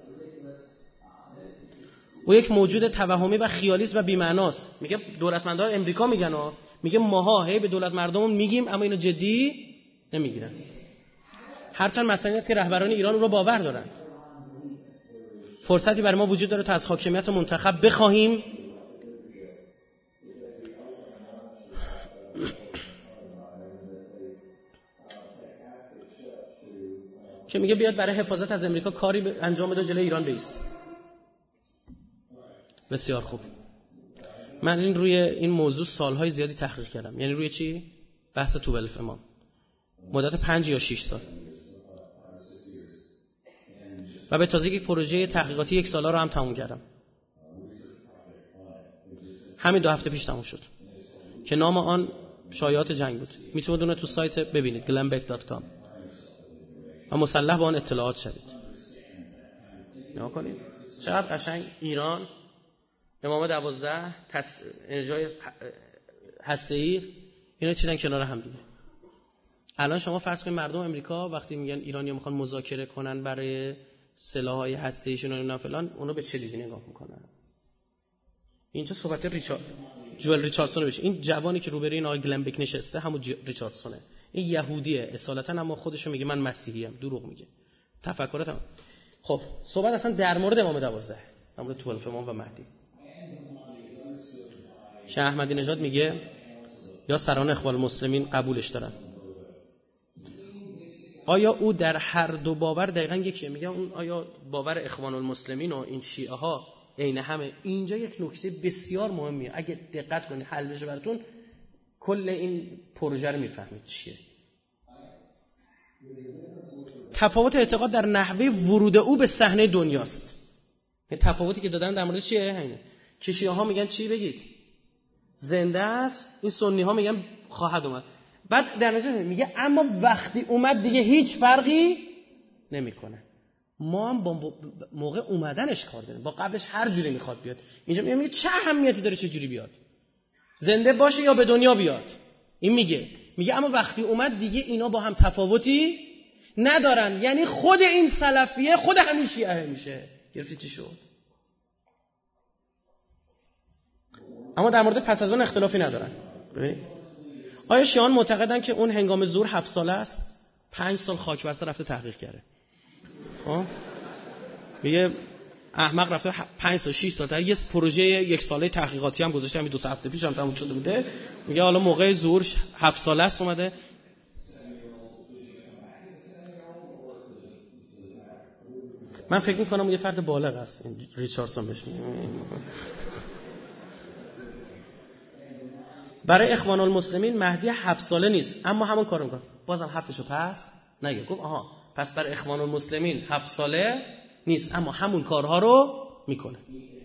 او یک موجود توهمی و خیالی است و بی‌معناست. میگه دولتمندان امریکا میگن ها، میگه ماها هی به دولت مردمون میگیم اما اینو جدی نمیگیرن. هرچند مسئله است که رهبران ایران رو باور دارند. فرصتی برای ما وجود داره تا از حاکمیت منتخب بخواهیم که میگه بیاد برای حفاظت از امریکا کاری انجام بده جلوی ایران بایست. بسیار خوب. من این روی این موضوع سالهای زیادی تحقیق کردم. یعنی روی چی؟ بحث دوازده امام. مدت پنج یا شش سال. و به تازگی یک پروژه تحقیقاتی یک ساله رو هم تموم کردم. همین دو هفته پیش تموم شد. که نام آن شایعات جنگ بود. میتونید اون رو تو سایت ببینید گلن بک دات کام. و مسلح با آن اطلاعات شدید. نگاه کنید. چقدر قشنگ ایران امام دوازده تس... انرژای هسته‌ای اینا چیدن کنار هم دیگه. الان شما فرض کنید مردم امریکا وقتی میگن ایرانی‌ها میخوان مذاکره کنن برای سلاح‌های هسته‌ایشون و اینا فلان، اونا به چه دیدی نگاه میکنن؟ اینجا صحبت ریچارد جوئل ریچاردسون بشه. این جوانی که روبروی این آقای گلن بک نشسته همون ریچاردسونه. این یهودیه اصالتا، اما خودش میگه من مسیحیم. دروغ میگه. تفکرات هم. خب صحبت اصلا در مورد امام دوازده، در مورد دوازده امام و مهدی. شاه احمدی نژاد میگه یا سران اخوان المسلمین قبولش دارن. آیا او در هر دو باور دقیقاً یکیه؟ میگه اون آیا باور اخوان المسلمین و این شیعه ها عین همه؟ اینجا یک نکته بسیار مهمیه. اگه دقت کنید حل بشه براتون کل این پروژه رو میفهمید چیه. تفاوت اعتقاد در نحوه ورود او به صحنه دنیاست. این تفاوتی که دادن در مورد چیه؟ همینه که شیعه ها میگن چی بگید؟ زنده است. این سنی ها میگن خواهد اومد. بعد در نتیجه میگه اما وقتی اومد دیگه هیچ فرقی نمیکنه. ما هم با موقع اومدنش کار داریم، با قبلش هر جوری میخواد بیاد. اینجا میگه چه اهمیتی داره چه جوری بیاد، زنده باشه یا به دنیا بیاد. این میگه میگه اما وقتی اومد دیگه اینا با هم تفاوتی ندارن. یعنی خود این سلفیه خود همین شیعه میشه. گرفتی چی شد؟ اما در مورد پس از اون اختلافی ندارن. ببین آیا شیعان معتقدن که اون هنگام ظهور هفت ساله است؟ پنج سال خاک بر سر رفته تحقیق کرده. خب میگه احمق رفته پنج سال شش سال تا یه پروژه یک ساله تحقیقاتی هم گذاشته، همین دو سه هفته پیش هم تموم شده بوده. میگه حالا موقع ظهور هفت ساله است اومده. من فکر می‌کنم یه فرد بالغ است این ریچاردسون بشه. برای اخوان المسلمین مهدی هفت ساله نیست اما همون کارو میکنه. بازم حرفشو پس نگه. گفت آها پس برای اخوان المسلمین هفت ساله نیست اما همون کارها رو میکنه.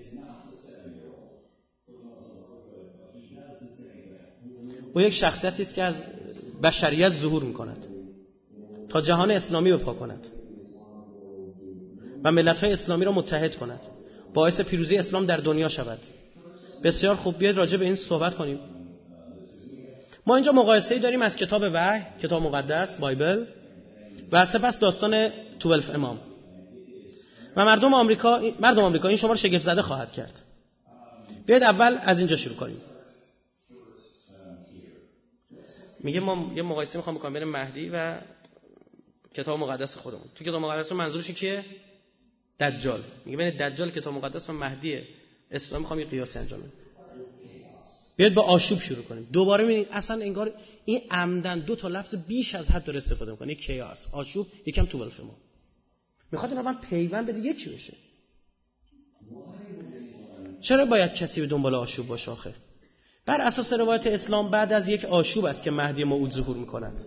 او یک شخصیتی است که از بشریت ظهور میکند تا جهان اسلامی رو پاک کند. و ملت‌های اسلامی را متحد کند، باعث پیروزی اسلام در دنیا شود. بسیار خوب، بیاید راجع به این صحبت کنیم. ما اینجا مقایسه‌ای داریم از کتاب وحی، کتاب مقدس، بایبل، و سپس داستان دوازده امام. و مردم آمریکا مردم آمریکا این شما رو شگفت زده خواهد کرد. بیاید اول از اینجا شروع کنیم. میگه ما یه مقایسه میخوام بکنم بین مهدی و کتاب مقدس خودمون. تو کتاب مقدس منظورش کیه؟ دجال. میگه بین دجال کتاب مقدس و مهدی اسلام میخوام یه قیاسی انجام بدم. بیاید با آشوب شروع کنیم. دوباره ببینید اصلا انگار این عمدن دو تا لفظ بیش از حد داره استفاده میکنه. یک کیاس، آشوب، یکم دوازده ما. میخواد اینا با هم پیوند بده یکی بشه. چرا باید کسی به دنبال آشوب باشه آخه؟ بر اساس روایت اسلام بعد از یک آشوب است که مهدی موعود ظهور میکند.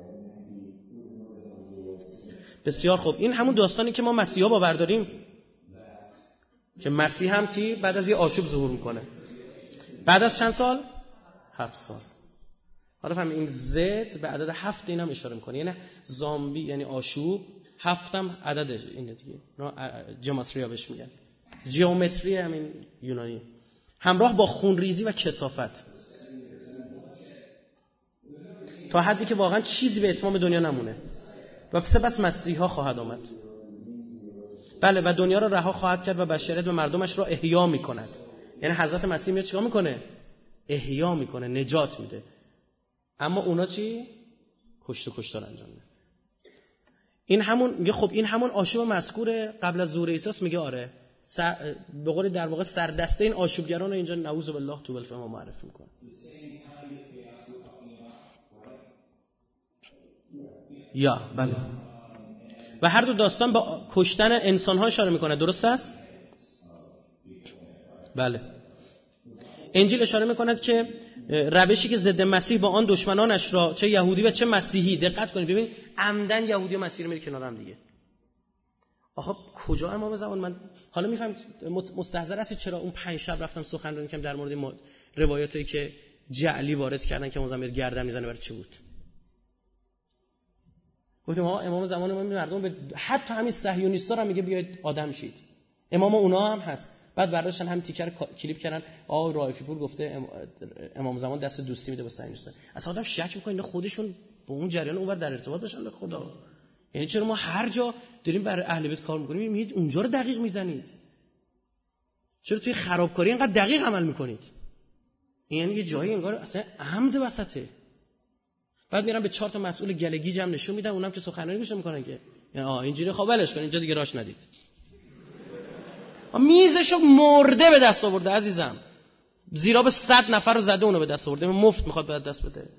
بسیار خوب، این همون داستانی که ما مسیحا باور داریم که مسیح هم کی بعد از یک آشوب ظهور میکنه. بعد از چند سال؟ هفت سال. حالا فهم این زد به عدد هفت این هم اشاره میکنه، یعنی زامبی یعنی آشوب، هفتم عدد اینه دیگه. جیومتریا بهش میگن. جیومتری همین یونانی. همراه با خونریزی و کثافت. تا حدی که واقعا چیزی به اتمام دنیا نمونه. و سپس مسیحا خواهد آمد. بله، و دنیا را رها خواهد کرد و بشریت و مردمش را احیا میکند. یعنی حضرت مسیح میاد چیکار میکنه؟ احیا میکنه، نجات میده. اما اونا چی؟ کشت و کشتار انجام میدن. این همون میگه خب این همون آشوب مذکور قبل از ظهور عیسی است. میگه آره، سر... به قول در واقع سردسته این آشوبگران رو اینجا نعوذ بالله تو بالفه ما معرفی میکنه. یا بله. و هر دو داستان با کشتن انسان‌ها اشاره میکنه، درست است؟ بله. انجیل اشاره میکند که روشی که ضد مسیح با آن دشمنانش را چه یهودی و چه مسیحی، دقت کنید ببین عمدن یهودی و مسیحی رو میره کنار هم دیگه. آخه کجا امام زمان؟ من حالا میفهم مستحضر هستی چرا اون پنج شب رفتم سخنرانی کردم در مورد روایاتی که جعلی وارد کردن که امام گردن میزنه برای چی بود؟ گفتم ما امام زمان ما مردم به حتی همین صهیونیستا هم میگه بیاید آدم شید. امام اونا هم هست. بعد برداشتن هم تیکر کلیپ کردن آقا رائفی پور گفته امام زمان دست دوستی میده با صهیونیستا. اصلا آدم شک میکنه اینا خودشون با اون جریان اونور در ارتباط باشن به خدا. یعنی چرا ما هر جا داریم برای اهل بیت کار میکنیم میگید اونجا رو دقیق میزنید؟ چرا توی خرابکاری اینقدر دقیق عمل میکنید؟ یعنی یه جایی انگار اصلا عمد وسطه. بعد میرم به چهار تا مسئول گلگی جمع نشون میدم، اونم که سخنرانی گوش میکنن که یعنی آ اینجوری خب ولش کن، اینجا دیگه راش ندید. میزشو مرده به دست آورده عزیزم، زیرا به صد نفر رو زده اونو به دست آورده، مفت میخواد به دست بده.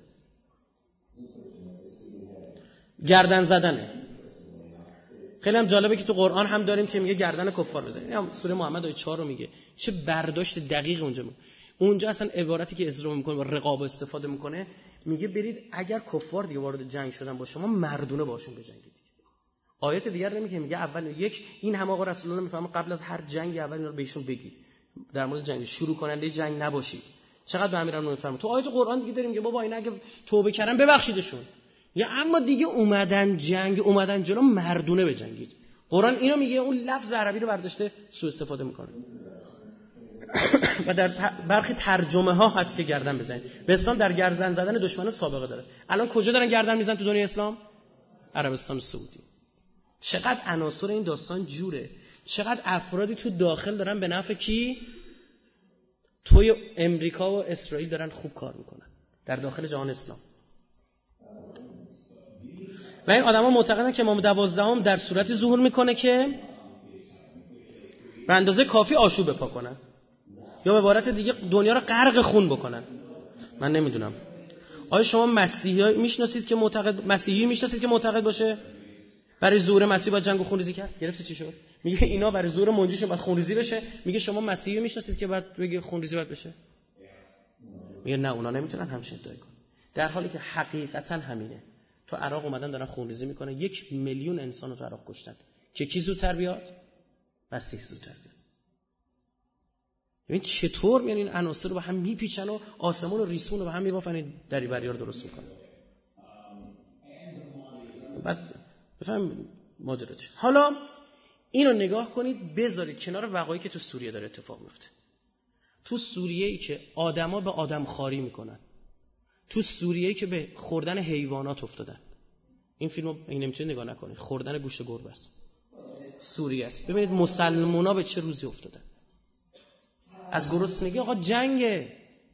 گردن زدنه. خیلی هم جالبه که تو قرآن هم داریم که میگه گردن کفار بزنید. این هم سوره محمد آیه چهار رو میگه. چه برداشت دقیق اونجا میگه. اونجا اصلا عبارتی که اسلام میکنه با رقابت استفاده میکنه، میگه برید اگر کفار دیگه وارد جنگ شدن با شما مردونه باشون بجنگید. آیات دیگر نمیگه، میگه اول یک این هم آقا رسول الله میفهمه قبل از هر جنگ اول اینا رو بهشون بگید، در مورد جنگ شروع کننده جنگ نباشید. چقدر به امیران میفهمه. تو آیات قرآن دیگه داریم که بابا اینا اگه توبه کردن ببخشیدشون. یا اما دیگه اومدن جنگ، اومدن جلو مردونه بجنگید. قرآن اینو میگه، اون لفظ عربی رو برداشته سوء استفاده میکنه. و در برخی ترجمه ها هست که گردن بزنید. به اسلام در گردن زدن دشمن سابقه داره. الان کجا دارن گردن میزنن تو دنیای اسلام؟ عربستان سعودی. چقدر عناصر این داستان جوره، چقدر افرادی تو داخل دارن به نفع کی؟ توی امریکا و اسرائیل دارن خوب کار میکنن در داخل جهان اسلام. و این آدما معتقدن که امام دوازدهم در صورتی ظهور میکنه که به اندازه کافی آشوب بپا کنن، یا به عبارت دیگه دنیا رو غرق خون بکنن. من نمیدونم آیا شما مسیحی میشناسید که معتقد مسیحی میشناسید که معتقد باشه برای ظهور مسیح باید جنگ و خونریزی کرد؟ گرفتی چی شد؟ میگه اینا برای ظهور منجیشون باید خونریزی بشه. میگه شما مسیحی میشناسید که بعد بگه خونریزی باید بشه؟ میگه نه، اونا نمیتونن همچین ادعا کنن، در حالی که حقیقتا همینه. تو عراق اومدن دارن خونریزی میکنن، یک میلیون انسان رو تو عراق کشتن که کی زودتر بیاد؟ مسیح زودتر بیاد. ببین چطور میان این عناصر رو با هم میپیچن و آسمون و ریسمون رو با هم میبافن، دری بریا رو درست میکنن. بعد بفهم ماجرا چیه. حالا اینو نگاه کنید، بذارید کنار وقایعی که تو سوریه داره اتفاق میفته. تو سوریه‌ای که آدما به آدم خواری میکنن، تو سوریه‌ای که به خوردن حیوانات افتادن. این فیلمو این نمیتونید نگاه نکنید، خوردن گوشت گربه است. سوریه است. ببینید مسلمونا به چه روزی افتادن. از گرسنگی آقا جنگه.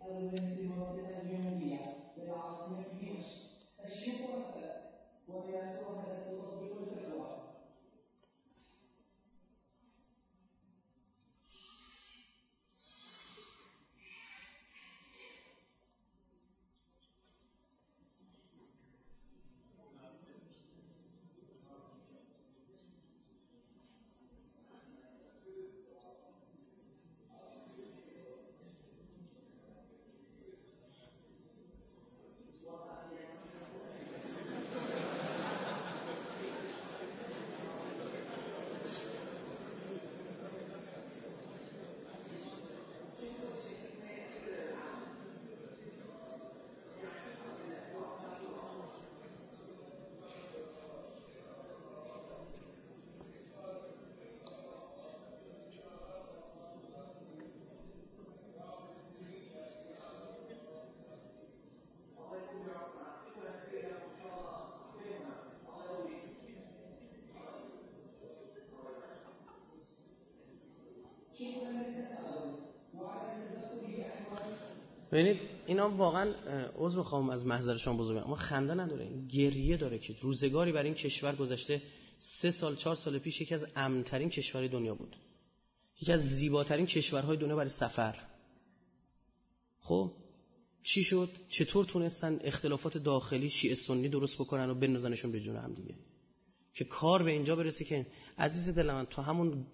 ببینید اینا واقعا عذر میخوام از محضر شما بزرگم، اما خنده نداره، این گریه داره که روزگاری برای این کشور گذشته. سه سال چهار سال پیش یکی از امن‌ترین کشورهای دنیا بود، یکی از زیباترین کشورهای دنیا برای سفر. خب چی شد؟ چطور تونستن اختلافات داخلی شیعه سنی درست بکنن و بندازنشون به جون هم دیگه، که کار به اینجا برسه که عزیز دل من تو همون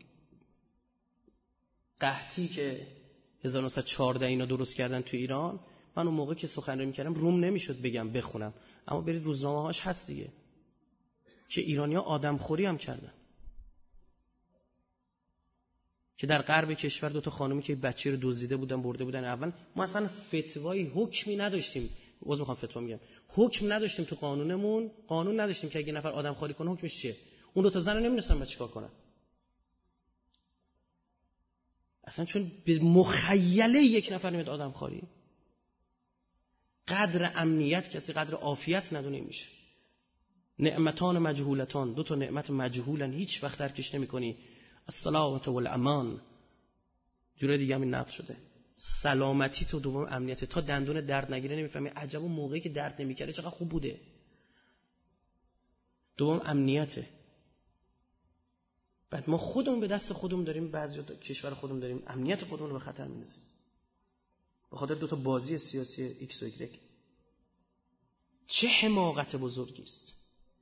قحطی که هزار و نهصد و چهارده اینا درست کردن تو ایران، من اون موقع که سخنرانی می‌کردم روم نمیشد بگم بخونم، اما برید روزنامه‌هاش هست دیگه که ایرانی‌ها آدمخوری هم کردن، که در غرب کشور دو تا خانومی که بچه رو دزدیده بودن برده بودن. اول ما اصلا فتوایی حکمی نداشتیم، باز میخوام فتوا میگم، حکم نداشتیم تو قانونمون، قانون نداشتیم که اگه نفر آدمخوری کنه حکمش چیه. اون دو تا زن نمی‌دونستن بعد چیکار کنن اصلا، چون به مخیله یک نفر میاد آدمخواری. قدر امنیت کسی قدر عافیت ندونه میشه. نعمتان مجهولتان، دو تا نعمت مجهولن، هیچ وقت درکش نمی‌کنی. السلامت و الامان. جوره دیگه هم این نقل شده. سلامتی تو، دوم امنیت. تا دندون درد نگیره نمیفهمی عجب اون موقعی که درد نمیکرده چقدر خوب بوده. دوم امنیته. بعد ما خودمون به دست خودمون داریم، بعضی کشور خودمون داریم امنیت خودمون رو به خطر می‌اندازیم به خاطر دو تا بازی سیاسی ایکس و ایگرگ. چه حماقت بزرگی است.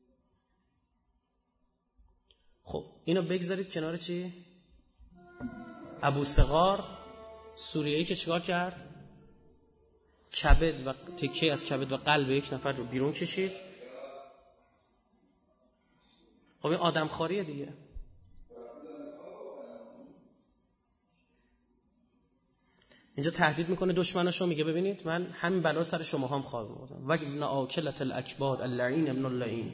خب اینو بگذارید کنار. چی؟ ابو صغار سوریه‌ای که چیکار کرد؟ کبد و تکه از کبد و قلب یک نفر رو بیرون کشید. خب این آدمخواریه دیگه. اینجا تهدید میکنه دشمناشو، میگه ببینید من همین بلا سر شما هم خواهم آوردم. و ابن آکلة الاکباد اللعین ابن اللعین.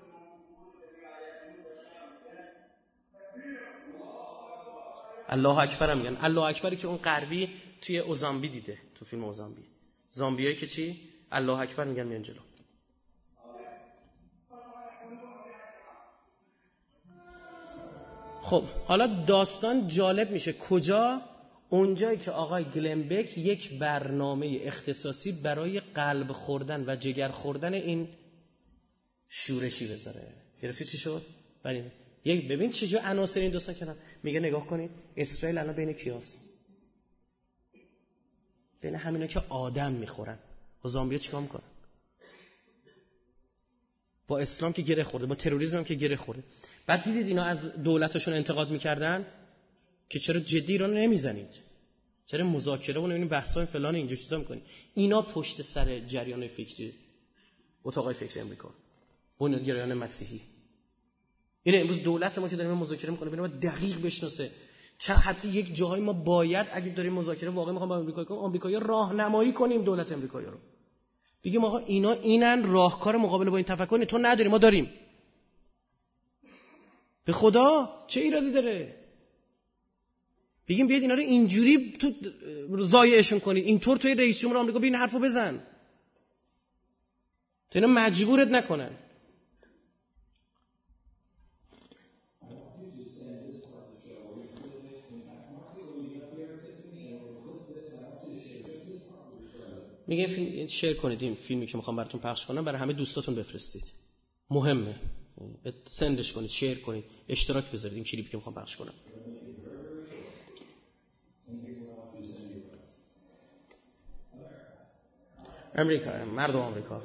الله اکبر هم میگن. الله اکبری که اون غربی توی اوزامبی دیده، تو فیلم اوزامبی، زامبیایی که چی الله اکبر میگن میان جلو. خب حالا داستان جالب میشه کجا؟ اونجایی که آقای گلنبک یک برنامه اختصاصی برای قلب خوردن و جگر خوردن این شورشی بذاره. گرفتی چی شد؟ ببین یک ببین چجور عناصر این دوستان کنن. میگه نگاه کنید اسرائیل الان بین کیاست؟ بین همینا که آدم میخورن. با زامبیا چیکار میکنن؟ با اسلام که گره خورده، با تروریسم هم که گره خورده. بعد دیدید اینا از دولتشون انتقاد میکردن که چرا جدی ایران نمیزنید، چرا مذاکره و نمیدونید بحث‌های فلان اینجور چیزا میکنید. اینا پشت سر جریان فکری اتاقای فکری امریکا، بنیادگرایان مسیحی. این امروز دولت ما که داریم مذاکره میکنه ببینید ما دقیق بشناسه چه حتی یک جاهایی ما باید اگه داریم مذاکره واقعا میخوام با امریکا کنیم، آمریکایی‌ها راهنمایی کنیم دولت امریکایی رو، بگیم آقا اینا اینن راهکار مقابله با این تفکر، تو نداری ما داریم. به خدا چه ایرادی داره؟ بگیم بیاید اینا رو اینجوری تو ضایعشون کنید، اینطور توی رئیس جمهور آمریکا ببین حرفو بزن تا اینا مجبورت نکنن. میگم فیلم شیر کنید، این فیلمی که میخوام براتون پخش کنم برای همه دوستاتون بفرستید، مهمه، سندش کنید، شیر کنید، اشتراک بذارید این کلیپی که میخوام پخش کنم. امریکا، مردم آمریکا.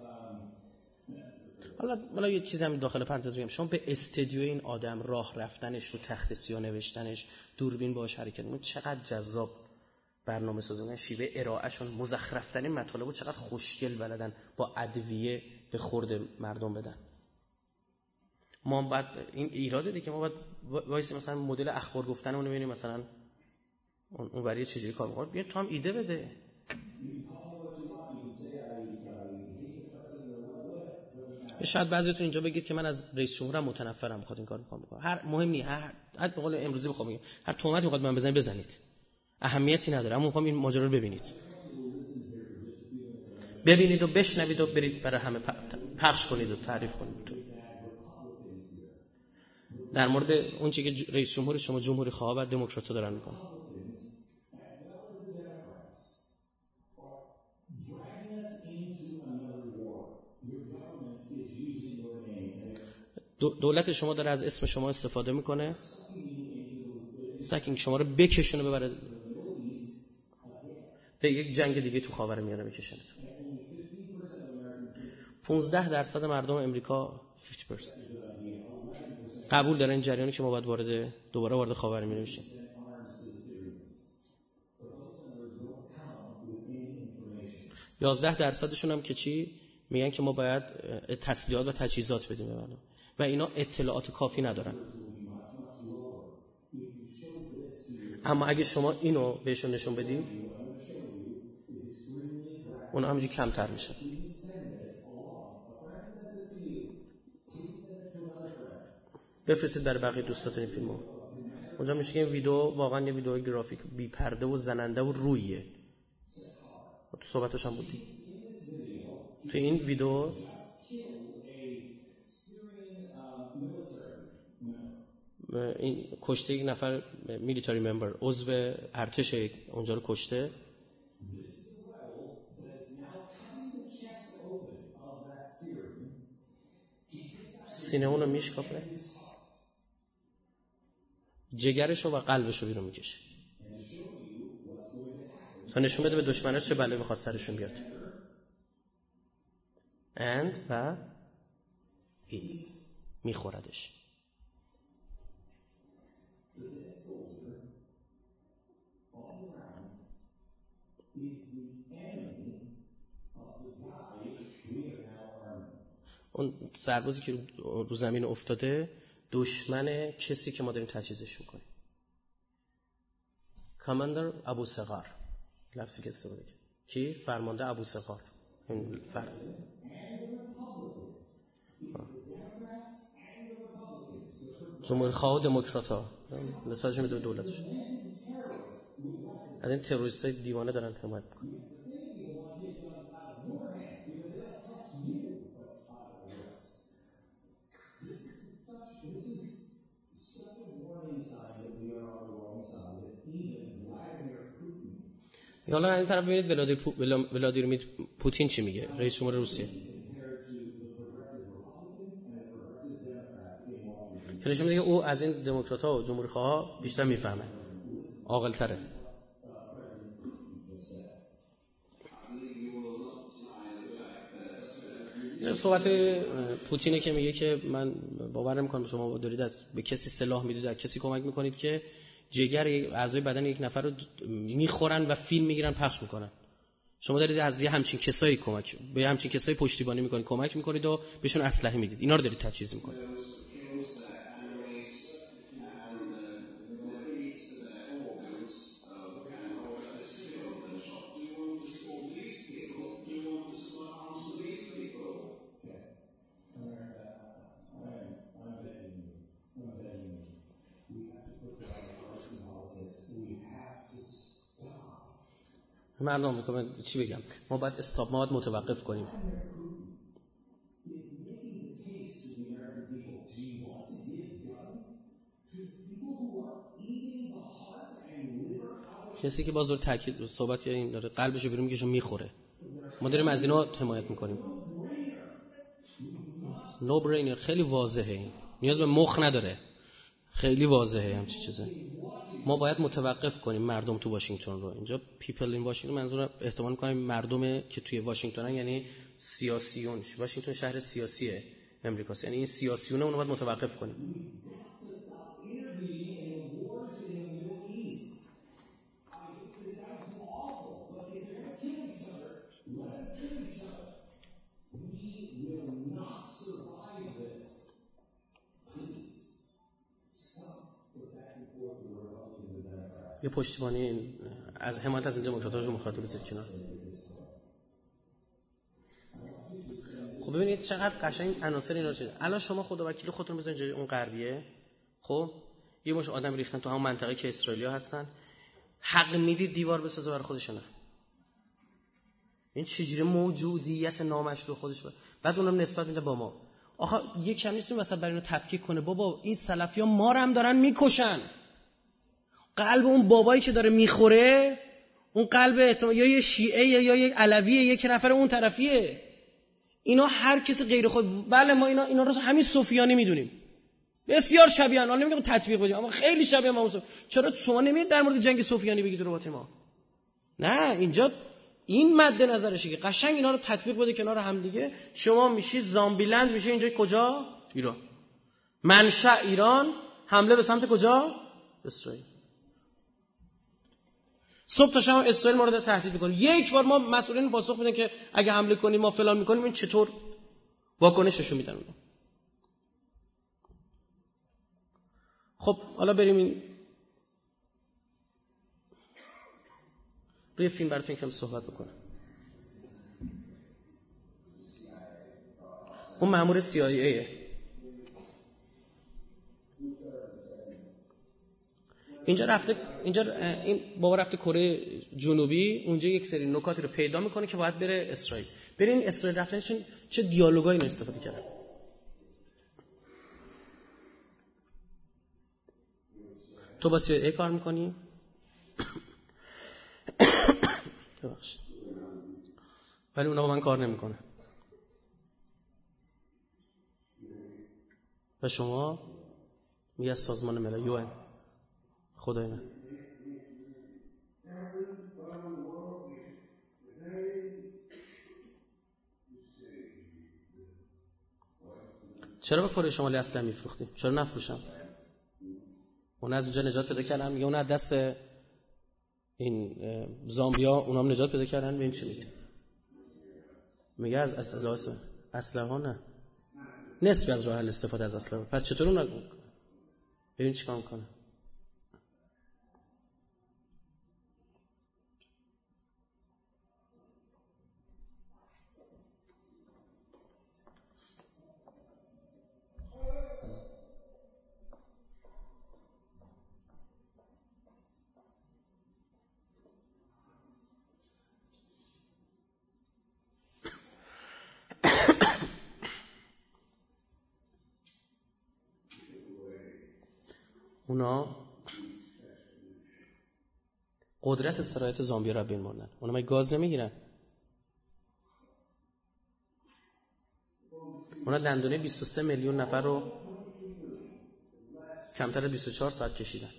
حالا حالا یه چیزی هم داخل پرانتز میگم، شما به استدیو این آدم راه رفتنش، رو تخت سیاه نوشتنش، دوربین باهاش حرکت می‌کنه، چقدر جذاب برنامه سازی می‌کنن، شیوه ارائهشون، مزخرف‌ترین مطالبو چقدر خوشگل بلدن با ادویه به خورد مردم بدن. ما بعد این ایراده دیگه، ما بعد وایس مثلا مدل اخبار گفتنمون رو ببینیم، مثلا اون اون وری چجوری کار می‌کنه، بیا تو هم ایده بده. شاید بعضیتون اینجا بگید که من از رئیس جمهورم متنفرم، میخواد این کار میخوام بکنه. هر مهم نیست، هر حد به قول امروزی بخوام بگم هر تهمتی میخواد من بزنید بزنید، اهمیتی نداره، اما میخوام این ماجرا رو ببینید ببینید و بشنوید و برید برای همه پخش کنید و تعریف کنید در مورد اون چیزی که رئیس جمهور شما جمهوری خواه و دموکرات‌ها دارن میکنن. دولت شما داره از اسم شما استفاده میکنه، سکینگ شما رو بکشونه ببره به یک جنگ دیگه تو خاورمیانه میکشونه. پانزده درصد مردم امریکا پنجاه درصد قبول دارن این جریانی که ما باید وارد دوباره وارد خاورمیانه بشیم. یازده درصدشون هم که چی میگن که ما باید تسلیحات و تجهیزات بدیم به مردم و اینا اطلاعات کافی ندارن. اما اگه شما اینو بهشون نشون بدید اون همینجوری کمتر میشه. بفرستید برای بقیه دوستاتون این فیلمو. اونجا میشه که این ویدیو واقعا یه ویدیو گرافیک بی پرده و زننده و رویه. تو صحبتش هم بودی. تو این ویدیو این کشته یک نفر میلیتاری ممبر، عضو ارتش اونجا رو کشته. سینه اون رو میشکافه، جگرش رو و قلبش رو بیرون میکشه تا نشون بده به دشمناش چه بلایی میخواد سرشون بیاد. and و eats میخوردش. اون سربازی که رو زمین افتاده دشمن کسی که ما داریم تجهیزش میکنیم. کاماندر ابو صغار لفظی که استفاده کرد، کی؟ فرمانده ابو صغار. این فرد جمهوری خواه و دموکرات ها نسبتشون به دولتش از این تروریست های دیوانه دارن حمایت میکنن. حالا این طرف ببینید ولادیمیر پوتین چی میگه، رئیس جمهور روسیه، که نشون میده او از این دموکرات‌ها و جمهوری خواها بیشتر میفهمه، عاقل‌تره. صحبت پوتینه که میگه که من باور نمی‌کنم شما دارید از به کسی سلاح میدید، از کسی کمک میکنید که جگر اعضای بدن یک نفر رو میخورن و فیلم میگیرن پخش میکنن. شما دارید از یه همچین کسایی کمک به همچین کسایی پشتیبانی میکنید، کمک میکنید و بهشون اسلحه میدید، اینا رو دارید تجهیز میکنید. مردم آمریکا چی بگم، ما باید استاپ، ما باید متوقف کنیم. کسی که باز داره تاکید صحبت یا این داره قلبشو بیرون میکشه میخوره، ما داریم از اینا حمایت میکنیم. نو برینر، خیلی واضحه، این نیاز به مخ نداره، خیلی واضحه همچین چیزه. ما باید متوقف کنیم مردم تو واشنگتن رو. اینجا پیپل این واشنگتن منظور احتمال می‌کنم مردم که توی واشنگتنن، یعنی سیاسیون. واشنگتن شهر سیاسیه امریکاست، یعنی این سیاسیونه اونو باید متوقف کنیم. یه پشتیبانی از حمایت از این دموکرات‌ها رو مخاطب بذارید کنار. خب ببینید چقدر قشنگ عناصر اینا چیه. الان شما خدا وکیل خودتون بزنید جای اون غربیه، خب یه مش آدم ریختن تو همون منطقه که اسرائیلیا هستن، حق میدید دیوار بسازه برای خودشونه. این چجوری موجودیت نامشروع خودش بود. بعد اونم نسبت میده با ما. آخه یه کم نیست مثلا برای اینو تفکیک کنه، بابا این سلفی‌ها ما رو هم دارن میکشن. قلب اون بابایی که داره میخوره، اون قلب یا یه شیعه یا یه علویه، یک نفر اون طرفیه. اینا هر کسی غیر خود، بله ما اینا اینا رو همین صوفیانی میدونیم، بسیار شبیه ان. نمیگم تطبیق بدیم، اما خیلی شبیه ما. چرا شما نمیید در مورد جنگ صوفیانی بگید رو با ما؟ نه، اینجا این مد نظرشه که قشنگ اینا رو تطبیق بده کنار هم دیگه. شما میشید زامبیلند، میشه اینجا کجا؟ ایران. منشأ ایران، حمله به سمت کجا؟ اسرائیل. صبح تا شب اسرائیل مورد تهدید میکنه. یک بار ما مسئولین پاسخ میدن که اگه حمله کنیم ما فلان میکنیم. این چطور واکنششون میدن اونا؟ خب حالا بریم این روی فیلم براتون یکم صحبت بکنم. اون مأمور سی آی ایه. اینجا رفته، اینجا این بابا رفته کره جنوبی، اونجا یک سری نکاتی رو پیدا میکنه که باید بره اسرائیل. بریم اسرائیل رفتنشون چه دیالوگایی اینا استفاده کردن. تو با سی آی ای کار میکنی؟ ببخشید. ولی اونا با من کار نمیکنه. و شما میگه از سازمان ملل یو ان. خدای من. چرا به کره شمالی اصلا میفروختی؟ چرا نفروشم؟ اون از اونجا نجات پیدا کردن، میگه اون از دست این زامبیا اونا هم نجات پیدا کردن. ببین چی میگه. میگه از اسلحه اسلحه نه، نصفی از راه حل استفاده از اسلحه. پس چطور اون ببین چیکار میکنه. اونا قدرت سرایت زامبیا رو بین بردن. اونا مگه گاز نمیگیرن؟ اونا دندونه بیست و سه میلیون نفر رو کمتر از بیست و چهار ساعت کشیدن.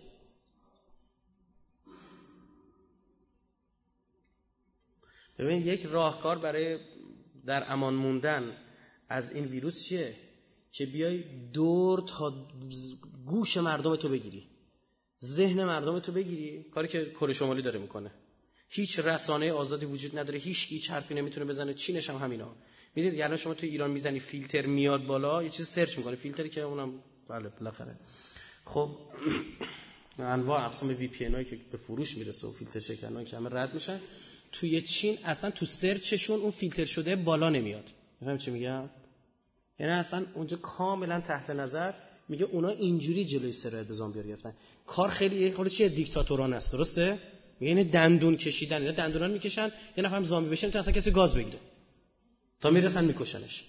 ببین یک راهکار برای در امان موندن از این ویروس چیه؟ که بیای دور تا گوش مردم تو بگیری، ذهن مردم تو بگیری. کاری که کره شمالی داره میکنه. هیچ رسانه آزادی وجود نداره، هیچ هیچ حرفی نمیتونه بزنه. چینش هم همینا. میدید یعنی شما تو ایران میزنی فیلتر میاد بالا، یه چیز سرچ میکنه، فیلتری که اونم بله بالاخره خب انواع اقسام وی پی ان هایی که به فروش میرسه و فیلتر شکنایی که همه رد میشن، توی چین اصلا تو سرچشون اون فیلتر شده بالا نمیاد. میفهم چی میگم؟ یعنی اصلا اونجا کاملا تحت نظر. میگه اونا اینجوری جلوی سرایت به زامبیا گرفتن. کار خیلی خیلی چیه دیکتاتورانه است، درسته؟ یعنی دندون کشیدن، اینا دندونا رو میکشن، یه نفرم زامبی بشه تا اصلا کسی گاز بگیره تا میرسن میکشنش.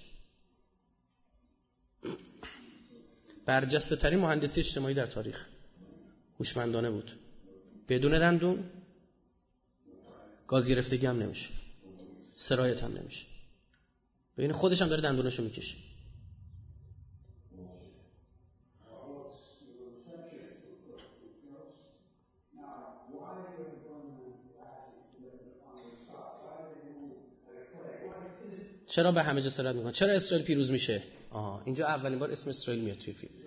برجسته ترین مهندسی اجتماعی در تاریخ، هوشمندانه بود. بدون دندون گاز گرفتگی هم نمیشه، سرایت هم نمیشه. ببین خودش هم داره دندوناشو میکشه. چرا به همه جا سرایت میکنه؟ چرا اسرائیل پیروز میشه؟ آها اینجا اولین بار اسم اسرائیل میاد توی فیلم.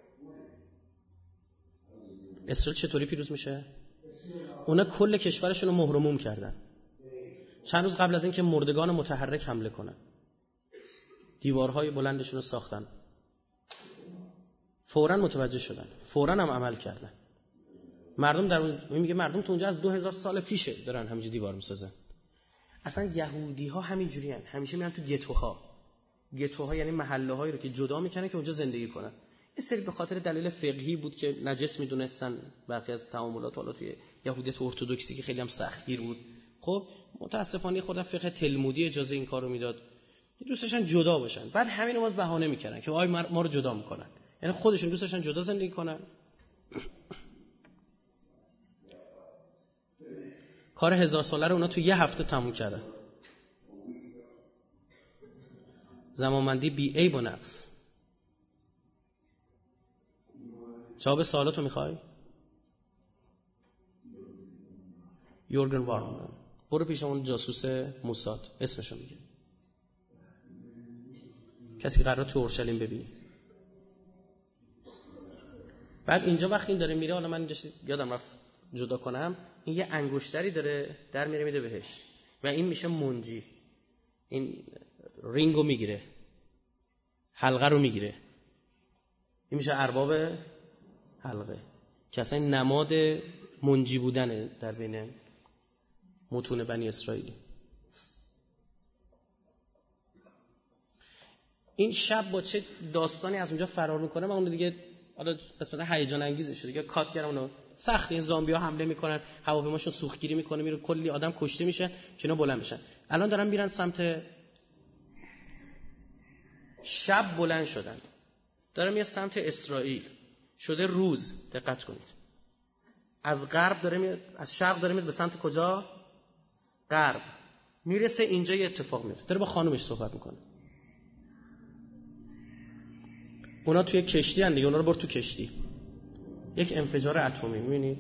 اسرائیل چطوری پیروز میشه؟ اونا کل کشورشون رو مهر و موم کردن. چند روز قبل از اینکه مردگان متحرک حمله کنن، دیوارهای بلندشون رو ساختن. فوراً متوجه شدن، فوراً هم عمل کردن. مردم در اون میگه مردم تو اونجا از دو هزار سال پیشه دارن همینجوری دیوار میسازن. اصلا یهودی ها همین جوری هن. همیشه میرن تو گتوها. گتوها یعنی محله هایی رو که جدا میکنن که اونجا زندگی کنن. یه سری به خاطر دلیل فقهی بود که نجس میدونستن برخی از تعاملات حالا توی یهودیت ارتدوکسی که خیلی هم سختگیر بود. خب متاسفانه خود فقه تلمودی اجازه این کارو میداد. دوست داشتن جدا باشن. بعد همین باز بهانه میکردن که آی ما رو جدا میکنن. یعنی خودشون دوست داشتن جدا زندگی کنن. کار هزار ساله رو اونا تو یه هفته تموم کردن. زمانمندی بی عیب و نقص. جواب سوالاتو میخوای؟ یورگن وارن. برو پیش اون جاسوس موساد، اسمشو میگه. کسی قرار تو اورشلیم ببینی. بعد اینجا وقتی این داره میره، حالا من اینجا یادم رفت جدا کنم، این یه انگشتری داره در میره میده بهش و این میشه منجی. این رینگو میگیره، حلقه رو میگیره، این میشه ارباب حلقه که اصلا نماد منجی بودنه در بین متون بنی اسرائیلی. این شب با چه داستانی از اونجا فرار میکنه، من اون دیگه حالا قسمت هیجان انگیزه شده دیگه کات کردم اونو. سخت این زامبی‌ها حمله میکنن، هواپیماشون سوختگیری میکنه، میره کلی آدم کشته میشه که اینا بلند میشن. الان دارن میرن سمت شب، بلند شدن دارن میرن سمت اسرائیل. شده روز، دقت کنید. از غرب داره میاد، از شرق داره میاد به سمت کجا؟ غرب. میرسه اینجا یه اتفاق میفته. داره با خانومش صحبت میکنه. اونا توی کشتی هن دیگه، اونا رو برد تو کشتی. یک انفجار اتمی، میبینید؟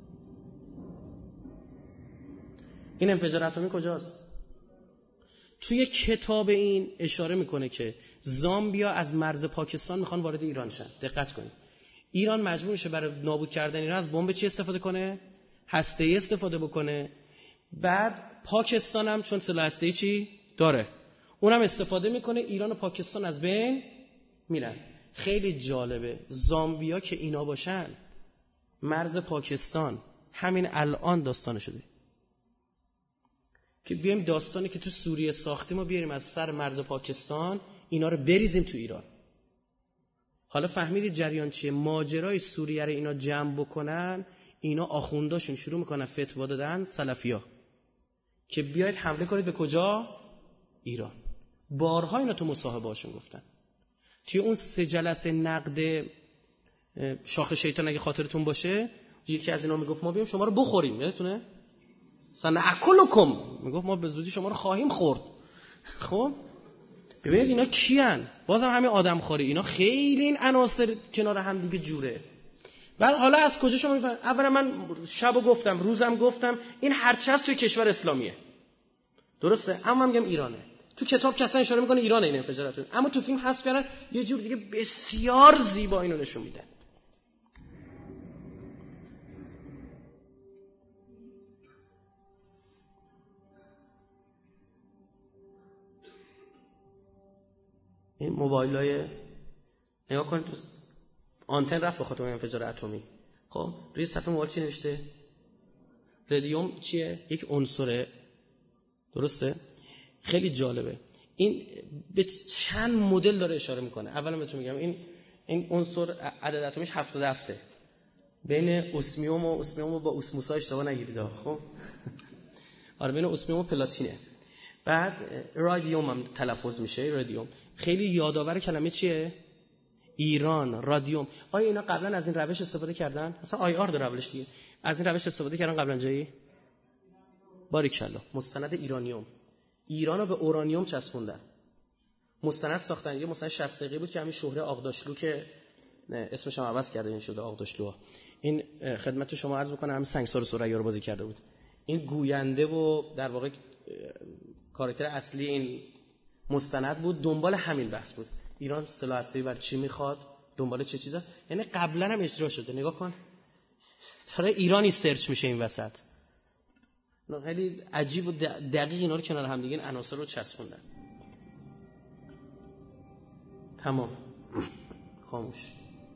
این انفجار اتمی کجاست؟ توی کتاب این اشاره میکنه که زامبیا از مرز پاکستان میخوان وارد ایران شن. دقت کنید. ایران مجبور میشه برای نابود کردن ایران از بمب چی استفاده کنه؟ هسته‌ای استفاده بکنه. بعد پاکستان هم چون سلاح هسته‌ای چی داره، اونم استفاده میکنه. ایران و پاکستان از بین میرن. خیلی جالبه زامبیا که اینا باشن، مرز پاکستان همین الان داستان شده که بیایم داستانی که تو سوریه ساختیم و بیاریم از سر مرز پاکستان اینا رو بریزیم تو ایران. حالا فهمیدید جریان چیه؟ ماجرای سوریه رو اینا جمع بکنن، اینا آخونداشون شروع میکنن فتوا دادن، سلفیا، که بیاید حمله کنید به کجا؟ ایران. بارها اینا تو مصاحبه هاشون گفتن. توی اون سه جلسه نقد شاخ شیطان اگه خاطرتون باشه، یکی از اینا میگفت ما بیایم شما رو بخوریم، یادتونه؟ سنأکلکم، میگفت ما به زودی شما رو خواهیم خورد. خب ببینید اینا کیان؟ بازم همین آدم خواری. اینا خیلی این عناصر کنار هم دیگه جوره. بعد حالا از کجا شما میفهمید؟ اولا من شبو گفتم، روزم گفتم، این هرچی هست توی کشور اسلامیه، درسته؟ اما من میگم ایرانه. تو کتاب کسا اشاره میکنه ایرانه این انفجارات، اما تو فیلم حذف کردن یه جور دیگه بسیار زیبا اینو نشون میدن. این موبایلای نگاه کنید، تو آنتن رفت بخاطر انفجار اتمی. خب روی صفحه موبایل چی نوشته؟ رادیوم چیه؟ یک عنصره، درسته؟ خیلی جالبه. این به چند مدل داره اشاره میکنه. اولا بهتون میگم این این عنصر عدد اتمیش هفتاد و هفت، بین اسمیوم و اسمیوم رو با اسموسا اشتباه نگیرید خب. آره بین اسمیوم و پلاتینه. بعد رادیوم هم تلفظ میشه، رادیوم. خیلی یادآور کلمه چیه؟ ایران، رادیوم. آیا اینا قبلا از این روش استفاده کردن؟ اصلا آی آر داره اولش دیگه. از این روش استفاده کردن قبلا جایی؟ باریکلا. مستند ایرانیوم. ایرانو به اورانیوم چسبوندن. مستند ساختن. یه مستند شصت دقیقه بود که همین شهره آغداشلو که اسمش هم عوض کرده این شده آغداشلو. این خدمت شما عرض می‌کنم همین سنگسار ثریا رو بازی کرده بود. این گوینده و در واقع کاراکتر اصلی این مستند بود، دنبال همین بحث بود. ایران سلاح هسته‌ای بر چی میخواد؟ دنبال چه چیز است؟ یعنی قبلا هم اجرا شده. نگاه کن. داره ایرانی سرچ میشه این وسط. خیلی عجیب و دقیق اینا رو کنار هم دیگه این عناصر رو چسبوندن. تمام. خاموش.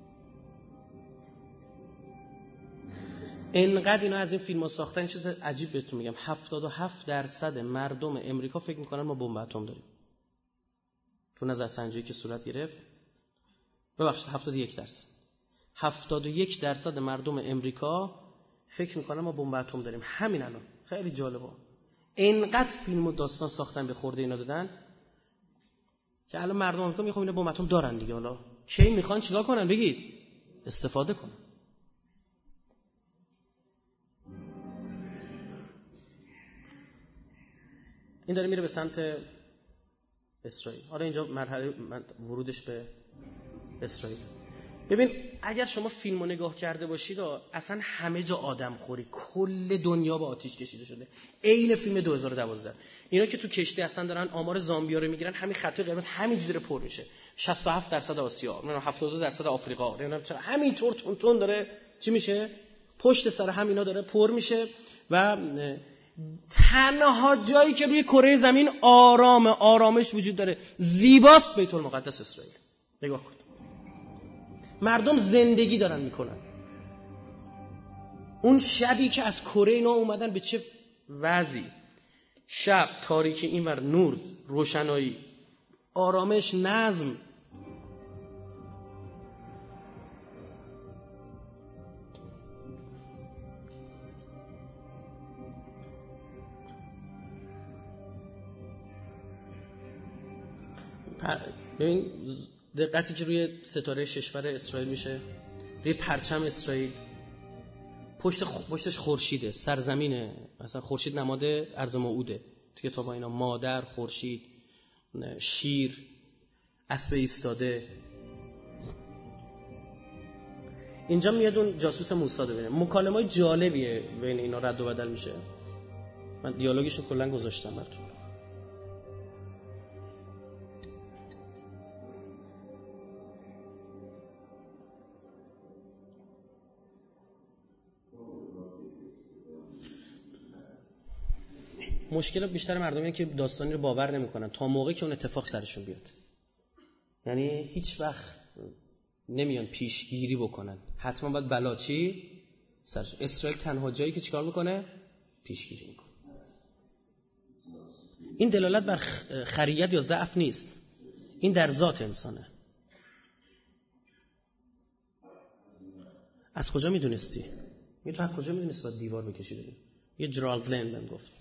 اینقدر اینا از این فیلم‌ها ساختن. چیز عجیب بهتون میگم، هفتاد و هفت درصد مردم امریکا فکر میکنن ما بمب اتم داریم. تو نظرسنجی که صورت گرفت، ببخشید هفتاد و یک درصد هفتاد و یک درصد مردم امریکا فکر میکنن ما بمب اتم داریم. همین الان خیلی جالبه. اینقدر فیلم و داستان ساختن به خورده اینا دادن که الان مردم امریکا میخوان اینا بمب اتم دارن دیگه. حالا کی میخوان چیکار کنن؟ بگید. استفاده کنن. این داره میره به سمت اسرائیل. آره اینجا مرحله ورودش به اسرائیل. ببین اگر شما فیلمو نگاه کرده باشید اصلا همه جا آدم خوری، کل دنیا با آتیش کشیده شده. عین فیلم دو هزار و دوازده. اینا که تو کشتی اصلا دارن آمار زامبیا رو میگیرن، همین خط قرمز همینجوری داره پر میشه. شصت و هفت درصد آسیا، نه هفتاد و دو درصد آفریقا، نه چرا همینطور تون تون داره چی میشه؟ پشت سر همینا داره پر میشه. و تنها جایی که روی کره زمین آرام آرامش وجود داره، زیباست، بیت المقدس اسرائیل. نگاه کن. مردم زندگی دارن میکنن. اون شبی که از کره اینا اومدن به چه وضعی، شب تاریکی اینور، نور، روشنایی، آرامش، نظم. ببین دقتی که روی ستاره ششور اسرائیل میشه، روی پرچم اسرائیل، پشت خ... پشتش خورشیده، سرزمینه. مثلا خورشید نماد ارض موعوده تو کتاب اینا. مادر، خورشید، شیر، اسب ایستاده. اینجا میاد اون جاسوس موسی ببینه. مکالمه‌های جالبیه بین اینا رد و بدل میشه. من دیالوگشو کلا گذاشتم براتون. مشکل بیشتر مردم اینه که داستانی رو باور نمیکنن تا موقعی که اون اتفاق سرشون بیاد. یعنی هیچ وقت نمیان پیشگیری بکنن. حتما باید بلا چی سرشون. اسرائیل تنها جایی که چیکار میکنه؟ پیشگیری میکنه. این دلالت بر خریت یا ضعف نیست. این در ذات انسانه. از کجا میدونستی؟ می تو از کجا میدونستی باید دیوار بکشیدی؟ یه جرالد لین بهم گفت.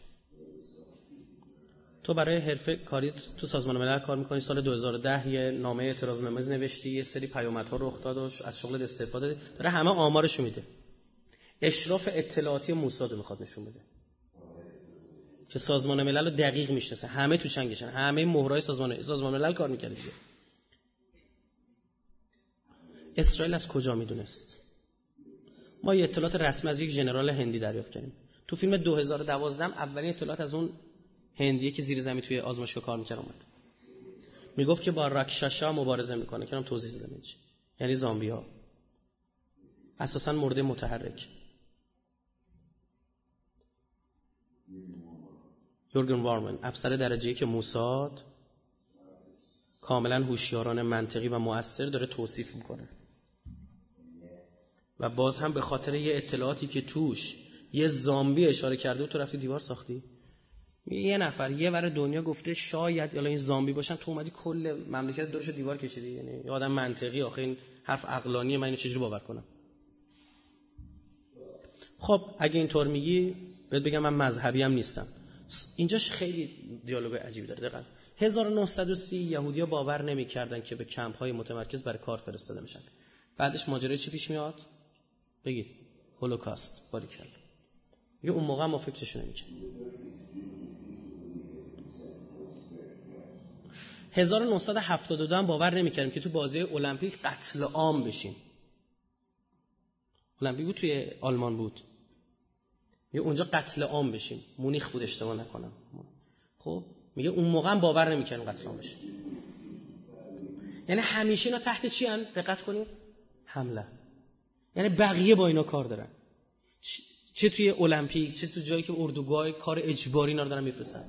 تو برای حرفه کاری تو سازمان ملل کار میکنی، سال دو هزار و ده یه نامه اعتراض‌نامه نوشتی، یه سری پیامدها رخ داد و از شغل استعفا دادی. داره همه آمارشو میده. اشراف اطلاعاتی موساد میخواد نشون بده که سازمان ملل رو دقیق میشناسه. همه تو چنگشن، همه مهرای سازمان سازمان ملل کار میکنه. اسرائیل از کجا میدونست؟ ما یه اطلاعات رسمی از یک ژنرال هندی دریافت کردیم. تو فیلم دو هزار و دوازده اولین اطلاعات از اون هندیه که زیر زمین توی آزمایشگاه کار می‌کرد اومد. میگفت که با راکشاشا مبارزه میکنه. که من توضیح دادم اینجا. یعنی زامبی‌ها. اساساً مرده متحرک. یورگن وارمن، افسر درجه‌ای که موساد کاملاً هوشیارانه، منطقی و مؤثر داره توصیف میکنه. و باز هم به خاطر یه اطلاعاتی که توش یه زامبی اشاره کرده و تو رفتی دیوار ساختی. یه نفر یه ور دنیا گفته شاید حالا این زامبی باشن، تو اومدی کل مملکت دورش دیوار کشیدی. یعنی یه آدم منطقی، آخه این حرف عقلانیه، من اینو چجوری باور کنم؟ خب اگه اینطور میگی بهت بگم من مذهبی هم نیستم. اینجاش خیلی دیالوگ عجیبی داره. دقیقاً هزار و نهصد و سی یهودی‌ها باور نمی‌کردن که به کمپ‌های متمرکز برای کار فرستاده میشن. بعدش ماجرای چی پیش میاد؟ بگید هولوکاست. باریکلا. یه اون موقع ما فکرش نمی‌کردیم. هزار و نهصد و هفتاد و دو هم باور نمی‌کردیم که تو بازی المپیک قتل عام بشیم. المپیک بود توی آلمان بود. یه اونجا قتل عام بشیم. مونیخ بود اشتباه نکنم. خب میگه اون موقع هم باور نمی‌کردن قتل عام بشه. یعنی همیشه اینا تحت چی ان؟ دقت کنید. حمله. یعنی بقیه با اینا کار دارن. چه توی المپیک چه تو جایی که اردوگاه کار اجباری اینا رو دارن میفرستن.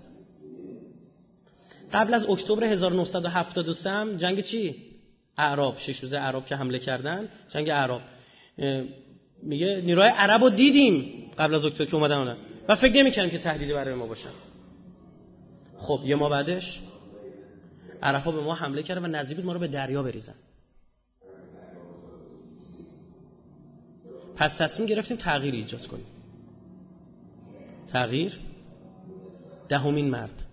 قبل از اکتبر هزار و نهصد و هفتاد و سه جنگ چی؟ اعراب، شش روزه اعراب که حمله کردن، جنگ اعراب. میگه نیروهای عربو دیدیم قبل از اکتبر که اومدن اونا و فکر نمی‌کردیم که تهدیدی برای ما باشن. خب یه ماه بعدش عرب‌ها به ما حمله کردن و نزدیک بود ما رو به دریا بریزن. پس تصمیم گرفتیم تغییر ایجاد کنیم. تغییر دهمین مرد.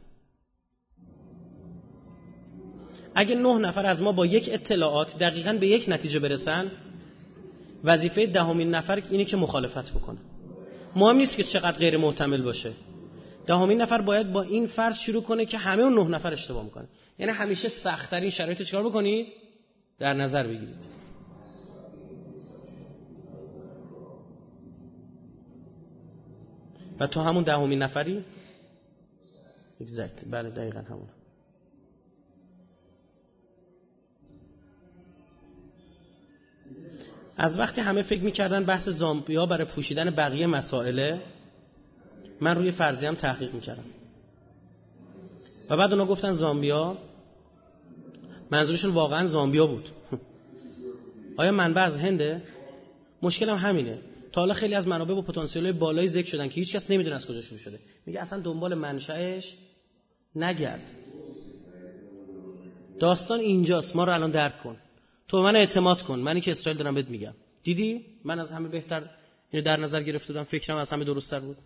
اگه نه نفر از ما با یک اطلاعات دقیقاً به یک نتیجه برسن، وظیفه دهمین نفر اینه که مخالفت بکنه. مهم نیست که چقدر غیر محتمل باشه. دهمین نفر باید با این فرض شروع کنه که همه اون نه نفر اشتباه میکنه. یعنی همیشه سخت‌ترین شرایط رو چیکار بکنید؟ در نظر بگیرید. و تو همون دهمین نفری exactly. بله دقیقاً همون. از وقتی همه فکر میکردن بحث زامبیا برای پوشیدن بقیه مسائله، من روی فرضیه‌ام تحقیق میکردم و بعد اونا گفتن زامبیا، منظورشون واقعا زامبیا بود. آیا منبع از هنده؟ مشکلم همینه. تا حالا خیلی از منابع با پتانسیل بالای ذکر شدن که هیچ کس نمیدونه از کجا شروع شده. میگه اصلا دنبال منشأش نگرد. داستان اینجاست، ما رو الان درک کن. تو من اعتماد کن، منی که اسرائیل دارم بهت میگم. دیدی؟ من از همه بهتر اینو در نظر گرفته بودم، فکرم از همه درست‌تر بود.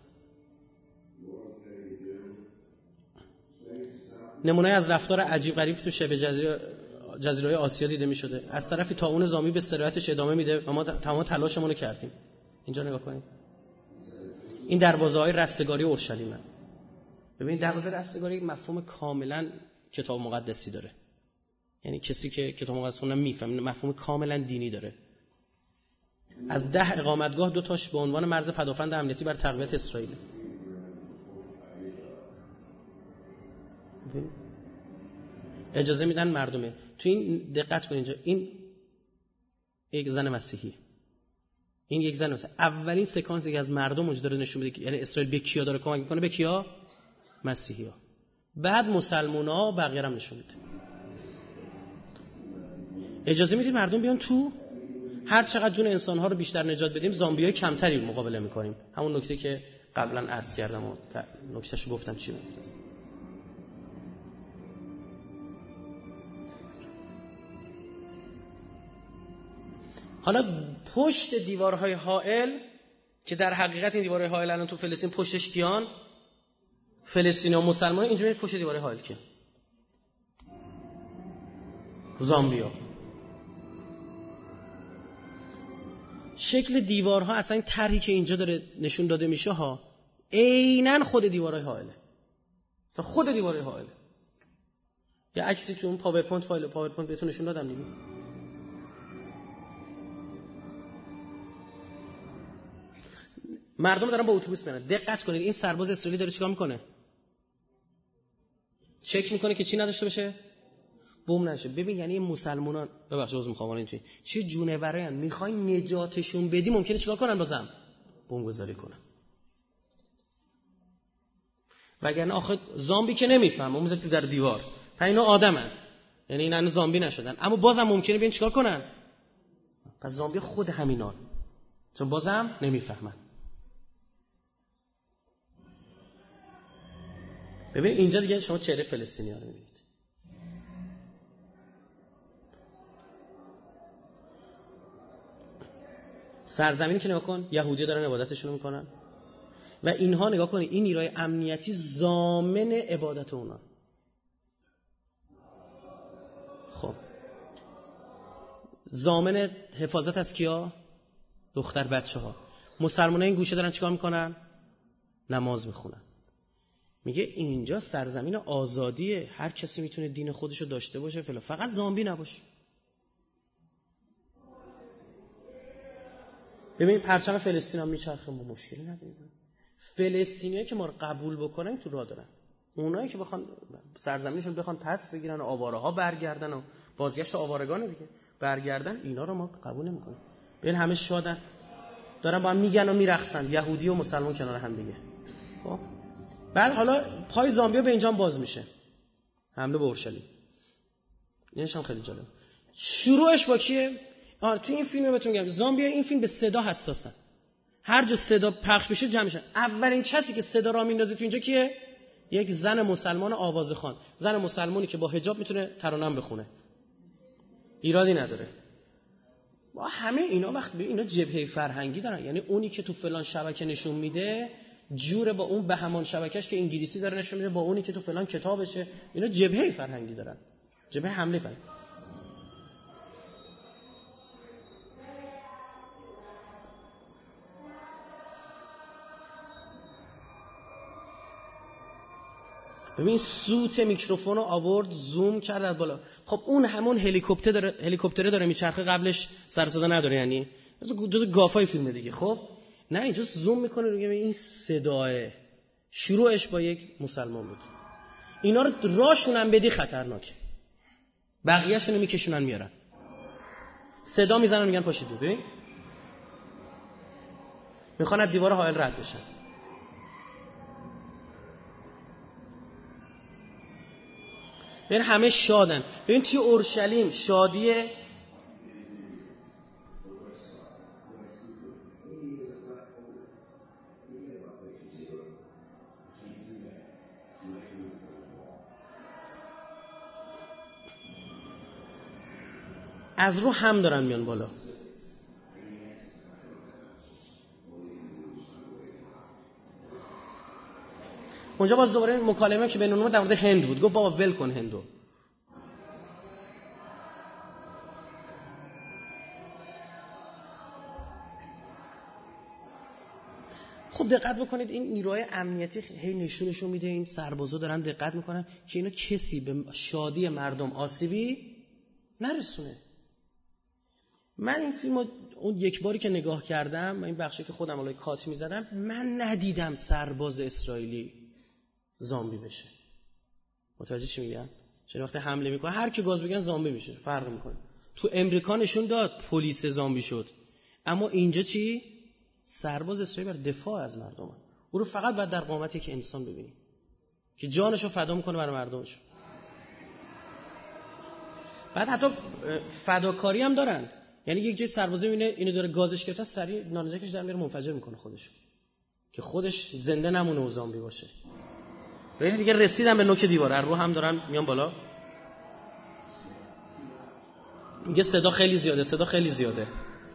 نمونه از رفتار عجیب غریب تو شبه جزیره جزیره آسیا دیده می‌شده. از طرفی طاعون زامی به استراحتش ادامه میده و ما تمام تلاشمون رو کردیم. اینجا نگاه کنید. این دروازه‌های رستگاری اورشلیمه. ببین دروازه رستگاری یک مفهوم کاملا کتاب مقدسی داره. یعنی کسی که کتاب مقدس خوندن میفهمه مفهوم کاملا دینی داره. از ده اقامتگاه دو تاش به عنوان مرز پدافند امنیتی بر تقویت اسرائیل. اجازه میدن مردمه. تو این دقت کن اینجا این یک زن مسیحی. این یک زن مسیحی. اولین سکانسی که از مردم وجود داره نشون میده که یعنی اسرائیل به کیا داره کمک میکنه؟ به کیا؟ مسیحی‌ها. بعد مسلمان‌ها و بقیه هم نشون میده. اجازه میدید مردم بیان تو؟ هر چقدر جون انسان‌ها رو بیشتر نجات بدیم زامبیای کمتری مقابله میکنیم. همون نکته که قبلا عرض کردم و نکتهشو گفتم چی بود. حالا پشت دیوارهای حائل که در حقیقت این دیوارهای حائل الان تو فلسطین پشتش کیان؟ فلسطینی و مسلمان. اینجوری پشت دیوارهای حائل کیان؟ زامبیا. شکل دیوارها اصلا این طرحی که اینجا داره نشون داده میشه ها عیناً خود دیوارهای حائله. خود دیوارهای حائله. یه عکسی تو اون پاورپوینت فایل پاورپوینت بهتون نشون دادم دیگه. مردم دارن با اتوبوس میرن. دقت کنید این سرباز اسرائیلی داره چیکار میکنه؟ چک میکنه که چی نداشته باشه؟ بم نشه. ببین یعنی مسلمانان ببخشید عذر میخوام اینطوری چه جونورن میخواین نجاتشون بدی ممکنه چیکار کنن؟ بازم بم گذاری کنن. وگرنه آخه زامبی که نمیفهمه اون تو در دیوار. پس اینا آدمن. یعنی اینا زامبی نشدن اما بازم ممکنه بیان چیکار کنن؟ پس زامبی خود همینان. چون بازم نمیفهمن. ببین اینجا دیگه شما چهره فلسطینی‌ها رو می‌بینید. سرزمینی که نگاه کن یهودی‌ها دارن عبادتشون میکنن و اینها نگاه کن این نیروی امنیتی ضامن عبادت اونا. خب ضامن حفاظت از کیا؟ دختر بچه ها. مسلمان‌ها این گوشه دارن چیکار میکنن؟ نماز میخونن. میگه اینجا سرزمین آزادیه، هر کسی میتونه دین خودشو داشته باشه، فلا فقط زامبی نباشه. ببین پرچم فلسطین هم میچرخه، ما مشکلی نداریم. فلسطینیایی که ما رو قبول بکنن تو راه دارن، اونایی که بخوان سرزمینشون بخوان پس بگیرن و آواره‌ها برگردن و بازگشت آوارگان دیگه برگردن، اینا رو ما قبول نمی‌کنیم. ببین همه شادن، دارن با هم میگن و میرقصن، یهودی و مسلمان کنار هم دیگه. خب بعد حالا پای زامبیا به اینجا باز میشه، حمله به اورشلیم. اینش هم خیلی جالب. شروعش با کیه؟ آره تو این فیلم بهتون میگم زامبیا این فیلم به صدا حساسن، هر جا صدا پخش بشه جمع میشن. اولین کسی که صدا را میندازه تو اینجا کیه؟ یک زن مسلمان آوازخوان، زن مسلمانی که با حجاب میتونه ترانم بخونه، ایرادی نداره. با همه اینا وقت به اینا جبهه فرهنگی دارن، یعنی اونی که تو فلان شبکه نشون میده جوره با اون بهمان شبکهش که انگلیسی داره نشون میده، با اونی که تو فلان کتابشه. اینا جبهه فرهنگی دارن، جبهه حمله فرهنگی. ببین سوت میکروفون رو آورد زوم کرد از بالا. خب اون همون هلیکوپتر داره، هلیکوپتره داره میچرخه، قبلش سر صدا نداره، یعنی جز گافای فیلم دیگه. خب نه اینجا زوم میکنه میگه این صداه شروعش با یک مسلمان بود. اینا رو راشونن بدی خطرناک، بقیه‌شون رو میکشونن میارن، صدا میزنن میگن پاشید. ببین میخوان از دیوار حائل رد بشن. ببین همه شادن. ببین توی اورشلیم شادیه، از رو هم دارن میان بالا. اونجا باز دوباره مکالمه که بین اونها در مورد هند بود، گفت بابا ول کن هندو. خب دقت بکنید این نیروهای امنیتی هی نشونشون میده، این سربازا دارن دقت میکنن که اینا کسی به شادی مردم آسیبی نرسونه. من این فیلمو اون یک باری که نگاه کردم، این بخشی که خودم الان کات میزدم، من ندیدم سرباز اسرائیلی زامبی بشه. متوجه چی میگم؟ چون وقتی حمله میکنه هر کی گاز بگن زامبی میشه، فرق میکنه. تو امریکا نشون داد پلیس زامبی شد، اما اینجا چی؟ سرباز اسرائیل بر دفاع از مردم، او رو فقط باید در قامتی که انسان ببینی که جانشو فدا میکنه برای مردمش. بعد حتی فداکاری هم دارن، یعنی یک جای سربازی میبینه اینو داره گازش گرفته، سریع نانجکش در میاره منفجر میکنه خودش که خودش زنده نمونه و زامبی باشه. ببین دیگه رسیدن به نوک دیوار، رو هم دارن میان بالا. میگه صدا خیلی زیاده، صدا خیلی زیاده.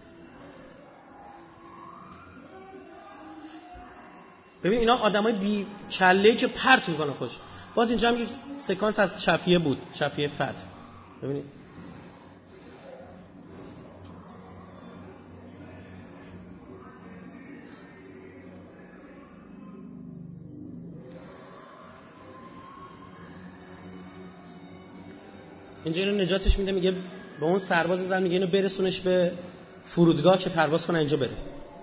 ببین اینا آدمای بی کله‌ای که پرت میکنن خودش. باز اینجا هم یک سکانس از شفیه بود، شفیه فتح. ببینید اینجا اینو نجاتش میده، میگه به اون سرباز زن میگه اینو برسونش به فرودگاه که پرواز کنه اینجا بره.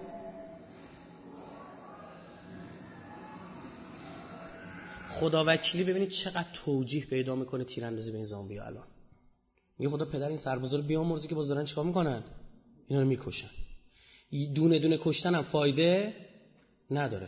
خدا وکیلی ببینید چقدر توجیه پیدا میکنه تیراندازی به این زامبی ها. الان میگه خدا پدر این سربازا رو بیامرزه که باز دارن چیکار میکنن؟ اینا رو میکشن. دونه دونه کشتن هم فایده نداره.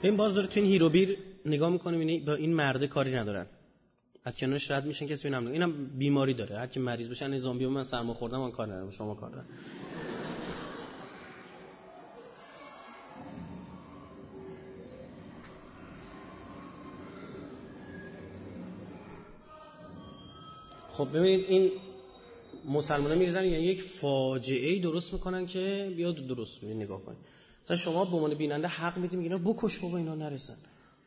این باز داره تو این هیروبیر نگاه میکنه میبینی با این مرده کاری ندارن، از کنارش رد میشن، کسی نمیدونه اینم بیماری داره، هر کی مریض بشه این زامبی من سرما خوردم من کار ندارم شما کار دارن. خب ببینید این مسلمان‌ها میریزن یعنی یک فاجعه‌ای درست میکنن که بیاد درست ببین نگاه کنید. مثلا شما به عنوان بیننده حق میدید میگین بکش بابا اینا نرسن.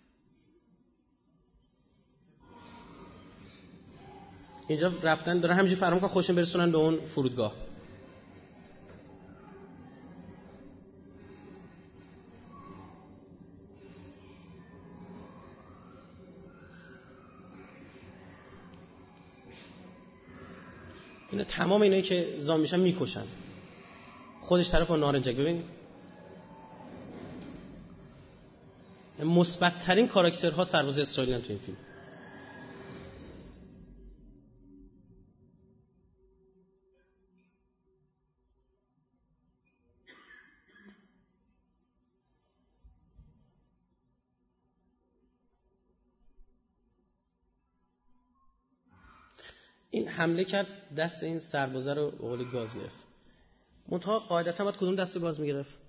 اینجا رفتن دارن همینجوری فرام که خوشن برسونن به اون فرودگاه. اینا تمام اینایی که زام میشن میکشن. خودش طرف با نارنجک ببین. مثبت ترین کاراکترها سرباز اسرائیلیان تو این فیلم. این حمله کرد دست این سربازه رو به قول گاز گرفت. منتها قاعدتا باید کدوم دست گاز میگرفت؟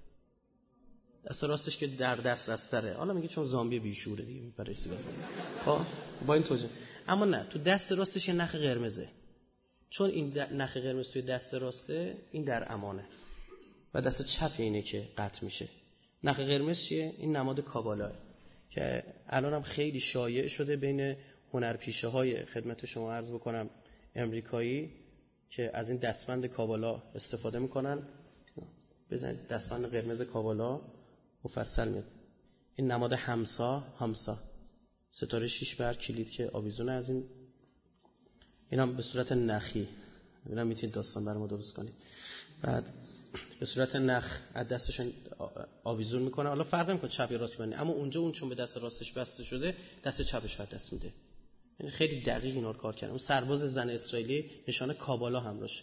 دست راستش که در دست رستره. حالا میگه چون زامبی بیشوره دیگه برای چی گاز میگیره. خب با این توجیه. اما نه تو دست راستش یه نخ قرمزه. چون این نخ قرمز توی دست راسته این در امانه. و دست چپ اینه که قطع میشه. نخ قرمز چیه؟ این نماد کابالاه که الان هم خیلی شایع شده بین هنرپیشه های خدمت شما عرض بکنم امریکایی که از این دستبند کابالا استفاده میکنن. بزنید دستبند قرمز کابالا مفصل میاد. این نماد همسا همسا ستاره شیش بر کلید که آویزونه از این اینا به صورت نخی. اینا میتونید داستان برای ما درست کنید. بعد به صورت نخ از دستشون آویزون میکنه. حالا فرق نمیکنه چپ یا راست ببینید اما اونجا اون چون به دست راستش بسته شده دست چپش رو دست میده. یعنی خیلی دقیق اینا رو کار کردن. اون سرباز زن اسرائیلی نشانه کابالا همراهه.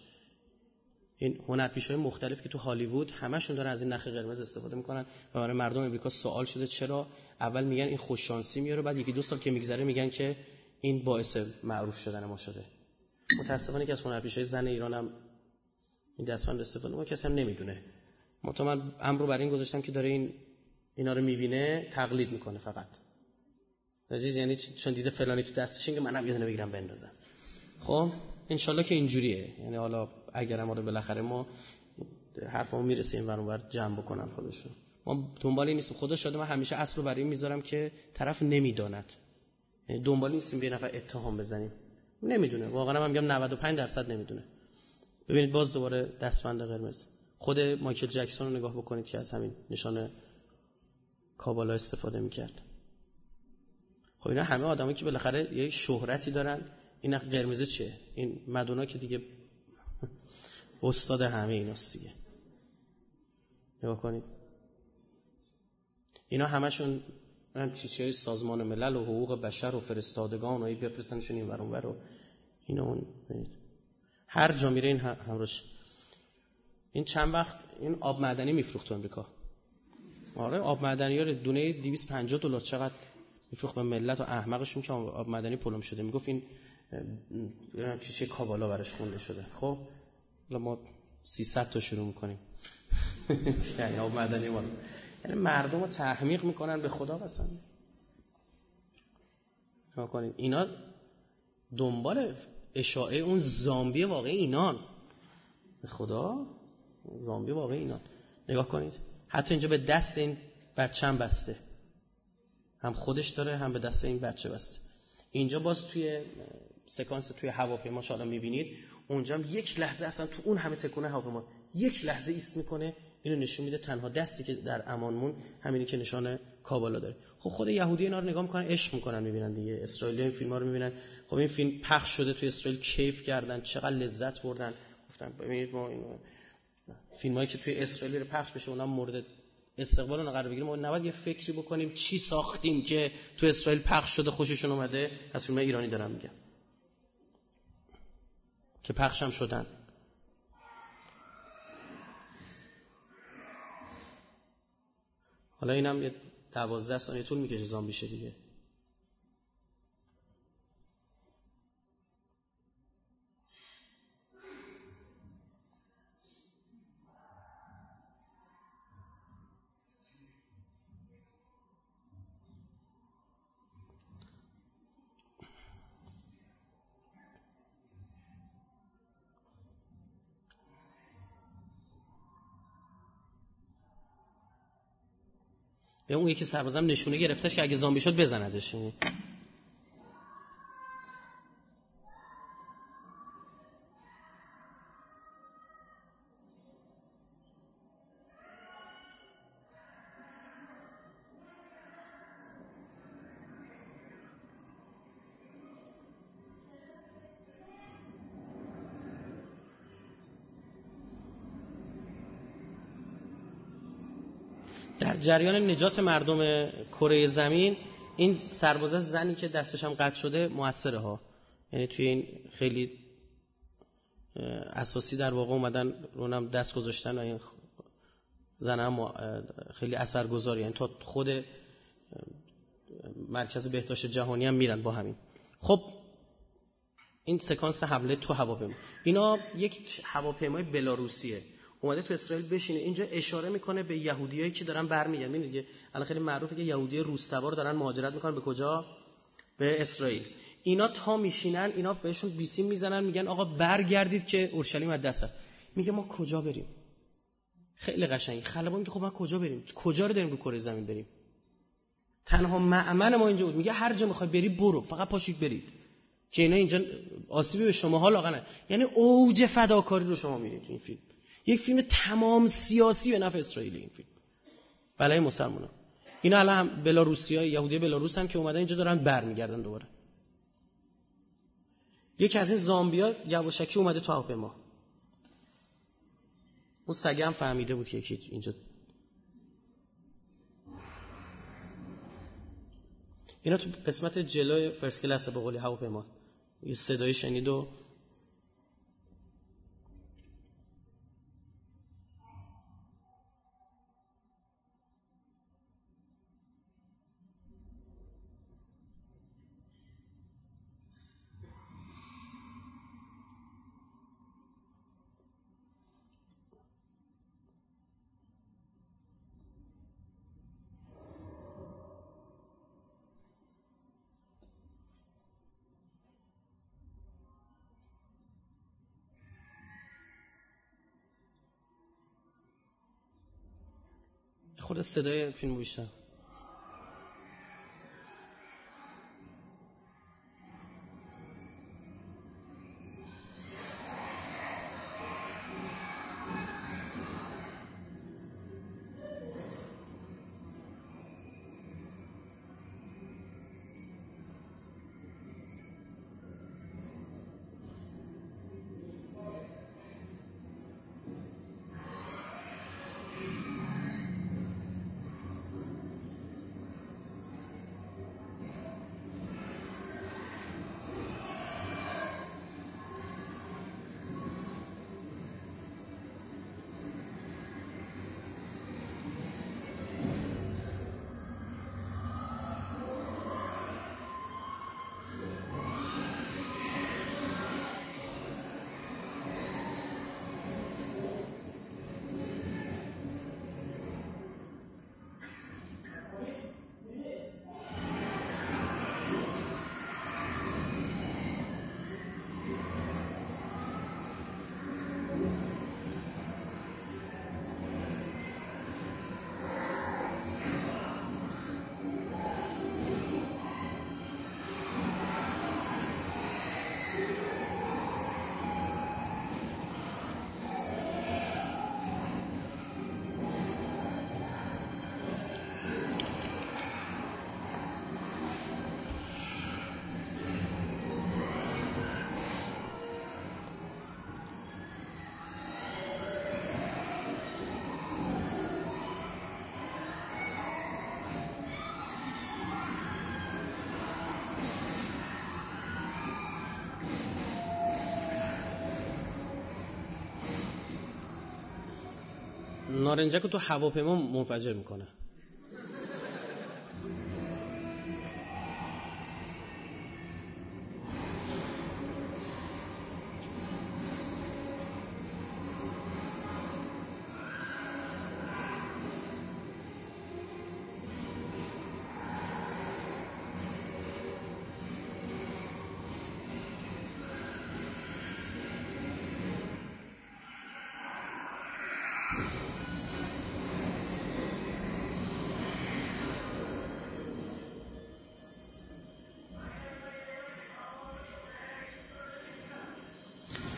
این هنرپیشه‌های مختلف که تو هالیوود همشون دارن از این نخ قرمز استفاده میکنن و برای مردم امریکا سوال شده چرا. اول میگن این خوش شانسی میاره، بعد یکی دو سال که میگذره میگن که این باعث معروف شدن ما شده. متاسفانه که از هنرپیشه‌های زن ایران هم این دستبند استفاده میکنه، کسی هم نمیدونه. مطمئن امر رو برای این گذاشتم که داره این اینا رو میبینه تقلید میکنه فقط. عزیز یعنی چون دیده فلانی تو دستش اینکه منم یه دونه بگیرم بندازم. خب ان شاءالله که اینجوریه. یعنی حالا اگر ما رو بالاخره ما حرفمو میرسه این ور اون ور جمع بکنن خودشون. ما دنبال این نیستیم. خدا شاده من همیشه اصل رو برای این میذارم که طرف نمیداند. یعنی دنبال نیستیم به نفر اتهام بزنیم. نمیدونه. واقعا من میگم نود و پنج درصد نمیدونه. ببینید باز دوباره دستبند قرمز. خود مایکل جکسون رو نگاه بکنید که از همین نشانه کابالا استفاده میکرد. خب اینا همه آدمایی که بالاخره یه شهرتی دارن. این قرمزه چیه؟ این مدونا که دیگه استاد همه ایناست دیگه. نگاه کنید. اینا همشون چیزهای سازمان ملل و حقوق بشر و فرستادگان و این بفرستنشون این ور اون ور و اینا اون هر جا میره این همراش. این چند وقت این آب معدنی میفروخت تو امریکا. آره آب معدنی رو دونه دویست و پنجاه دلار چقدر میفروخت به ملت و احمقشون که آب معدنی پلم شده. میگفت این چیزی کابالا براش خونده شده. خب حالا ما سیصد تا شروع میکنیم. یعنی آب معدنی ما یعنی مردم رو تحمیق میکنن به خدا قسم. نگاه کنید اینا دنبال اشاعه اون زامبی واقعی اینان. به خدا زامبی واقعی اینان. نگاه کنید حتی اینجا به دست این بچه هم بسته. هم خودش داره هم به دست این بچه بسته. اینجا باز توی سکانس توی هواپیما شاید میبینید اونجا هم یک لحظه اصلا تو اون همه تکونه هواپیما یک لحظه ایست میکنه. اینو نشون میده تنها دستی که در امانمون همینی که نشانه کابالا داره. خب خود یهودی اینا رو نگاه میکنن عشق میکنن میبینن دیگه. اسرائیلی این فیلم‌ها رو میبینن. خب این فیلم پخش شده توی اسرائیل کیف کردن چقدر لذت بردن. گفتن ببینید ما اینو فیلمایی که توی اسرائیل رو پخش بشه اونم مورد استقبال اون قرار بگیره. ما نباید یه فکری بکنیم چی ساختیم که تو اسرائیل پخش شده خوششون اومده. از فیلمای ایرانی دارم میگم که پخش هم شدن. حالا اینم یه دوازده ثانیه طول میکشه زامبی شه دیگه. به اون یکی سربازم نشونه گرفتش که اگه زامبی شد بزندش. در جریان نجات مردم کره زمین این سربازه زنی که دستش هم قطع شده موثره ها، یعنی توی این خیلی اساسی در واقع اومدن رونم دست گذاشتن و این زن هم خیلی اثرگذاری، یعنی تا خود مرکز بهداشت جهانی هم میرن با همین. خب این سکانس حمله تو هواپیما، اینا یک هواپیمای بلاروسیه اومده تو اسرائیل بشینه. اینجا اشاره میکنه به یهودیایی که دارن برمیگردن. میبینید دیگه الان خیلی معروفه که یهودی روس‌تبار دارن مهاجرت میکنن به کجا؟ به اسرائیل. اینا تا میشینن اینا بهشون بیسیم میزنن میگن آقا برگردید که اورشلیم از دست. میگه ما کجا بریم؟ خیلی قشنگه. خلبان میگه خب ما کجا بریم؟ کجا رو داریم رو کره زمین بریم؟ تنها مأمن ما اینجا بود. میگه هر جا میخوای بری برو، فقط پاشید برید که اینا اینجا آسیبی به شماها لاغر نه. یعنی اوج فداکاری رو شما میبینید تو این فیلم. یک فیلم تمام سیاسی به نفع اسرائیل. این فیلم برای مسلمانان. اینا الان بلاروسیای یهودی بلاروس هم که اومدن اینجا دارن برمیگردن دوباره. یکی از این زامبیا یواشکی اومده تو هواپیما. اون سگه هم فهمیده بود که یکی اینجا. اینا تو قسمت جلوی فرست کلاس به قول هواپیما یه صدای شنید و خود صدای فیلم بیشتر. نارنجک رو تو هواپیما منفجر میکنه.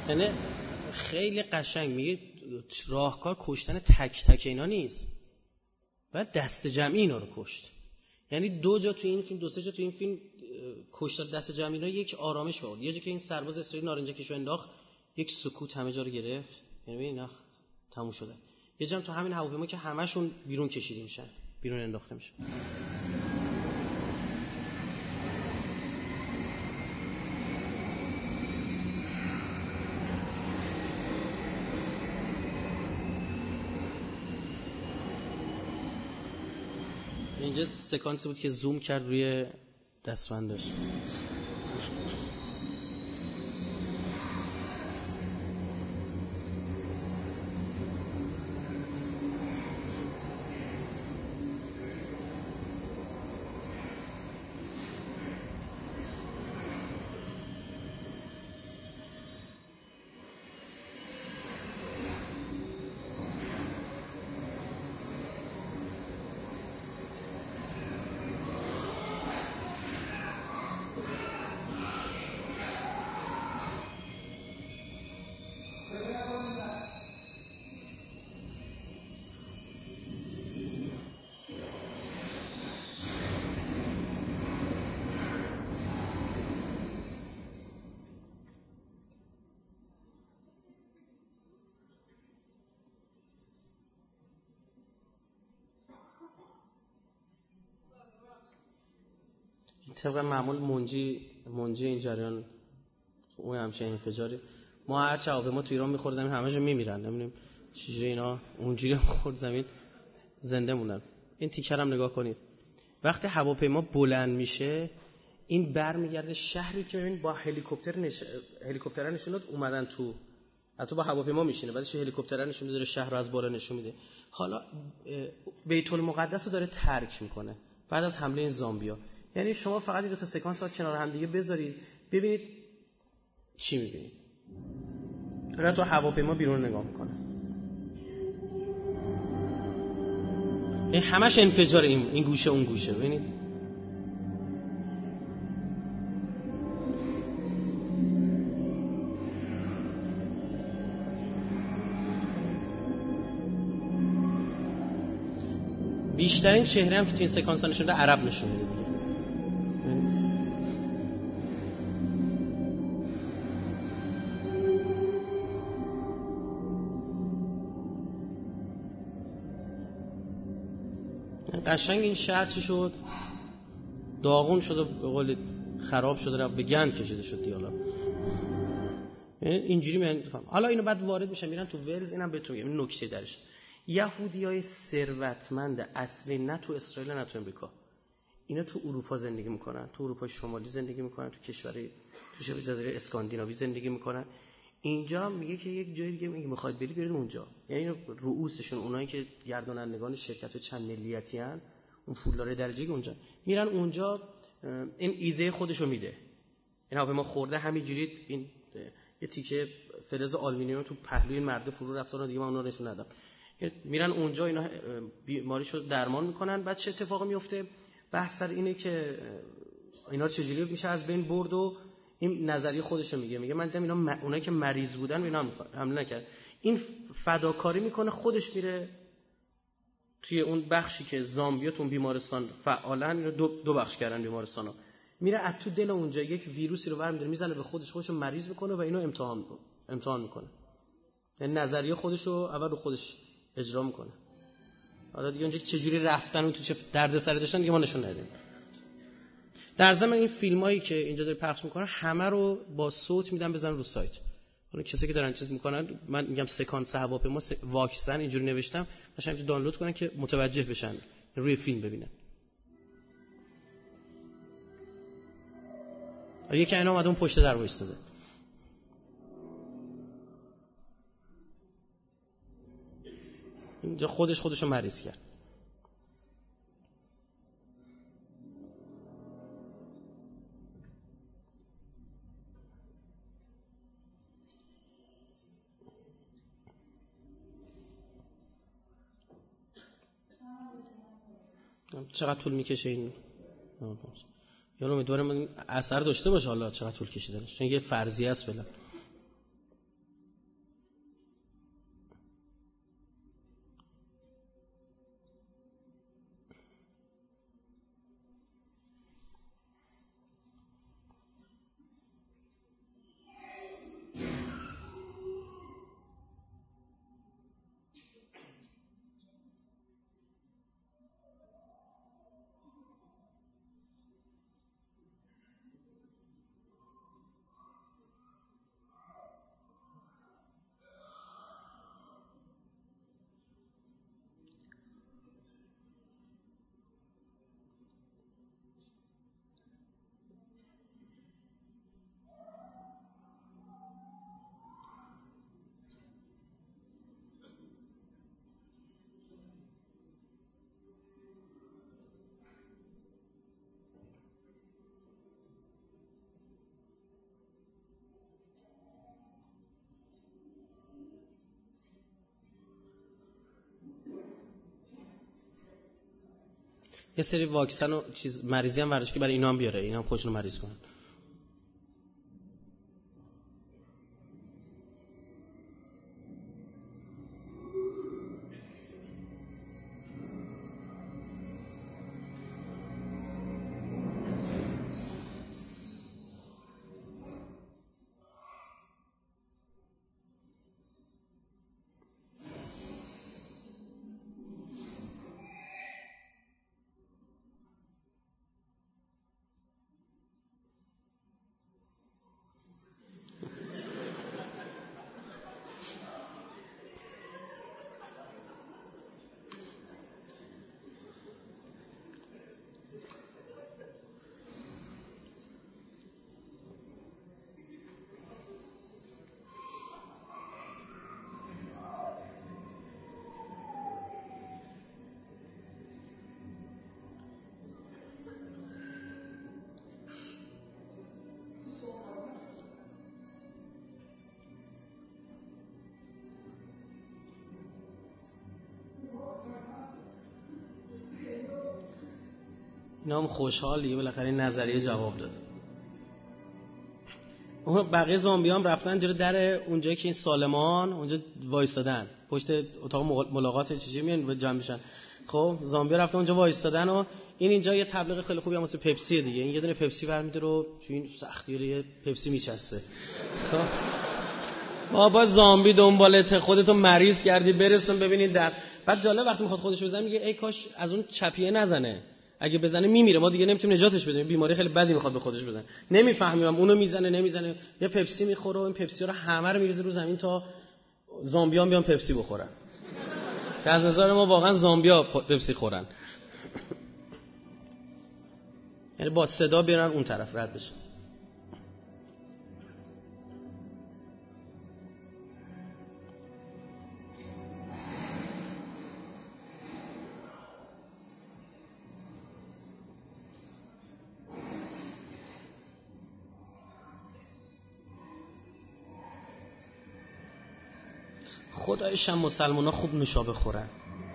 یعنی خیلی قشنگ میگه راهکار کشتن تک تک اینا نیست، باید دست جمعی اینا رو کشت. یعنی دو جا تو این فیلم، دو سه جا تو این فیلم کشتار دست جمعی اینا یک آرامش بود. یه جا که این سرباز اسرائیل نارنجکشو انداخت، یک سکوت همه جا رو گرفت، یعنی اینا تموم شده. یه جا تو همین هواپیما که همشون بیرون کشیده میشن، بیرون انداخته میشن. اینجا سکانسی بود که زوم کرد روی دستبندش. طبق معمول منجی منجی این جریان اون همشه انفجاری، ما هر چه هواپیما تو ایران میخورد زمین همه‌شون میمیرن، نمیدونیم چجوری اینا اونجوری خورد زمین زنده موندن. این تیکر هم نگاه کنید، وقتی هواپیما بلند میشه این برمیگرده شهری که این با هلیکوپتر نش... هلیکوپتر نشون داد اومدن تو، حتی با هواپیما میشینه بعدش هلیکوپتر نشون میده شهر رو از بالا نشون میده. حالا بیت المقدس رو داره ترک میکنه بعد از حمله این زامبیا. یعنی شما فقط این دو تا سکانس رو کنار هم دیگه بذارید ببینید چی میبینید. داره تو هواپیما بیرون نگاه میکنه، این همش انفجار، این این گوشه اون گوشه. ببینید بیشترین چهره هم که تو این سکانس ها نشون ده عرب نشون میده. قشنگ این شهر چی شد؟ داغون شد و به قول خراب شده، رفت به گند کشیده شد دیالا. اینجوری من حالا اینو بعد وارد میشن میرن تو ولز. اینم بهتون میگم این نکته درش، یهودیای ثروتمند اصلی نه تو اسرائیل نه تو امریکا، اینا تو اروپا زندگی میکنن، تو اروپا شمالی زندگی میکنن، تو کشورهای تو شبه جزیره اسکاندیناوی زندگی میکنن. اینجا میگه که یک جای دیگه میگه میخواید برید برید اونجا. یعنی رؤوسشون اونایی که گردانندگان شرکت چند ملیتی ان، اون پولدار درجه اونجا میرن اونجا، این ایده خودشو میده. این هواپیما خورده همینجوری این یه تیکه فلز آلومینیوم تو پهلوی مرد فرو رفتن دیگه من اون رو نشون ندم. میرن اونجا اینا بیماریشو درمان میکنن. بعد چه اتفاقی میفته؟ بحث سر اینه که اینا چجوری میشه از بین برد و این نظریه خودشو میگه. میگه من دیدم اینا م... اونایی که مریض بودن اینا حمله نکرد. این فداکاری میکنه، خودش میره توی اون بخشی که زامبیا تو بیمارستان فعالن، اینو دو, دو بخش کردن بیمارستانو، میره از تو دل اونجا یک ویروسی رو برمی‌داره میزنه به خودش، خودشو مریض میکنه و اینو امتحان امتحان میکنه. یعنی نظریه خودشو اول رو خودش اجرا میکنه. حالا دیگه اونجا چجوری رفتن و تو چه دردسری داشتن دیگه ما نشون ندیم. در ضمن این فیلمایی که اینجا داره پخش میکنن همه رو با صوت میدن بزن رو سایت. حالا کسایی که دارن چیز میکنن، من میگم سکانس هواپیما واکسن اینجوری نوشتم باشه اینجا دانلود کنن که متوجه بشن روی فیلم ببینن. یکی اینا اومده اون پشت در وایساده. اینجا خودش خودشو مریض کرد. چقدر طول میکشه این؟ یعنی امیدوارم این اثر داشته باشه. حالا چقدر طول کشیدنش، چون یه فرضیه است فعلا. یه سری واکسن و چیز مریضی هم ورش که برای اینا هم بیاره، اینا هم خودشون رو مریض کنن. اینا هم خوشحالیه بالاخره این نظریه جواب داد. اون بقیه زامبی هم رفتن جلو در اونجایی که این سالمان اونجا وایستادن پشت اتاق ملاقات چیزی میان جمع میشن. خب زامبی رفتن اونجا وایستادن و این اینجا یه تبلیغ خیلی خوبی هم واسه پپسی دیگه. این یه دونه پپسی برمی‌داره رو تو این سختی رو یه پپسی میچسبه. خب بابا زامبی دنبالت، خودتو مریض کردی برسون ببینید در. بعد جالب وقتی میخواد خودش بزنه میگه ای کاش از اون چپیه نزنه، اگه بزنه میمیره، ما دیگه نمیتونیم نجاتش بدیم، بیماری خیلی بدی میخواد به خودش بزنه. نمیفهمیم اونو میزنه نمیزنه، یه پپسی میخوره و این پپسی رو همه رو میریزه رو زمین تا زامبیا بیان پپسی بخورن. که از نظر ما واقعا زامبیا پپسی خورن. یعنی با صدا بیارن اون طرف رد بشن. خدایش هم مسلمان ها خوب نوشابه خورن،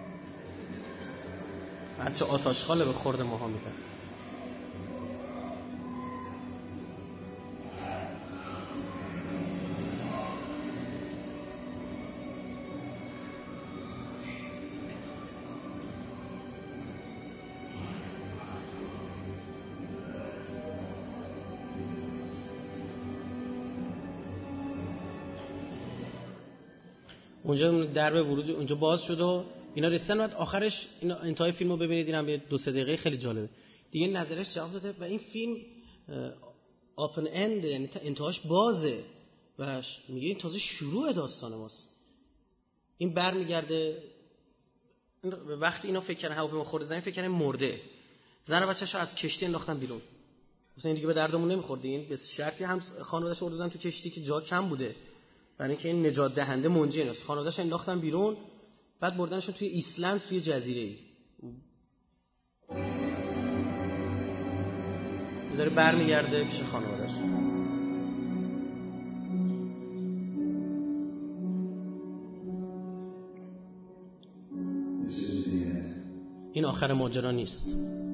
حتی آتشخاله به خورد ماها میدن. اونجا درب ورود اونجا باز شد و اینا رسیدن. بعد آخرش اینا انتهای فیلمو ببینید، اینم به دو سه دقیقه خیلی جالبه دیگه. نظرش جواب داده و این فیلم اوپن اند، یعنی تا انتهاش بازه و میگه این تازه شروع داستان ماست. این برمیگرده وقتی اینا فکر کردن هواپیما خورده زمین، فکر کردن مرده، زن و بچه‌شو از کشتی انداختن بیرون. مثلا این دیگه به دردمون نمیخورد. این به شرطی هم خانواده‌اش آوردن تو کشتی که جا کم بوده، برای اینکه این نجات دهنده منجی نیست. خانواده‌اش انداختن بیرون، بعد بردنشون توی ایسلند، توی جزیره‌ای. داره برمیگرده پیش خانواده‌اش. این آخر ماجرا نیست.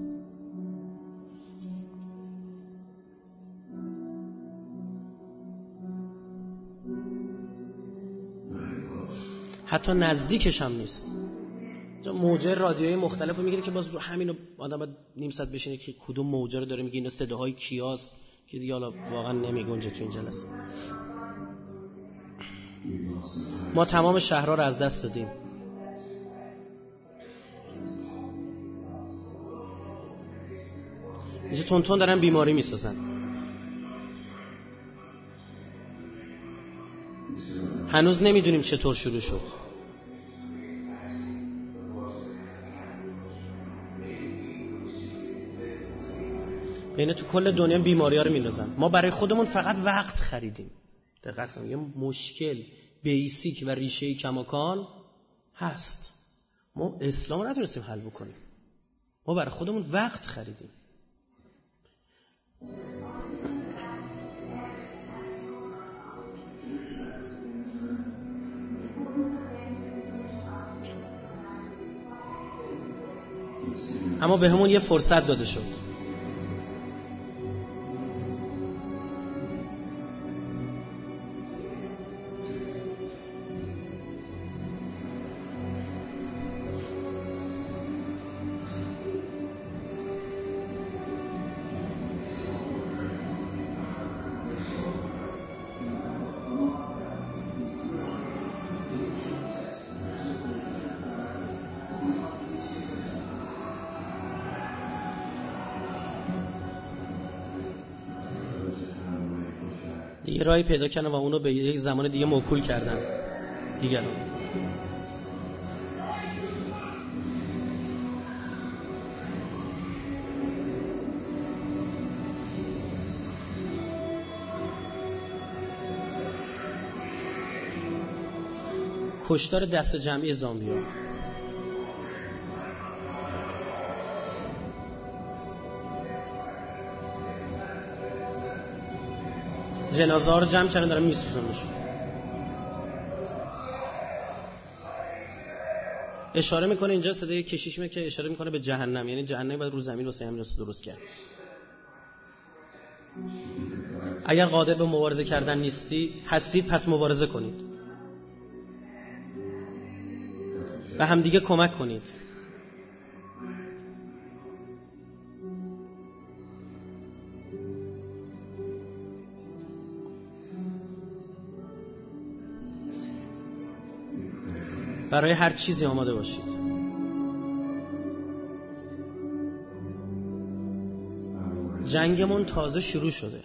حتی نزدیکش هم نیست. موجه رادیویی مختلف رو میگیره که باز رو همین آدم باید نیم ساعت بشینه که کدوم موجه رو داره میگه. اینا صداهای کیاست که دیگه حالا واقعا نمیگنجه تو این جلسه. ما تمام شهرها رو از دست دادیم. اینجا تون تون دارن بیماری میسازن. هنوز نمیدونیم چطور شروع شد. یعنی تو کل دنیا بیماری ها رو میندازن. ما برای خودمون فقط وقت خریدیم. دقت کنید، یه مشکل بیسیک و ریشه‌ای کماکان هست. ما اسلام رو نتونستیم حل بکنیم. ما برای خودمون وقت خریدیم. اما به همون یه فرصت داده شد. دیگه راهی پیدا کردن و اونو به یک زمان دیگه موکول کردن دیگران. کشتار دست جمعی زامبیا. جنازه ها رو جمع کردن دارن میسوزونشون. اشاره میکنه اینجا صدای کشیش میاد که اشاره میکنه به جهنم، یعنی جهنم باید رو زمین واسه همین درست کرد. اگر قادر به مبارزه کردن نیستید هستید پس مبارزه کنید و همدیگه کمک کنید. برای هر چیزی آماده باشید. جنگمون تازه شروع شده.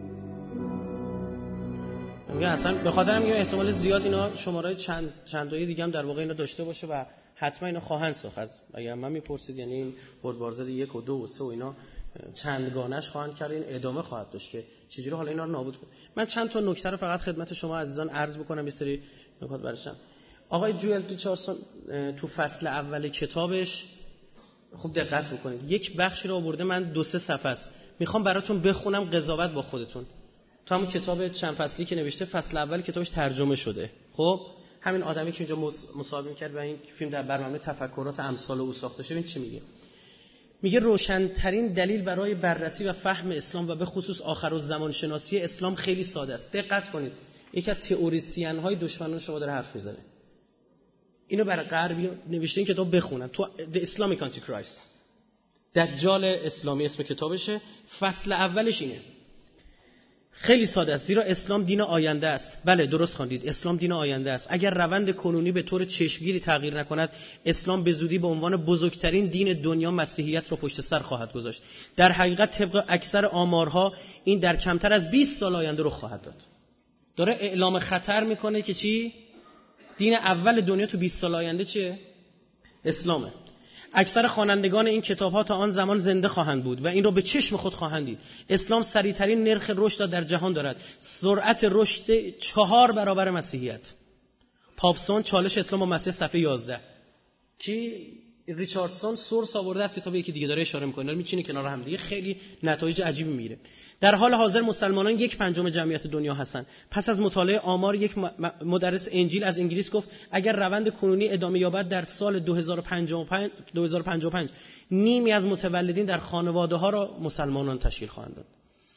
میگه اصلا به خاطر میگه احتمال زیاد اینا شماره چند چندتایی دیگه هم در واقع اینا داشته باشه و حتما اینا خواهند ساخت. از اگر من میپرسید یعنی این بردبارزد یک و دو و سه و اینا چندگانش خواهند کرد، این ادامه خواهد داشت که چجوری حالا اینا رو نابود کنه. من چند تا نکته رو فقط خدمت شما عزیزان عرض بکنم، یه سری نکات برشم. آقای جوئل ریچاردسون تو فصل اول کتابش خوب دقت بکنید یک بخشی رو آورده، من دو سه صفحه است میخوام براتون بخونم قضاوت با خودتون. تو همون کتاب چند فصلی که نوشته فصل اول کتابش ترجمه شده. خب همین آدمی که اینجا مصاحبه می‌کرد و این فیلم در برنامه تفکرات امثال او ساخته شده، این چی میگه؟ میگه روشن‌ترین دلیل برای بررسی و فهم اسلام و به خصوص آخرالزمان شناسی اسلام خیلی ساده است. دقت کنید، یکی از تئوریسین‌های دشمنان شما داره حرف میزنه. اینو برای غربی نوشته، این کتاب بخونن، تو The Islamic Antichrist، دجال اسلامی اسم کتابشه. فصل اولش اینه، خیلی ساده است، زیرا اسلام دین آینده است. بله درست خواندید، اسلام دین آینده است. اگر روند کنونی به طور چشمگیری تغییر نکند، اسلام به زودی به عنوان بزرگترین دین دنیا مسیحیت را پشت سر خواهد گذاشت. در حقیقت طبق اکثر آمارها این در کمتر از بیست سال آینده رخ خواهد داد. داره اعلام خطر میکنه که چی؟ دین اول دنیا تو بیست سال آینده چیه؟ اسلامه. اکثر خوانندگان این کتاب‌ها تا آن زمان زنده خواهند بود و این رو به چشم خود خواهند دید. اسلام سریع‌ترین نرخ رشد در جهان دارد. سرعت رشد چهار برابر مسیحیت. پاپسون چالش اسلام و مسیح صفحه یازده. کی ریچاردسون سورس آورده از کتاب یکی دیگه داره اشاره می‌کنه، می‌چینه کنار هم دیگه، خیلی نتایج عجیبی میگیره. در حال حاضر مسلمانان یک پنجم جمعیت دنیا هستند. پس از مطالعه آمار یک مدرس انجیل از انگلیس گفت اگر روند کنونی ادامه یابد در سال دو هزار و پنجاه و پنج نیمی از متولدین در خانواده‌ها را مسلمانان تشکیل خواهند داد.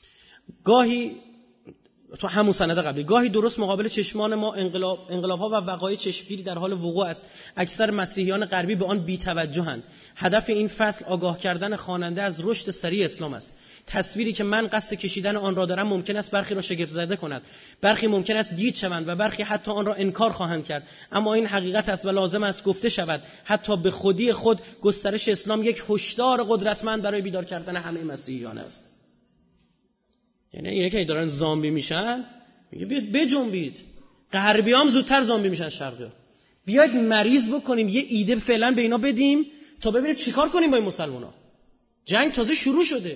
گاهی تو همون سند قبلی گاهی درست مقابل چشمان ما انقلاب انقلاب‌ها و وقایع چشمگیری در حال وقوع است. اکثر مسیحیان غربی به آن بی‌توجه‌اند. هدف این فصل آگاه کردن خواننده از رشد سریع اسلام است. تصویری که من قصد کشیدن آن را دارم ممکن است برخی را شگفت زده کند، برخی ممکن است گیج شوند و برخی حتی آن را انکار خواهند کرد، اما این حقیقت است و لازم است گفته شود. حتی به خودی خود گسترش اسلام یک هشدار قدرتمند برای بیدار کردن همه مسیحیان است. یعنی یکی دارن زامبی میشن، میگه بیاید بجنبید. غربیام زودتر زامبی میشن شرقی‌ها. بیاید مریض بکنیم، یه ایده فعلا به اینا بدیم تا ببینیم چیکار کنیم با این مسلمانا. جنگ تازه شروع شده.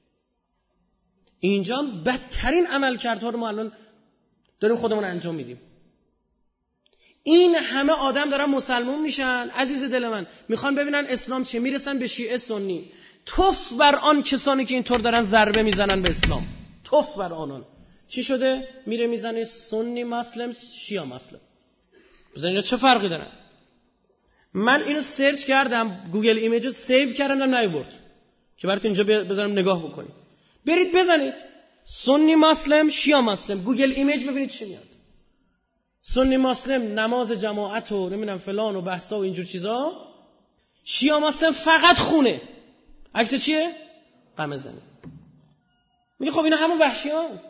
اینجا بدترین عملکردها رو ما الان داریم خودمون انجام میدیم. این همه آدم دارن مسلمان میشن، عزیز دل من، میخوان ببینن اسلام چه، میرسن به شیعه سنی. توف بر آن کسانی که اینطور دارن ضربه میزنن به اسلام، توف بر آنان. چی شده؟ میره میزنه سنی مسلم، شیعه مسلم. بزن اینا چه فرقی دارن؟ من اینو سرچ کردم، گوگل ایمیج رو سیو کردم، نیورد که براتون اینجا بذارم نگاه بکنید. برید بزنید سنی مسلم شیعه مسلم، گوگل ایمیج ببینید چی میاد. سنی مسلم نماز جماعت و نمیدونم فلان و بحثا و اینجور چیزا، شیعه مسلم فقط خونه. عکس چیه؟ قمه زنی. میگه خب اینا همون وحشیان.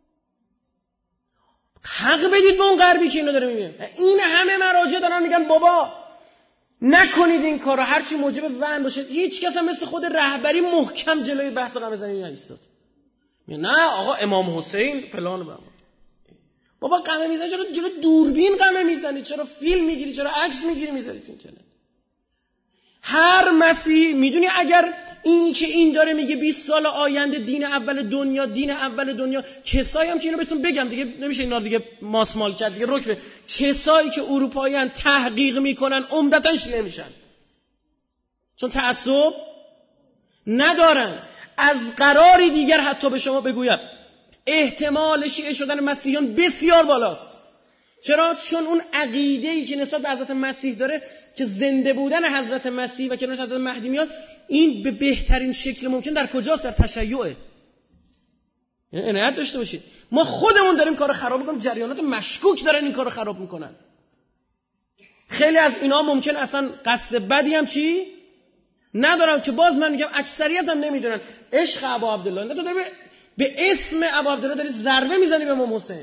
حق بدید به اون غربی که اینو داره میگه. این همه مراجع دارن میگن بابا نکنید این کارو، هرچی موجب وهن باشه. هیچ کس هم مثل خود رهبری محکم جلوی بحث قمه زنی نایستاد. نه آقا امام حسین فلان بابا. بابا قمه میزنی چرا جلو دوربین قمه میزنی؟ چرا فیلم میگیری؟ چرا عکس میگیری میذاری تو اینترنت؟ هر مسیح میدونی اگر این که این داره میگه بیست سال آینده دین اول دنیا، دین اول دنیا، کسایی هم که اینو بهتون بگم دیگه نمیشه اینا دیگه ماسمال کرد دیگه، رکبه کسایی که اروپاییان تحقیق میکنن عمدتاً شیعه میشن، چون تعصب ندارن. از قراری دیگر حتی به شما بگویم احتمال شیعه شدن مسیحیان بسیار بالاست. چرا؟ چون اون عقیده‌ای که نسبت به حضرت مسیح داره که زنده بودن حضرت مسیح و کنارش حضرت مهدی میاد، این به بهترین شکل ممکن در کجاست؟ در تشیعه. یعنی عنایت داشته باشید. ما خودمون داریم کارو خراب می‌کنیم، جریانات مشکوک دارن این کارو خراب می‌کنن. خیلی از اینا ممکن اصلا قصد بدی هم چی ندارن، که باز من میگم اکثریت هم نمیدونن. عشق ابا عبدالله، نه تو داری به, به اسم ابا عبدالله داری ضربه میزنی به امام حسین.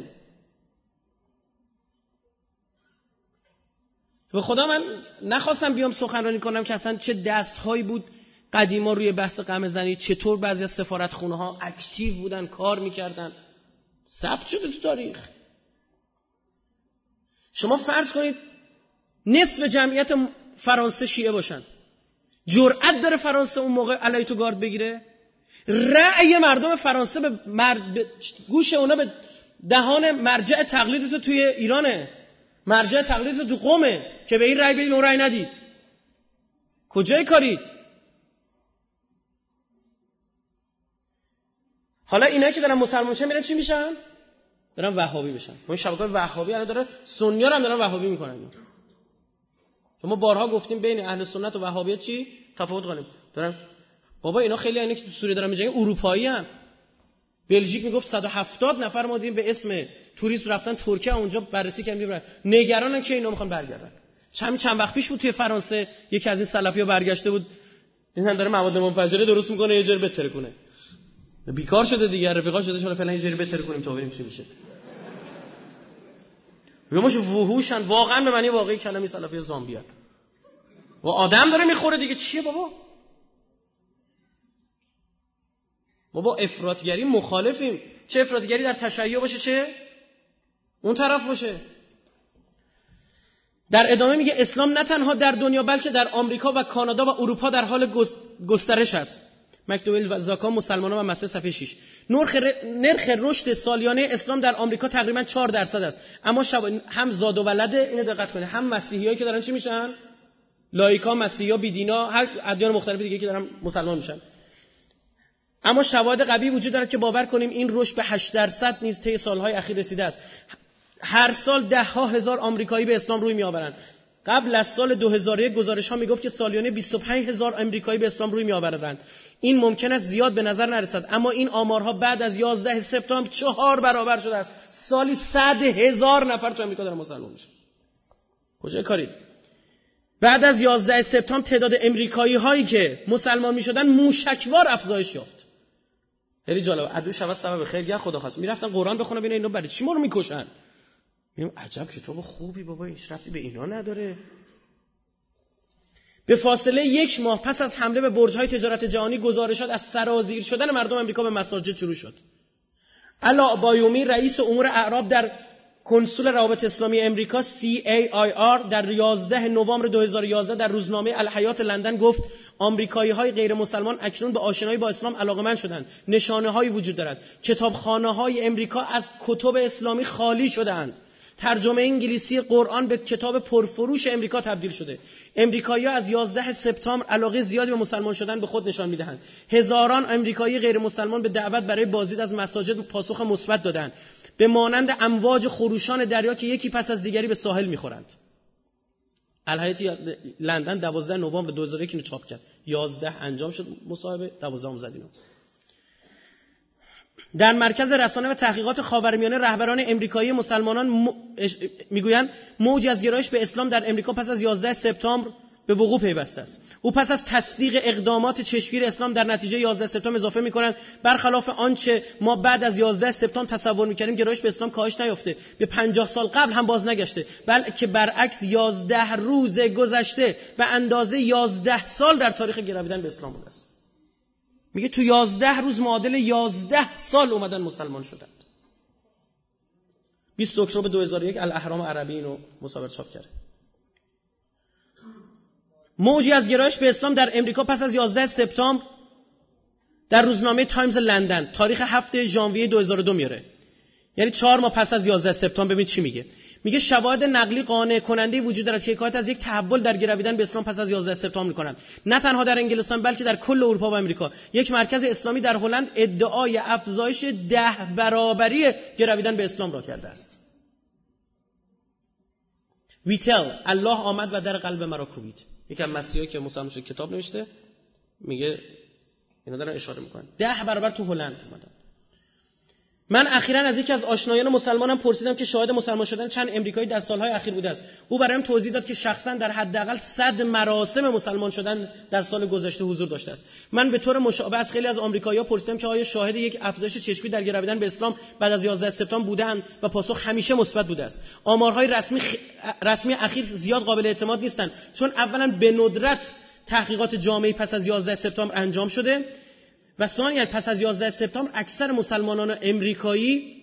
به خدا من نخواستم بیام سخنرانی کنم که اصلا چه دستهایی بود قدیما روی بحث قمه زنی، چطور بعضی از سفارتخونه ها اکتیو بودن کار میکردن، ثبت شده تو تاریخ. شما فرض کنید نصف جمعیت فرانسه شیعه باشن، جرأت داره فرانسه اون موقع علیه تو گارد بگیره؟ رأی مردم فرانسه به, مرد... به گوش اونا به دهان مرجع تقلید تو توی ایرانه، مرجع تقلید تو تو قومه که به این رأی بدید اون رأی ندید. کجای کارید؟ حالا اینا که دارن مسلمان میشن میرن چی میشن؟ دارن وهابی بشن. ما شبکه‌های وهابی الان داره سنی‌ها رو هم دارن وهابی میکنن. ما بارها گفتیم بین اهل سنت و وهابیت چی تفاوت کنیم. دارن بابا اینا خیلی اینا که تو سوریه دارن میجنگن اروپایی ان. بلژیک میگفت صد و هفتاد نفر ما دیدیم به اسم توریسم رفتن ترکیه، اونجا بررسی کردیم میبرن. نگرانن که اینا میخوان برگردن. چند چند وقت پیش بود توی فرانسه یکی از این سلفی‌ها برگشته بود، دیدن داره مواد منفجره درست میکنه، یه جوری بتره کنه. بیکار شده دیگه، رفیقا شده شده فعلا یه جوری بتره کنیم تا ببینیم چی میشه. میگمش وحوشن واقعا به معنی واقعی کلمه سلفی زامبیا. و آدم داره میخوره دیگه، چیه بابا؟ ما با افراطگری مخالفیم. چه افراطگری در تشیع باشه چه اون طرف باشه. در ادامه میگه اسلام نه تنها در دنیا بلکه در آمریکا و کانادا و اروپا در حال گسترش است. مکتوب و زاکا مسلمانان و مسیح صفحه شش. نرخ نرخ رشد سالیانه اسلام در آمریکا تقریبا چهار درصد است. اما شب... هم زاد و ولد، اینو دقت کنید، هم مسیحیایی که دارن چی میشن؟ لایکا، مسیحا، بیدینا، هر ادیان مختلف دیگه که دارن مسلمان میشن. اما شواهد قوی وجود دارد که باور کنیم این رشد به هشت درصد نیز طی سالهای اخیر رسیده است. هر سال ده ها هزار آمریکایی به اسلام روی میآورند. قبل از سال دو هزار و یک گزارش ها میگفت که سالیانه بیست و پنج هزار آمریکایی به اسلام روی میآورند. این ممکن است زیاد به نظر نرسد، اما این آمارها بعد از یازده سپتامبر چهار برابر شده است. سالی صد هزار نفر تو آمریکا دارن مسلمان میشن. کجای کاری؟ بعد از یازده سپتامبر تعداد امریکایی هایی که مسلمان میشدن موشکوار افزایش یافت. خیلی جالب. عدو شوا سبب خیر گرد خدا خواست. میرفتن قرآن بخونن ببینن اینا برای چی ما رو میکشن. میگم عجب کتاب خوبی بابا، هیچ ربطی به اینا نداره. به فاصله یک ماه پس از حمله به برج‌های تجارت جهانی گزارشات از سرازیر شدن مردم آمریکا به مساجد شروع شد. علا بایومی رئیس امور اعراب در کنسول روابط اسلامی امریکا سی ای آی آر در یازده نوامبر دو هزار و یازده در روزنامه الحیات لندن گفت آمریکایی‌های غیر مسلمان اکنون به آشنایی با اسلام علاقه‌مند شدند. نشانه‌هایی وجود دارد. کتابخانه‌های امریکا از کتب اسلامی خالی شده‌اند. ترجمه انگلیسی قرآن به کتاب پرفروش امریکا تبدیل شده. امریکایی‌ها از یازده سپتامبر علاقه زیادی به مسلمان شدن به خود نشان می‌دهند. هزاران امریکایی غیر مسلمان به دعوت برای بازدید از مساجد پاسخ مثبت دادند. به مانند امواج خروشان دریا که یکی پس از دیگری به ساحل می‌خورند. الهیات لندن دوازده نوامبر دو هزار و یک اینو چاپ کرد. یازده انجام شد مصاحبه، دوازده زد اینو. در مرکز رسانه و تحقیقات خاورمیانه رهبران امریکایی مسلمانان م... میگویند موجی از گرایش به اسلام در امریکا پس از یازده سپتامبر به وقوع پیوسته است. او پس از تصدیق اقدامات چشمگیر اسلام در نتیجه یازده سپتامبر اضافه می‌کنند برخلاف آنچه ما بعد از یازده سپتامبر تصور می‌کردیم گرایش به اسلام کاهش نیافته، به پنجاه سال قبل هم باز نگشته، بلکه برعکس یازده روز گذشته به اندازه یازده سال در تاریخ گرویدن به اسلام بوده است. میگه تو یازده روز معادل یازده سال اومدن مسلمان شدند. بیست اکتبر دو هزار و یک الاهرام عربی اینو مصور چاپ کرده. موجی از گرایش به اسلام در امریکا پس از یازده سپتامبر در روزنامه تایمز لندن تاریخ هفتم ژانویه دو هزار و دو میاره. یعنی چهار ماه پس از یازده سپتامبر. ببین چی میگه. میگه شواهد نقلی قانع کننده وجود دارد که حکایت از یک تحول در گرویدن به اسلام پس از یازده سپتامبر میکنند. نه تنها در انگلستان بلکه در کل اروپا و آمریکا. یک مرکز اسلامی در هلند ادعای افزایش ده برابری گرویدن به اسلام را کرده است. ویتل الله آمد و در قلب مرا کوبید. یکم مسیحایی که مسلمان شده کتاب نوشته میگه اینا دارن اشاره میکنن ده برابر تو هلند اومدن. من اخیراً از یکی از آشنایان مسلمانم پرسیدم که شاهد مسلمان شدن چند امریکایی در سالهای اخیر بوده است. او برایم توضیح داد که شخصاً در حداقل صد مراسم مسلمان شدن در سال گذشته حضور داشته است. من به طور مشابه از خیلی از آمریکایی‌ها پرسیدم که آیا شاهد یک افزایش چشمی در گرویدن به اسلام بعد از یازده سپتامبر بودند و پاسخ همیشه مثبت بوده است. آمارهای رسمی خ... رسمی اخیر زیاد قابل اعتماد نیستند چون اولاً به ندرت تحقیقات جامعی پس از یازده سپتامبر انجام شده و ثانیاً پس از یازده سپتامبر اکثر مسلمانان امریکایی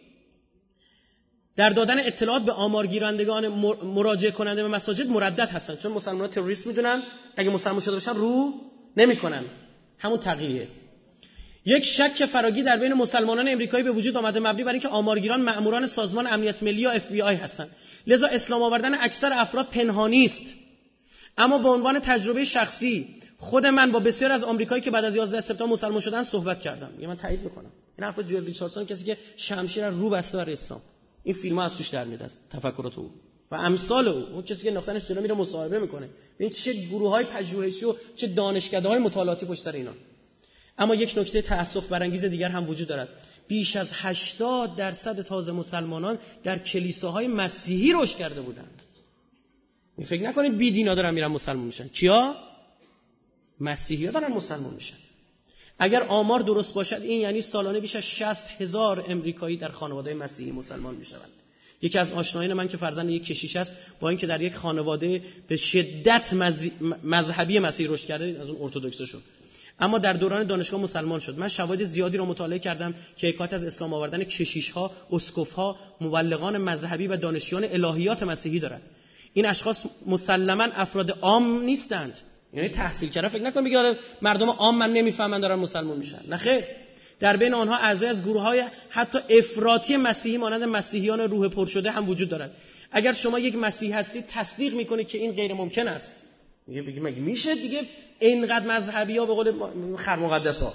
در دادن اطلاعات به آمارگیرندگان مراجعه کننده به مساجد مردد هستند چون مسلمانان تروریست میدونن اگه مسلمان شده باشن رو نمیکنن. همون تقیه. یک شک فراگیر در بین مسلمانان امریکایی به وجود آمده مبنی بر اینکه آمارگیران مأموران سازمان امنیت ملی یا اف بی آی هستند. لذا اسلام آوردن اکثر افراد پنهانی است. اما به عنوان تجربه شخصی خود من با بسیار از آمریکایی که بعد از یازده سپتامبر مسلمان شدن صحبت کردم. میگم من تایید میکنم. این حرف جورج ریچاردسون کسی که شمشیر رو بسته بر اسلام. این فیلم‌ها از توش در میاد است. تفکرات او و امثال او. اون کسی که ناختنش جلو میره مصاحبه میکنه. ببین چه گروه‌های پژوهشی و چه دانشکده‌های مطالعاتی پشت سر اینا. اما یک نکته تأسف برانگیز دیگر هم وجود دارد. بیش از هشتاد درصد تازه مسلمانان در کلیساهای مسیحی رشد کرده بودند. می فکر نکنید بی دینا دارن میرن مسلمان میشن. کیا؟ مسیحی‌ها دارن مسلمان میشن. اگر آمار درست باشد این یعنی سالانه بیش از شصت هزار امریکایی در خانواده مسیحی مسلمان میشوند. یکی از آشنایان من که فرزند یک کشیش است با اینکه در یک خانواده به شدت مذهبی مسیحی رشد کرده از اون ارتدوکس شد اما در دوران دانشگاه مسلمان شد. من شواهد زیادی را مطالعه کردم که حکایت از اسلام آوردن کشیش‌ها، اسقف‌ها، مبلغان مذهبی و دانشجویان الهیات مسیحی دارد. این اشخاص مسلماً افراد عام نیستند. یعنی تحصیل کرده فکر نکن میگه مردم عام من نمیفهمن دارن مسلمان میشن. نه خیر. در بین آنها اعضای از گروه‌های حتی افراطی مسیحی مانند مسیحیان روح پر شده هم وجود دارد. اگر شما یک مسیحی هستید تصدیق میکنید که این غیر ممکن است. میگه بگی مگه میشه دیگه اینقدر مذهبی‌ها به قول خر مقدس‌ها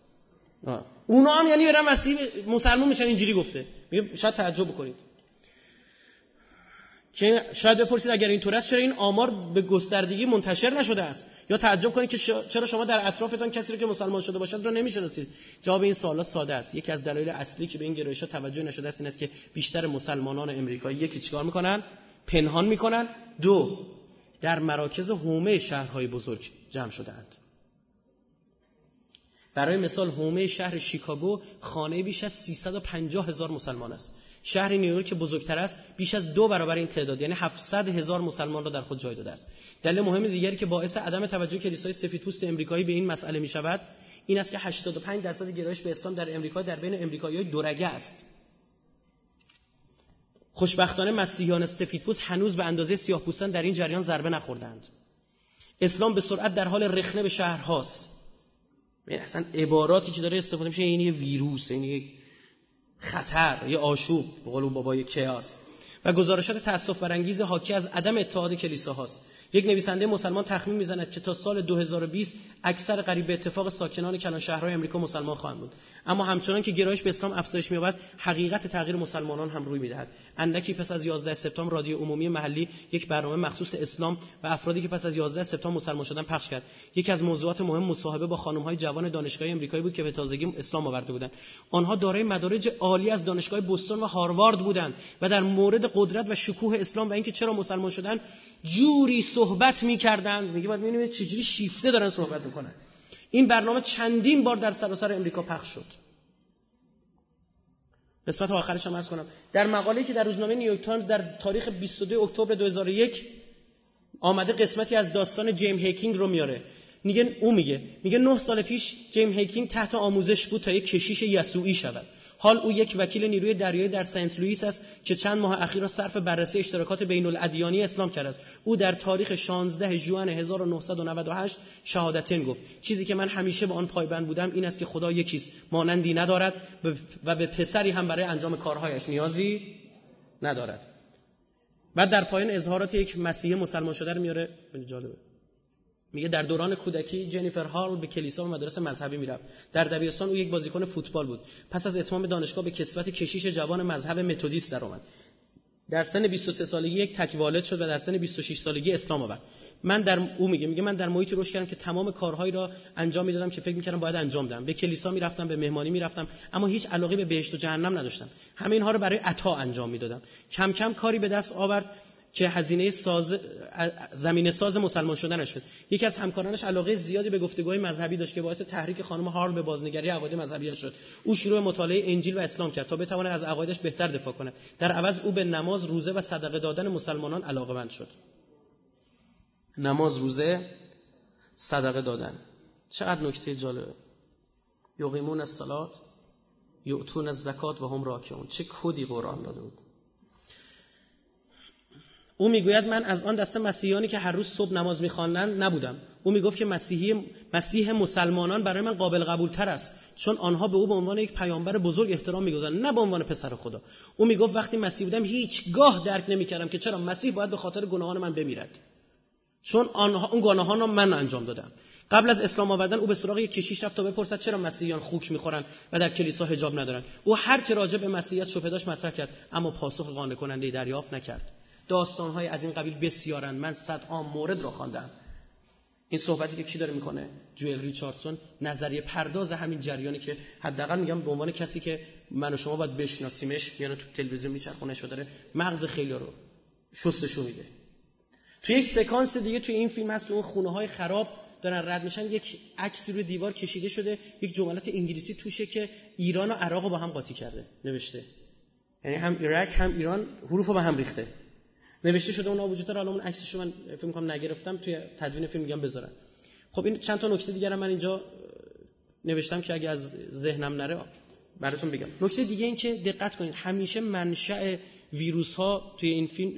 اونا هم یعنی برن مسیحی مسلمان میشن اینجوری گفته. میگه شاید تعجب بکنید. که شاید بپرسید اگر اینطور است چرا این آمار به گستردگی منتشر نشده است یا تعجب کنید که چرا شما در اطرافتان کسی رو که مسلمان شده باشد را نمیشناسید. جواب این سوال ساده است. یکی از دلایل اصلی که به این گرایش‌ها توجه نشده است این است که بیشتر مسلمانان امریکایی یکی چیکار میکنن؟ پنهان میکنن. دو، در مراکز حومه شهرهای بزرگ جمع شده‌اند. برای مثال حومه شهر شیکاگو خانه بیش از سیصد و پنجاه هزار مسلمان است. شهر نیویورک که بزرگتر است بیش از دو برابر این تعداد یعنی هفتصد هزار مسلمان را در خود جای داده است. دلیل مهم دیگری که باعث عدم توجه کلیسای سفیدپوست امریکایی به این مسئله می شود این است که هشتاد و پنج درصد گرایش به اسلام در امریکا در بین امریکایی‌های دورگه است. خوشبختانه مسیحیان سفیدپوست هنوز به اندازه سیاه‌پوستان در این جریان ضربه نخوردند. اسلام به سرعت در حال رخنه به شهرهاست. این اصلا عباراتی که داره استفاده میشه این یه ویروس، این یه خطر، یه آشوب به قول اون بابای کیاس و گزارشات تأسف برانگیز حاکی از عدم اتحاد کلیساهاست. یک نویسنده مسلمان تخمین میزند که تا سال دو هزار و بیست اکثر قریب به اتفاق ساکنان کلان شهرهای امریکا مسلمان خواهند بود. اما همچنان که گرایش به اسلام افزایش می‌یابد، حقیقت تغییر مسلمانان هم روی می‌دهد. اندکی پس از یازده سپتامبر رادیو عمومی محلی یک برنامه مخصوص اسلام و افرادی که پس از یازده سپتامبر مسلمان شدن پخش کرد. یکی از موضوعات مهم مصاحبه با خانم‌های جوان دانشگاهی آمریکایی بود که به تازگی اسلام آورده بودند. آنها دارای مدارج عالی از دانشگاه بوستون و هاروارد بودند و در مورد قدرت و شکوه اسلام و اینکه چرا مسلمان شدن جوری صحبت می‌کردند. میگه بعد می‌بینید چجوری شیفته دارن صحبت می‌کنن. این برنامه چندین بار در سراسر امریکا پخش شد. قسمت آخرش هم عرض کنم. در مقاله‌ای که در روزنامه نیویورک تایمز در تاریخ بیست و دو اکتبر دو هزار و یک آمده قسمتی از داستان جیم هیکینگ رو میاره. میگه او میگه میگه نه سال پیش جیم هیکینگ تحت آموزش بود تا یک کشیش یسوعی شود. حال او یک وکیل نیروی دریایی در سنت لوئیس است که چند ماه اخیر را صرف بررسی اشتراکات بین الادیانی اسلام کرده است. او در تاریخ شانزده ژوئن هزار و نهصد و نود و هشت شهادتین گفت. چیزی که من همیشه به آن پایبند بودم این است که خدا یکیست، مانندی ندارد و به پسری هم برای انجام کارهایش نیازی ندارد. بعد در پایان اظهارات یک مسیحی مسلمان شده رو میاره. جالبه. میگه در دوران کودکی جنیفر هال به کلیسا و مدرسه مذهبی میرفت. در دبیرستان او یک بازیکن فوتبال بود. پس از اتمام دانشگاه به کسوت کشیش جوان مذهب متدیست درآمد. در سن بیست و سه سالگی یک تک والد شد و در سن بیست و شش سالگی اسلام آورد. من در او میگه میگه من در محیطی رشد کردم که تمام کارهایی را انجام میدادم که فکر میکردم باید انجام بدم. به کلیسا میرفتم، به مهمانی میرفتم، اما هیچ علاقه به بهشت و جهنم نداشتم. همه اینها رو برای عطا انجام میدادم. کم کم کاری به دست آورد که هزینه ساز زمینه ساز مسلمان شدنش شد. یکی از همکارانش علاقه زیادی به گفتگوهای مذهبی داشت که باعث تحریک خانم هارل به بازنگری عقاید مذهبی شد. او شروع مطالعه انجیل و اسلام کرد تا بتواند از عقایدش بهتر دفاع کند. در عوض او به نماز، روزه و صدقه دادن مسلمانان علاقه‌مند شد. نماز، روزه، صدقه دادن. چقدر نکته جالبه. یقیمون الصلاة یؤتون الزکات و هم راکعون. چه کدی قرآن داده بود. او میگوید من از آن دسته مسیحیانی که هر روز صبح نماز می‌خواندند نبودم. او میگفت که مسیحی مسیح مسلمانان برای من قابل قبول‌تر است، چون آنها به او به عنوان یک پیامبر بزرگ احترام می‌گذارند، نه به عنوان پسر خدا. او میگفت وقتی مسیحی بودم هیچگاه درک نمی‌کردم که چرا مسیح باید به خاطر گناهان من بمیرد، چون آنها اون گناهان را من انجام دادم. قبل از اسلام آوردن او به سراغ یک کشیش رفت تا بپرسد چرا مسیحیان خوک می‌خورند و در کلیسا حجاب ندارند. او هر چه راجع به مسیحیت شبهه داشت مطرح کرد، اما پاسخ قانع کننده دریافت نکرد. داستان‌های از این قبیل بسیارند. من صدها مورد را خواندم. این صحبتی که کی داره میکنه؟ جوئل ریچاردسون، نظریه پرداز همین جریانی که حداقل میگم به عنوان کسی که من و شما باید بشناسیمش، یعنی تو تلویزیون میچرخونهش و داره مغز خیلی رو شستشو میده. تو یک سکانس دیگه تو این فیلم هست، تو اون خونه‌های خراب دارن رد میشن، یک عکسی روی دیوار کشیده شده، یک جملات انگلیسی توشه که ایران و عراق رو با هم قاطی کرده نوشته. یعنی هم عراق هم ایران حروف رو با هم ریخته. نوشته شده اونها وجود داره. الان اون عکسشو من فکر می‌کنم نگرفتم، توی تدوین فیلم میگم بذارم. خب این چند تا نکته دیگه من اینجا نوشتم که اگه از ذهنم نره براتون بگم. نکته دیگه این که دقت کنید همیشه منشأ ویروس ها توی این فیلم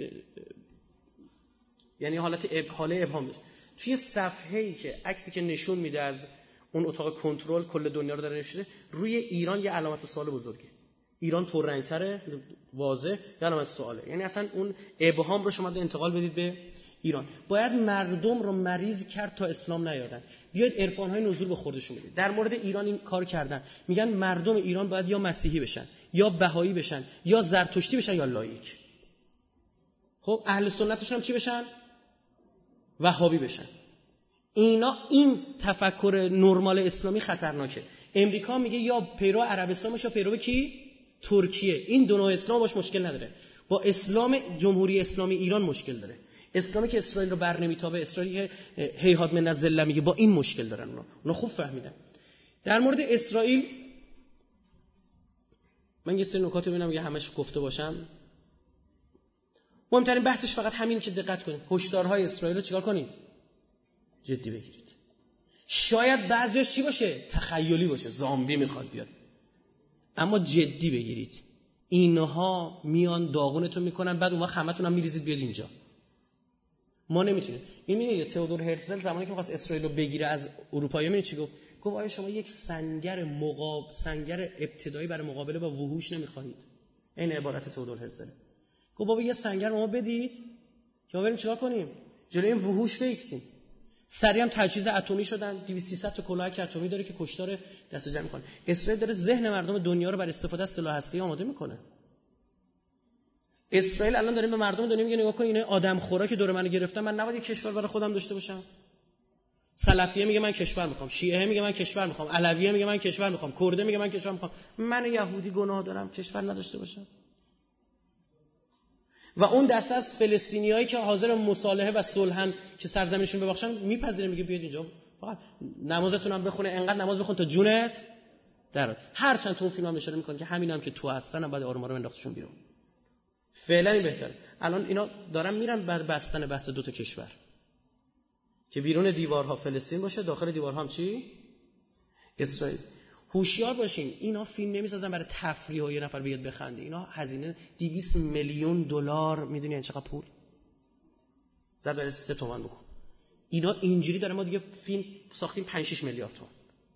یعنی حالت اب... حاله ابهام است. توی صفحه‌ای که عکسی که نشون میده از اون اتاق کنترل کل دنیا رو داره نشده، روی ایران یه علامت سوال بزرگه. ایران پررنگ‌تره، واضح، یه علامت سواله. یعنی اصلا اون ابهام رو شما انتقال بدید به ایران. باید مردم رو مریض کرد تا اسلام نیادن. بیاید عرفان‌های نزول به خوردشون بدید. در مورد ایران این کار کردن. میگن مردم ایران باید یا مسیحی بشن، یا بهایی بشن، یا زرتشتی بشن، یا لایک. خب اهل سنتشون هم چی بشن؟ وهابی بشن. اینا این تفکر نرمال اسلامی خطرناکه. امریکا میگه یا پیرو عربستان باشه یا پیرو کی؟ ترکیه. این دو نوع اسلام باش مشکل نداره. با اسلام جمهوری اسلامی ایران مشکل داره. اسلامی که اسرائیل رو بر نمیتابه، اسرائیلی که هیهات من الذله میگه، با این مشکل دارن اونا. اونا خوب فهمیدن. در مورد اسرائیل من یه سری نکات ببینم یه همش گفته باشم. مهمترین بحثش فقط همین که دقت کنید. هشدارهای اسرائیل رو چیکار کنید؟ جدی بگیرید. شاید بعضیش چی باشه؟ تخیلی باشه، زامبی میخواد بیاد. اما جدی بگیرید. اینها میان داغونتون میکنن، بعد اون وقت همتون هم میریزید بیاد اینجا. ما نمیتونیم. این میگه تئودور هرتزل زمانی که می‌خواست اسرائیل رو بگیره از اروپایی، میگه چی گفت؟ گفت آیا شما یک سنگر مقاب سنگر ابتدایی برای مقابله با وحوش نمیخواهید؟ این عبارت تئودور هرتزل. گفت بابا یه سنگر ما بدید که ما بریم چیکار کنیم؟ جلوی این وحوش بایستیم. سریع هم تجهیز اتمی شدن، دویست سیصد تا کلاهک اتمی داره که کشتار دست جمع میکنه. اسرائیل داره ذهن مردم دنیا رو برای استفاده از سلاح هسته‌ای آماده میکنه. اسرائیل الان داره به مردم دنیا میگه نگاه کن اینا آدم خورا که دور منو گرفتن، من نباید یک کشور برای خودم داشته باشم. سلفیه میگه من کشور میخوام، شیعه میگه من کشور میخوام، علویه میگه من کشور میخوام، کرده میگه من کشور میخوام. من یهودی گناه دارم کشور نداشته باشم؟ و اون دسته از فلسطینیایی که حاضر مصالحه و صلحن که سرزمینشون ببخشن میپذیره، میگه بیاید اینجا فقط نمازتون هم بخونه، انقدر نماز بخون تا جونت در. هر چند تو اون فیلم هم اشاره میکنه که همینام هم که تو هستن بعد آروم آروم انداختشون بیرون. فعلا این بهتره. الان اینا دارن میرن بر بستن بحث دو تا کشور که بیرون دیوارها فلسطین باشه، داخل دیوارها هم چی؟ اسرائیل. هوشیار باشین، اینا فیلم نمیسازن برای تفریح و یه نفر بیاد بخنده. اینا هزینه دویست میلیون دلار، میدونی این چقدر پول؟ زد برای سه تومن بکن. اینا اینجوری داره. ما دیگه فیلم ساختیم پنج شش میلیارد تومان.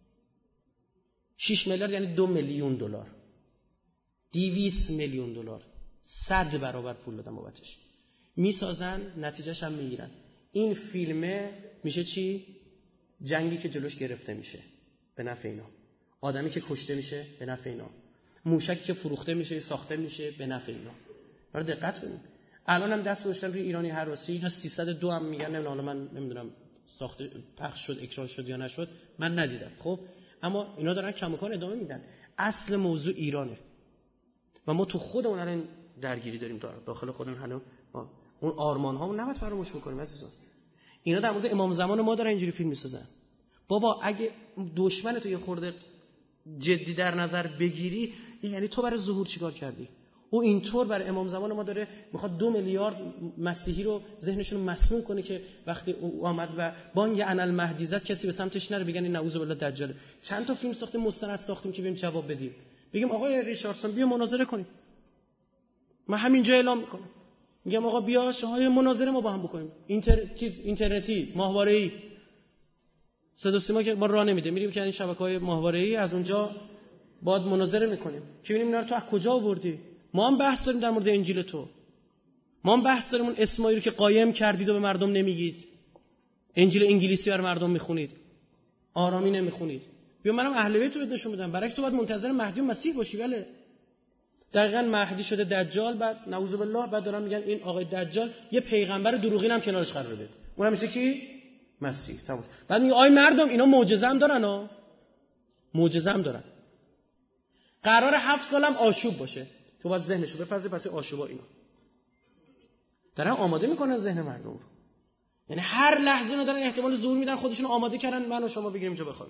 شش میلیارد یعنی دو میلیون دلار. دویست میلیون دلار. صد برابر پول دادن بابتش. میسازن، نتیجهش هم میگیرن. این فیلمه میشه چی؟ جنگی که جلوش گرفته میشه به نفع اینا. آدمی که کشته میشه به نفع اینا. موشکی که فروخته میشه، ساخته میشه به نفع اینا. برای دقت کنید. الان هم دست گذاشتن روی ایرانی هراسی، اینا سیصد و دو هم میگن. نمیدونم، حالا من نمیدونم ساخته پخش شد اکران شد یا نشد، من ندیدم. خب اما اینا دارن کماکان ادامه میدن. اصل موضوع ایرانه و ما تو خودمون الان درگیری داریم داخل خودمون. هنوز اون آرمان هامون نباید فراموش بکنیم عزیزان. اینا در مورد امام زمان ما دارن اینجوری فیلم میسازن. بابا اگه دشمن تو یه خورده جدی در نظر بگیری، یعنی تو برای ظهور چیکار کردی؟ او اینطور برای امام زمان ما داره میخواد دو میلیارد مسیحی رو ذهنشون رو مسموم کنه که وقتی او آمد و بانگ انالمهدی زد کسی به سمتش نره، بگن این نعوذ بالله دجاله. چند تا فیلم ساختیم، مستند ساختیم که بیم جواب بدیم، بگیم آقای ریچاردسون بیا مناظره کنیم. من همینجا اعلام میکنم، میگم آقا بیا شما مناظره ما با هم بکنیم. اینتر چیز اینترنتی، ماهواره‌ای، صدا و سیما که ما راه نمیده، میریم که این شبکه‌های ماهواره‌ای از اونجا باید مناظره میکنیم که ببینیم اینا رو تو از کجا آوردی. ما هم بحث داریم در مورد انجیل تو. ما هم بحث داریم اون اسمایی رو که قایم کردید و به مردم نمیگید. انجیل انگلیسی بر مردم میخونید، آرامی نمیخونید. بیا منم اهل بیت رو بهت نشون بدم. برعکس تو باید منتظر مهدی و مسیح باشی. بله دقیقاً مهدی شده دجال، بعد نعوذ بالله بعد دارن میگن این آقای دجال یه پیغمبر دروغین هم کنارش قرار بده. اونم میشه کی؟ مسیح. تمام. بعد میگه آی مردم اینا معجزه هم دارن ها. معجزه هم دارن. قرار هفت سالم آشوب باشه. تو باید ذهنشو بپذیر. پس آشوبا اینا دارن آماده میکنن ذهن مردم رو. یعنی هر لحظه اینا دارن احتمال ظهور میدن، خودشون آماده کردن من و شما بگیریم جا بخوایم.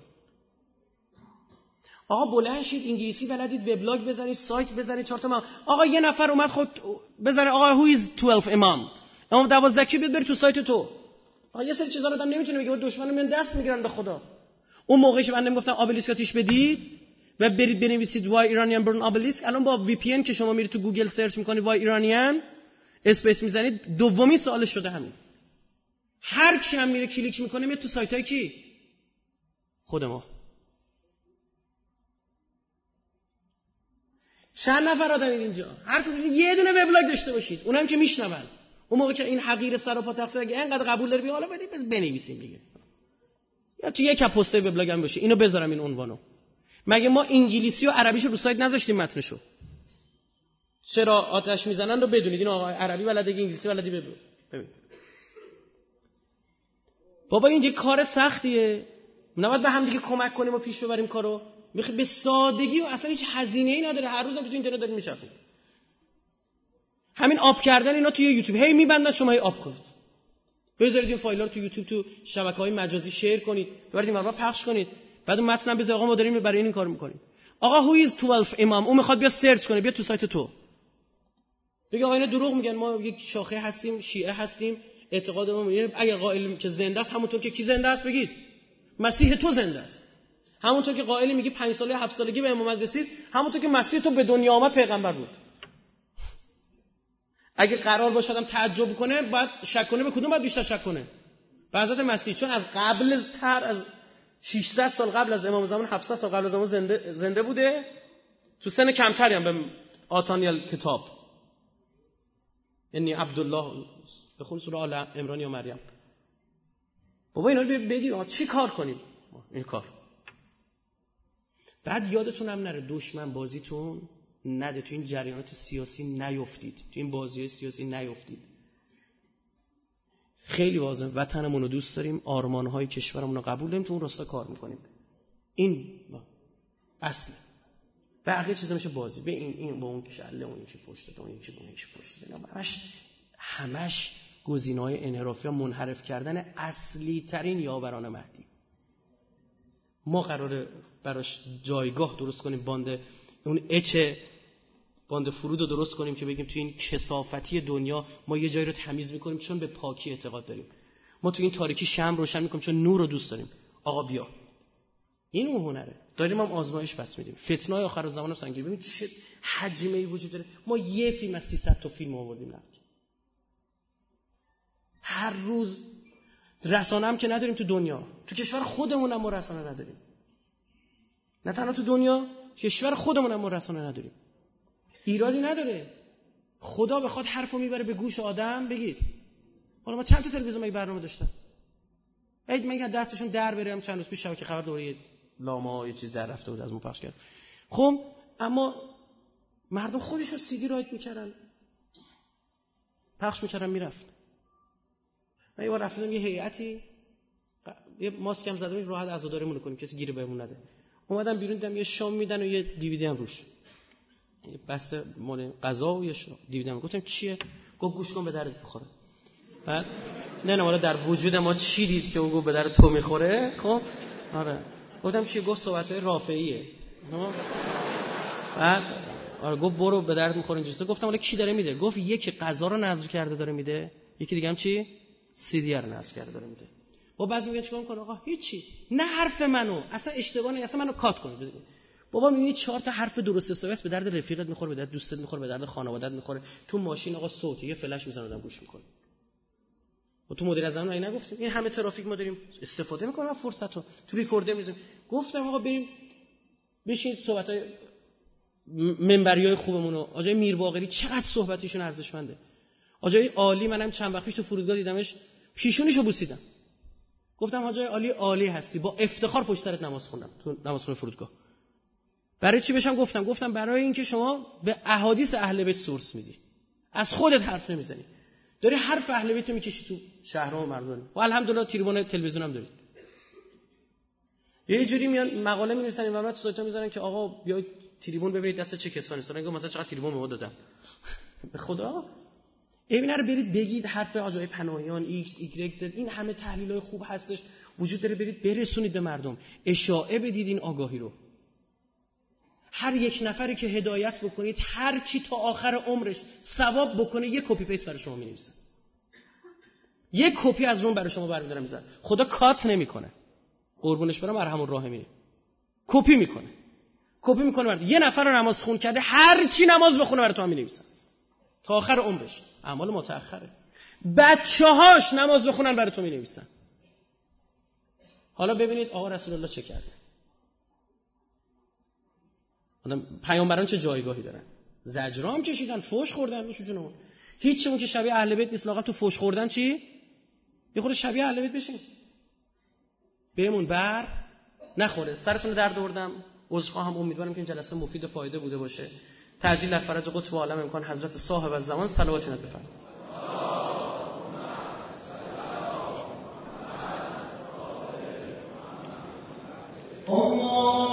آقا بلند شید، انگلیسی بلدید، وبلاگ بزنید، سایت بزنید، چهار تا. آقا یه نفر اومد خود بزنه آقا هو از دوازده امام امام دوازده کی بیاد بری تو سایت تو. آقا یه سری چیزا رو آدم نمیتونه بگه، دشمنو میان دست میگیرن به خدا. اون موقعی که من نمیگفتم آبلیسک آتیش بدید و برید بنویسید وای ایرانیان برن آبلیسک، الان با وی پی ان که شما میرید تو گوگل سرچ میکنید وای ایرانیان اسپیس میزنید، دومی سوالش شده همین. هر کی هم میره کلیک میکنه میاد تو سایتای کی؟ خود ما. چند نفر آدمید اینجا؟ هر کدوم یه دونه وبلاگ داشته باشید، اونم که میشنون. اون موقع که این حقیر سر و پا تقصیر اگه اینقدر قبول داره بیا حالا بدید بس بنویسیم دیگه. یا تو یک پست وبلاگ هم باشه، اینو بذارم این عنوانو. مگه ما انگلیسی و عربیشو رو سایت نذاشتیم متنشو؟ چرا آتش میزنن رو بدونید. این آقا عربی بلده انگلیسی بلدی ببین. بابا این یه کار سختیه. نباید به هم دیگه کمک کنیم و پیش ببریم کارو. میخوای به سادگی و اصلا هیچ هزینه‌ای نداره. هر روز هم تو اینترنت دارین میشافید. همین آب کردن اینا توی یوتیوب هی میبندن، شما هی آب کنید. بذارید این فایل‌ها رو تو یوتیوب تو شبکه‌های مجازی شیر کنید، ببرید اینورا پخش کنید. بعد اون متن هم بذارید آقا ما داریم برای این کار می‌کنیم. آقا هو از دوازده امام اون میخواد بیا سرچ کنه، بیا تو سایت تو. بگه آقا اینا دروغ میگن، ما یک شاخه هستیم، شیعه هستیم، اعتقادمون اینه اگه قائل که زنده است همونطور که کی زنده است بگید مسیح تو زنده است. همونطور که قائل میگی پنج ساله هفت سالگی به امامت رسید، همونطور که مسیح تو به دنیا آمد پیغمبر بود. اگه قرار باشه آدم تعجب کنه بعد شک کنه، به کدوم باید بیشتر شک کنه؟ به حضرت مسیح، چون از قبل تر از ششصد سال قبل از امام زمان، هفتصد سال قبل از امام زنده زنده بوده. تو سن کمتری هم به آتانیال کتاب انی عبدالله بخون سوره آل عمران یا مریم بابا اینا رو بگیم چی کار کنیم این کار. بعد یادتون هم نره دشمن بازیتون نده، تو این جریانات سیاسی نیفتید، تو این بازی‌های سیاسی نیفتید. خیلی واضحه وطنمون رو دوست داریم، آرمان‌های کشورمون رو قبول داریم، تو اون راستا کار می‌کنیم. این اصل. بقیه چیزا میشه بازی. به این این با اون کله، اون یکی فوش داد، اون یکی اون یکی فوش داد. همش همش گزینه‌های انحرافی و منحرف کردن اصلی ترین یاوران مهدی. ما قراره براش جایگاه درست کنیم، باند اون اچ باند فرود رو درست کنیم که بگیم تو این کثافتی دنیا ما یه جایی رو تمیز میکنیم چون به پاکی اعتقاد داریم. ما تو این تاریکی شمع روشن میکنیم چون نور رو دوست داریم. آقا بیا. این اون هنره. داریم هم آزمایش پس میدیم. فتنه‌های آخر زمان رو سنگین. ببین چه حجمه‌ای وجود داره. ما یه فیلم از سیصد تا فیلم آوردیم رفت. هر روز رسانه هم که نداریم تو دنیا. تو کشور خودمون هم ما رسانه نداریم. نه تنها تو دنیا، کشور خودمون هم ما رسانه نداریم. ایرادی نداره. خدا بخواد حرفو میبره به گوش آدم بگید. حالا ما چند تا تلویزیون مگه برنامه داشتن؟ اگه میگن دستشون در بریم چند روز پیش شبکه خبر دوره لاما یه چیز در رفته بود از ما پخش کرد. خب اما مردم خودشون سی دی رایت میکردن. پخش میکردن میرفت. من یه بار رفتم یه هیئتی یه ماسک هم زدم راحت عزاداریمون رو کنیم کسی گیره بهمون نده. اومدم بیرون دیدم یه شام میدن و یه دیویدی هم روش. یه بسته مال غذا و یه دیویدی هم. گفتم چیه؟ گفت گوش کن به درد بخوره. بعد نه نه والا در وجود ما چی دید که اون گفت به درد تو میخوره؟ خب آره. گفتم چیه؟ گفت صحبت‌های رافعیه. بعد آره گفت برو به درد میخوره اینجوری. گفتم حالا کی داره میده؟ گفت یکی غذا رو نذر کرده داره میده، یکی دیگه هم چی؟ سی دی رو نذر کرده داره میده. با بعضی میگن چیکار کنه؟ آقا هیچی. نه حرف منو اصلا اشتباه نه، اصلا منو کات کنید. بابا میبینی چهار تا حرف درست حسابی است، به درد رفیقت میخوره، به درد دوستت میخوره، به درد خانواده‌ت میخوره. تو ماشین آقا صوت یه فلش میزنه آدم گوش میکنه. و تو مدیر اعظم رو نگفتیم این همه ترافیک ما داریم استفاده میکنیم از فرصتو تو ریکوردر میذاریم. گفتم آقا بریم بشین صحبتای منبریای خوبمون رو آقای میرباقری چقدر صحبتشون ارزشمنده. آقای عالی منم چند وقت پیش تو فرودگاه دیدمش پیشونیشو بوسیدم. گفتم آقای عالی عالی هستی، با افتخار پشت سرت نماز خوندم تو نمازخونه فرودگاه. برای چی بهشم گفتم؟ گفتم برای اینکه شما به احادیث اهل بیت سورس میدی، از خودت حرف نمیزنی، داری حرف اهل بیت میکشی تو شهرها و مردم. و الحمدلله تریبون تلویزیون هم دارید. یه جوری میان مقاله می‌نویسن این ورات تو سایت‌ها میذارن که آقا بیاید تریبون ببینید دست چه کسانی هستن. میگم مثلا چقدر تریبون به ما دادن. به خدا اینا رو برید بگید حرف آجای پناهیان ایکس ایگرگ زد این همه تحلیل‌های خوب هستش وجود داره، برید برسونید به مردم، اشاعه بدید این آگاهی رو. هر یک نفری که هدایت بکنید هر چی تا آخر عمرش ثواب بکنه یک کپی پیست برای شما می‌نویسن. یک کپی از اون برای شما برمی‌دارم میذارم. خدا کات نمی‌کنه. قربونش برم ارحم الراحمین. کپی میکنه. کپی میکنه برای یه نفر رو نماز خون کرده هر چی نماز بخونه برای تو هم می‌نویسن. تا آخر عمرش. اعمال متأخره. بچه‌هاش نماز بخونن برای تو می‌نویسن. حالا ببینید آقا رسول الله چه کرده. آدم پیامبران چه جایگاهی دارن. زجرام کشیدن، فوش خوردن نوش جونمون. هیچ اون که شبیه اهل بیت نیست، لااقل تو فوش خوردن چی؟ یه خورده شبیه اهل بیت بشین. بهمون بر نخوره. سرتون رو درد آوردم. عذرخواهم، امیدوارم که این جلسه مفید و فایده بوده باشه. تعجیل لفرج قطب عالم امکان حضرت صاحب الزمان صلواتی نت بفرمایید.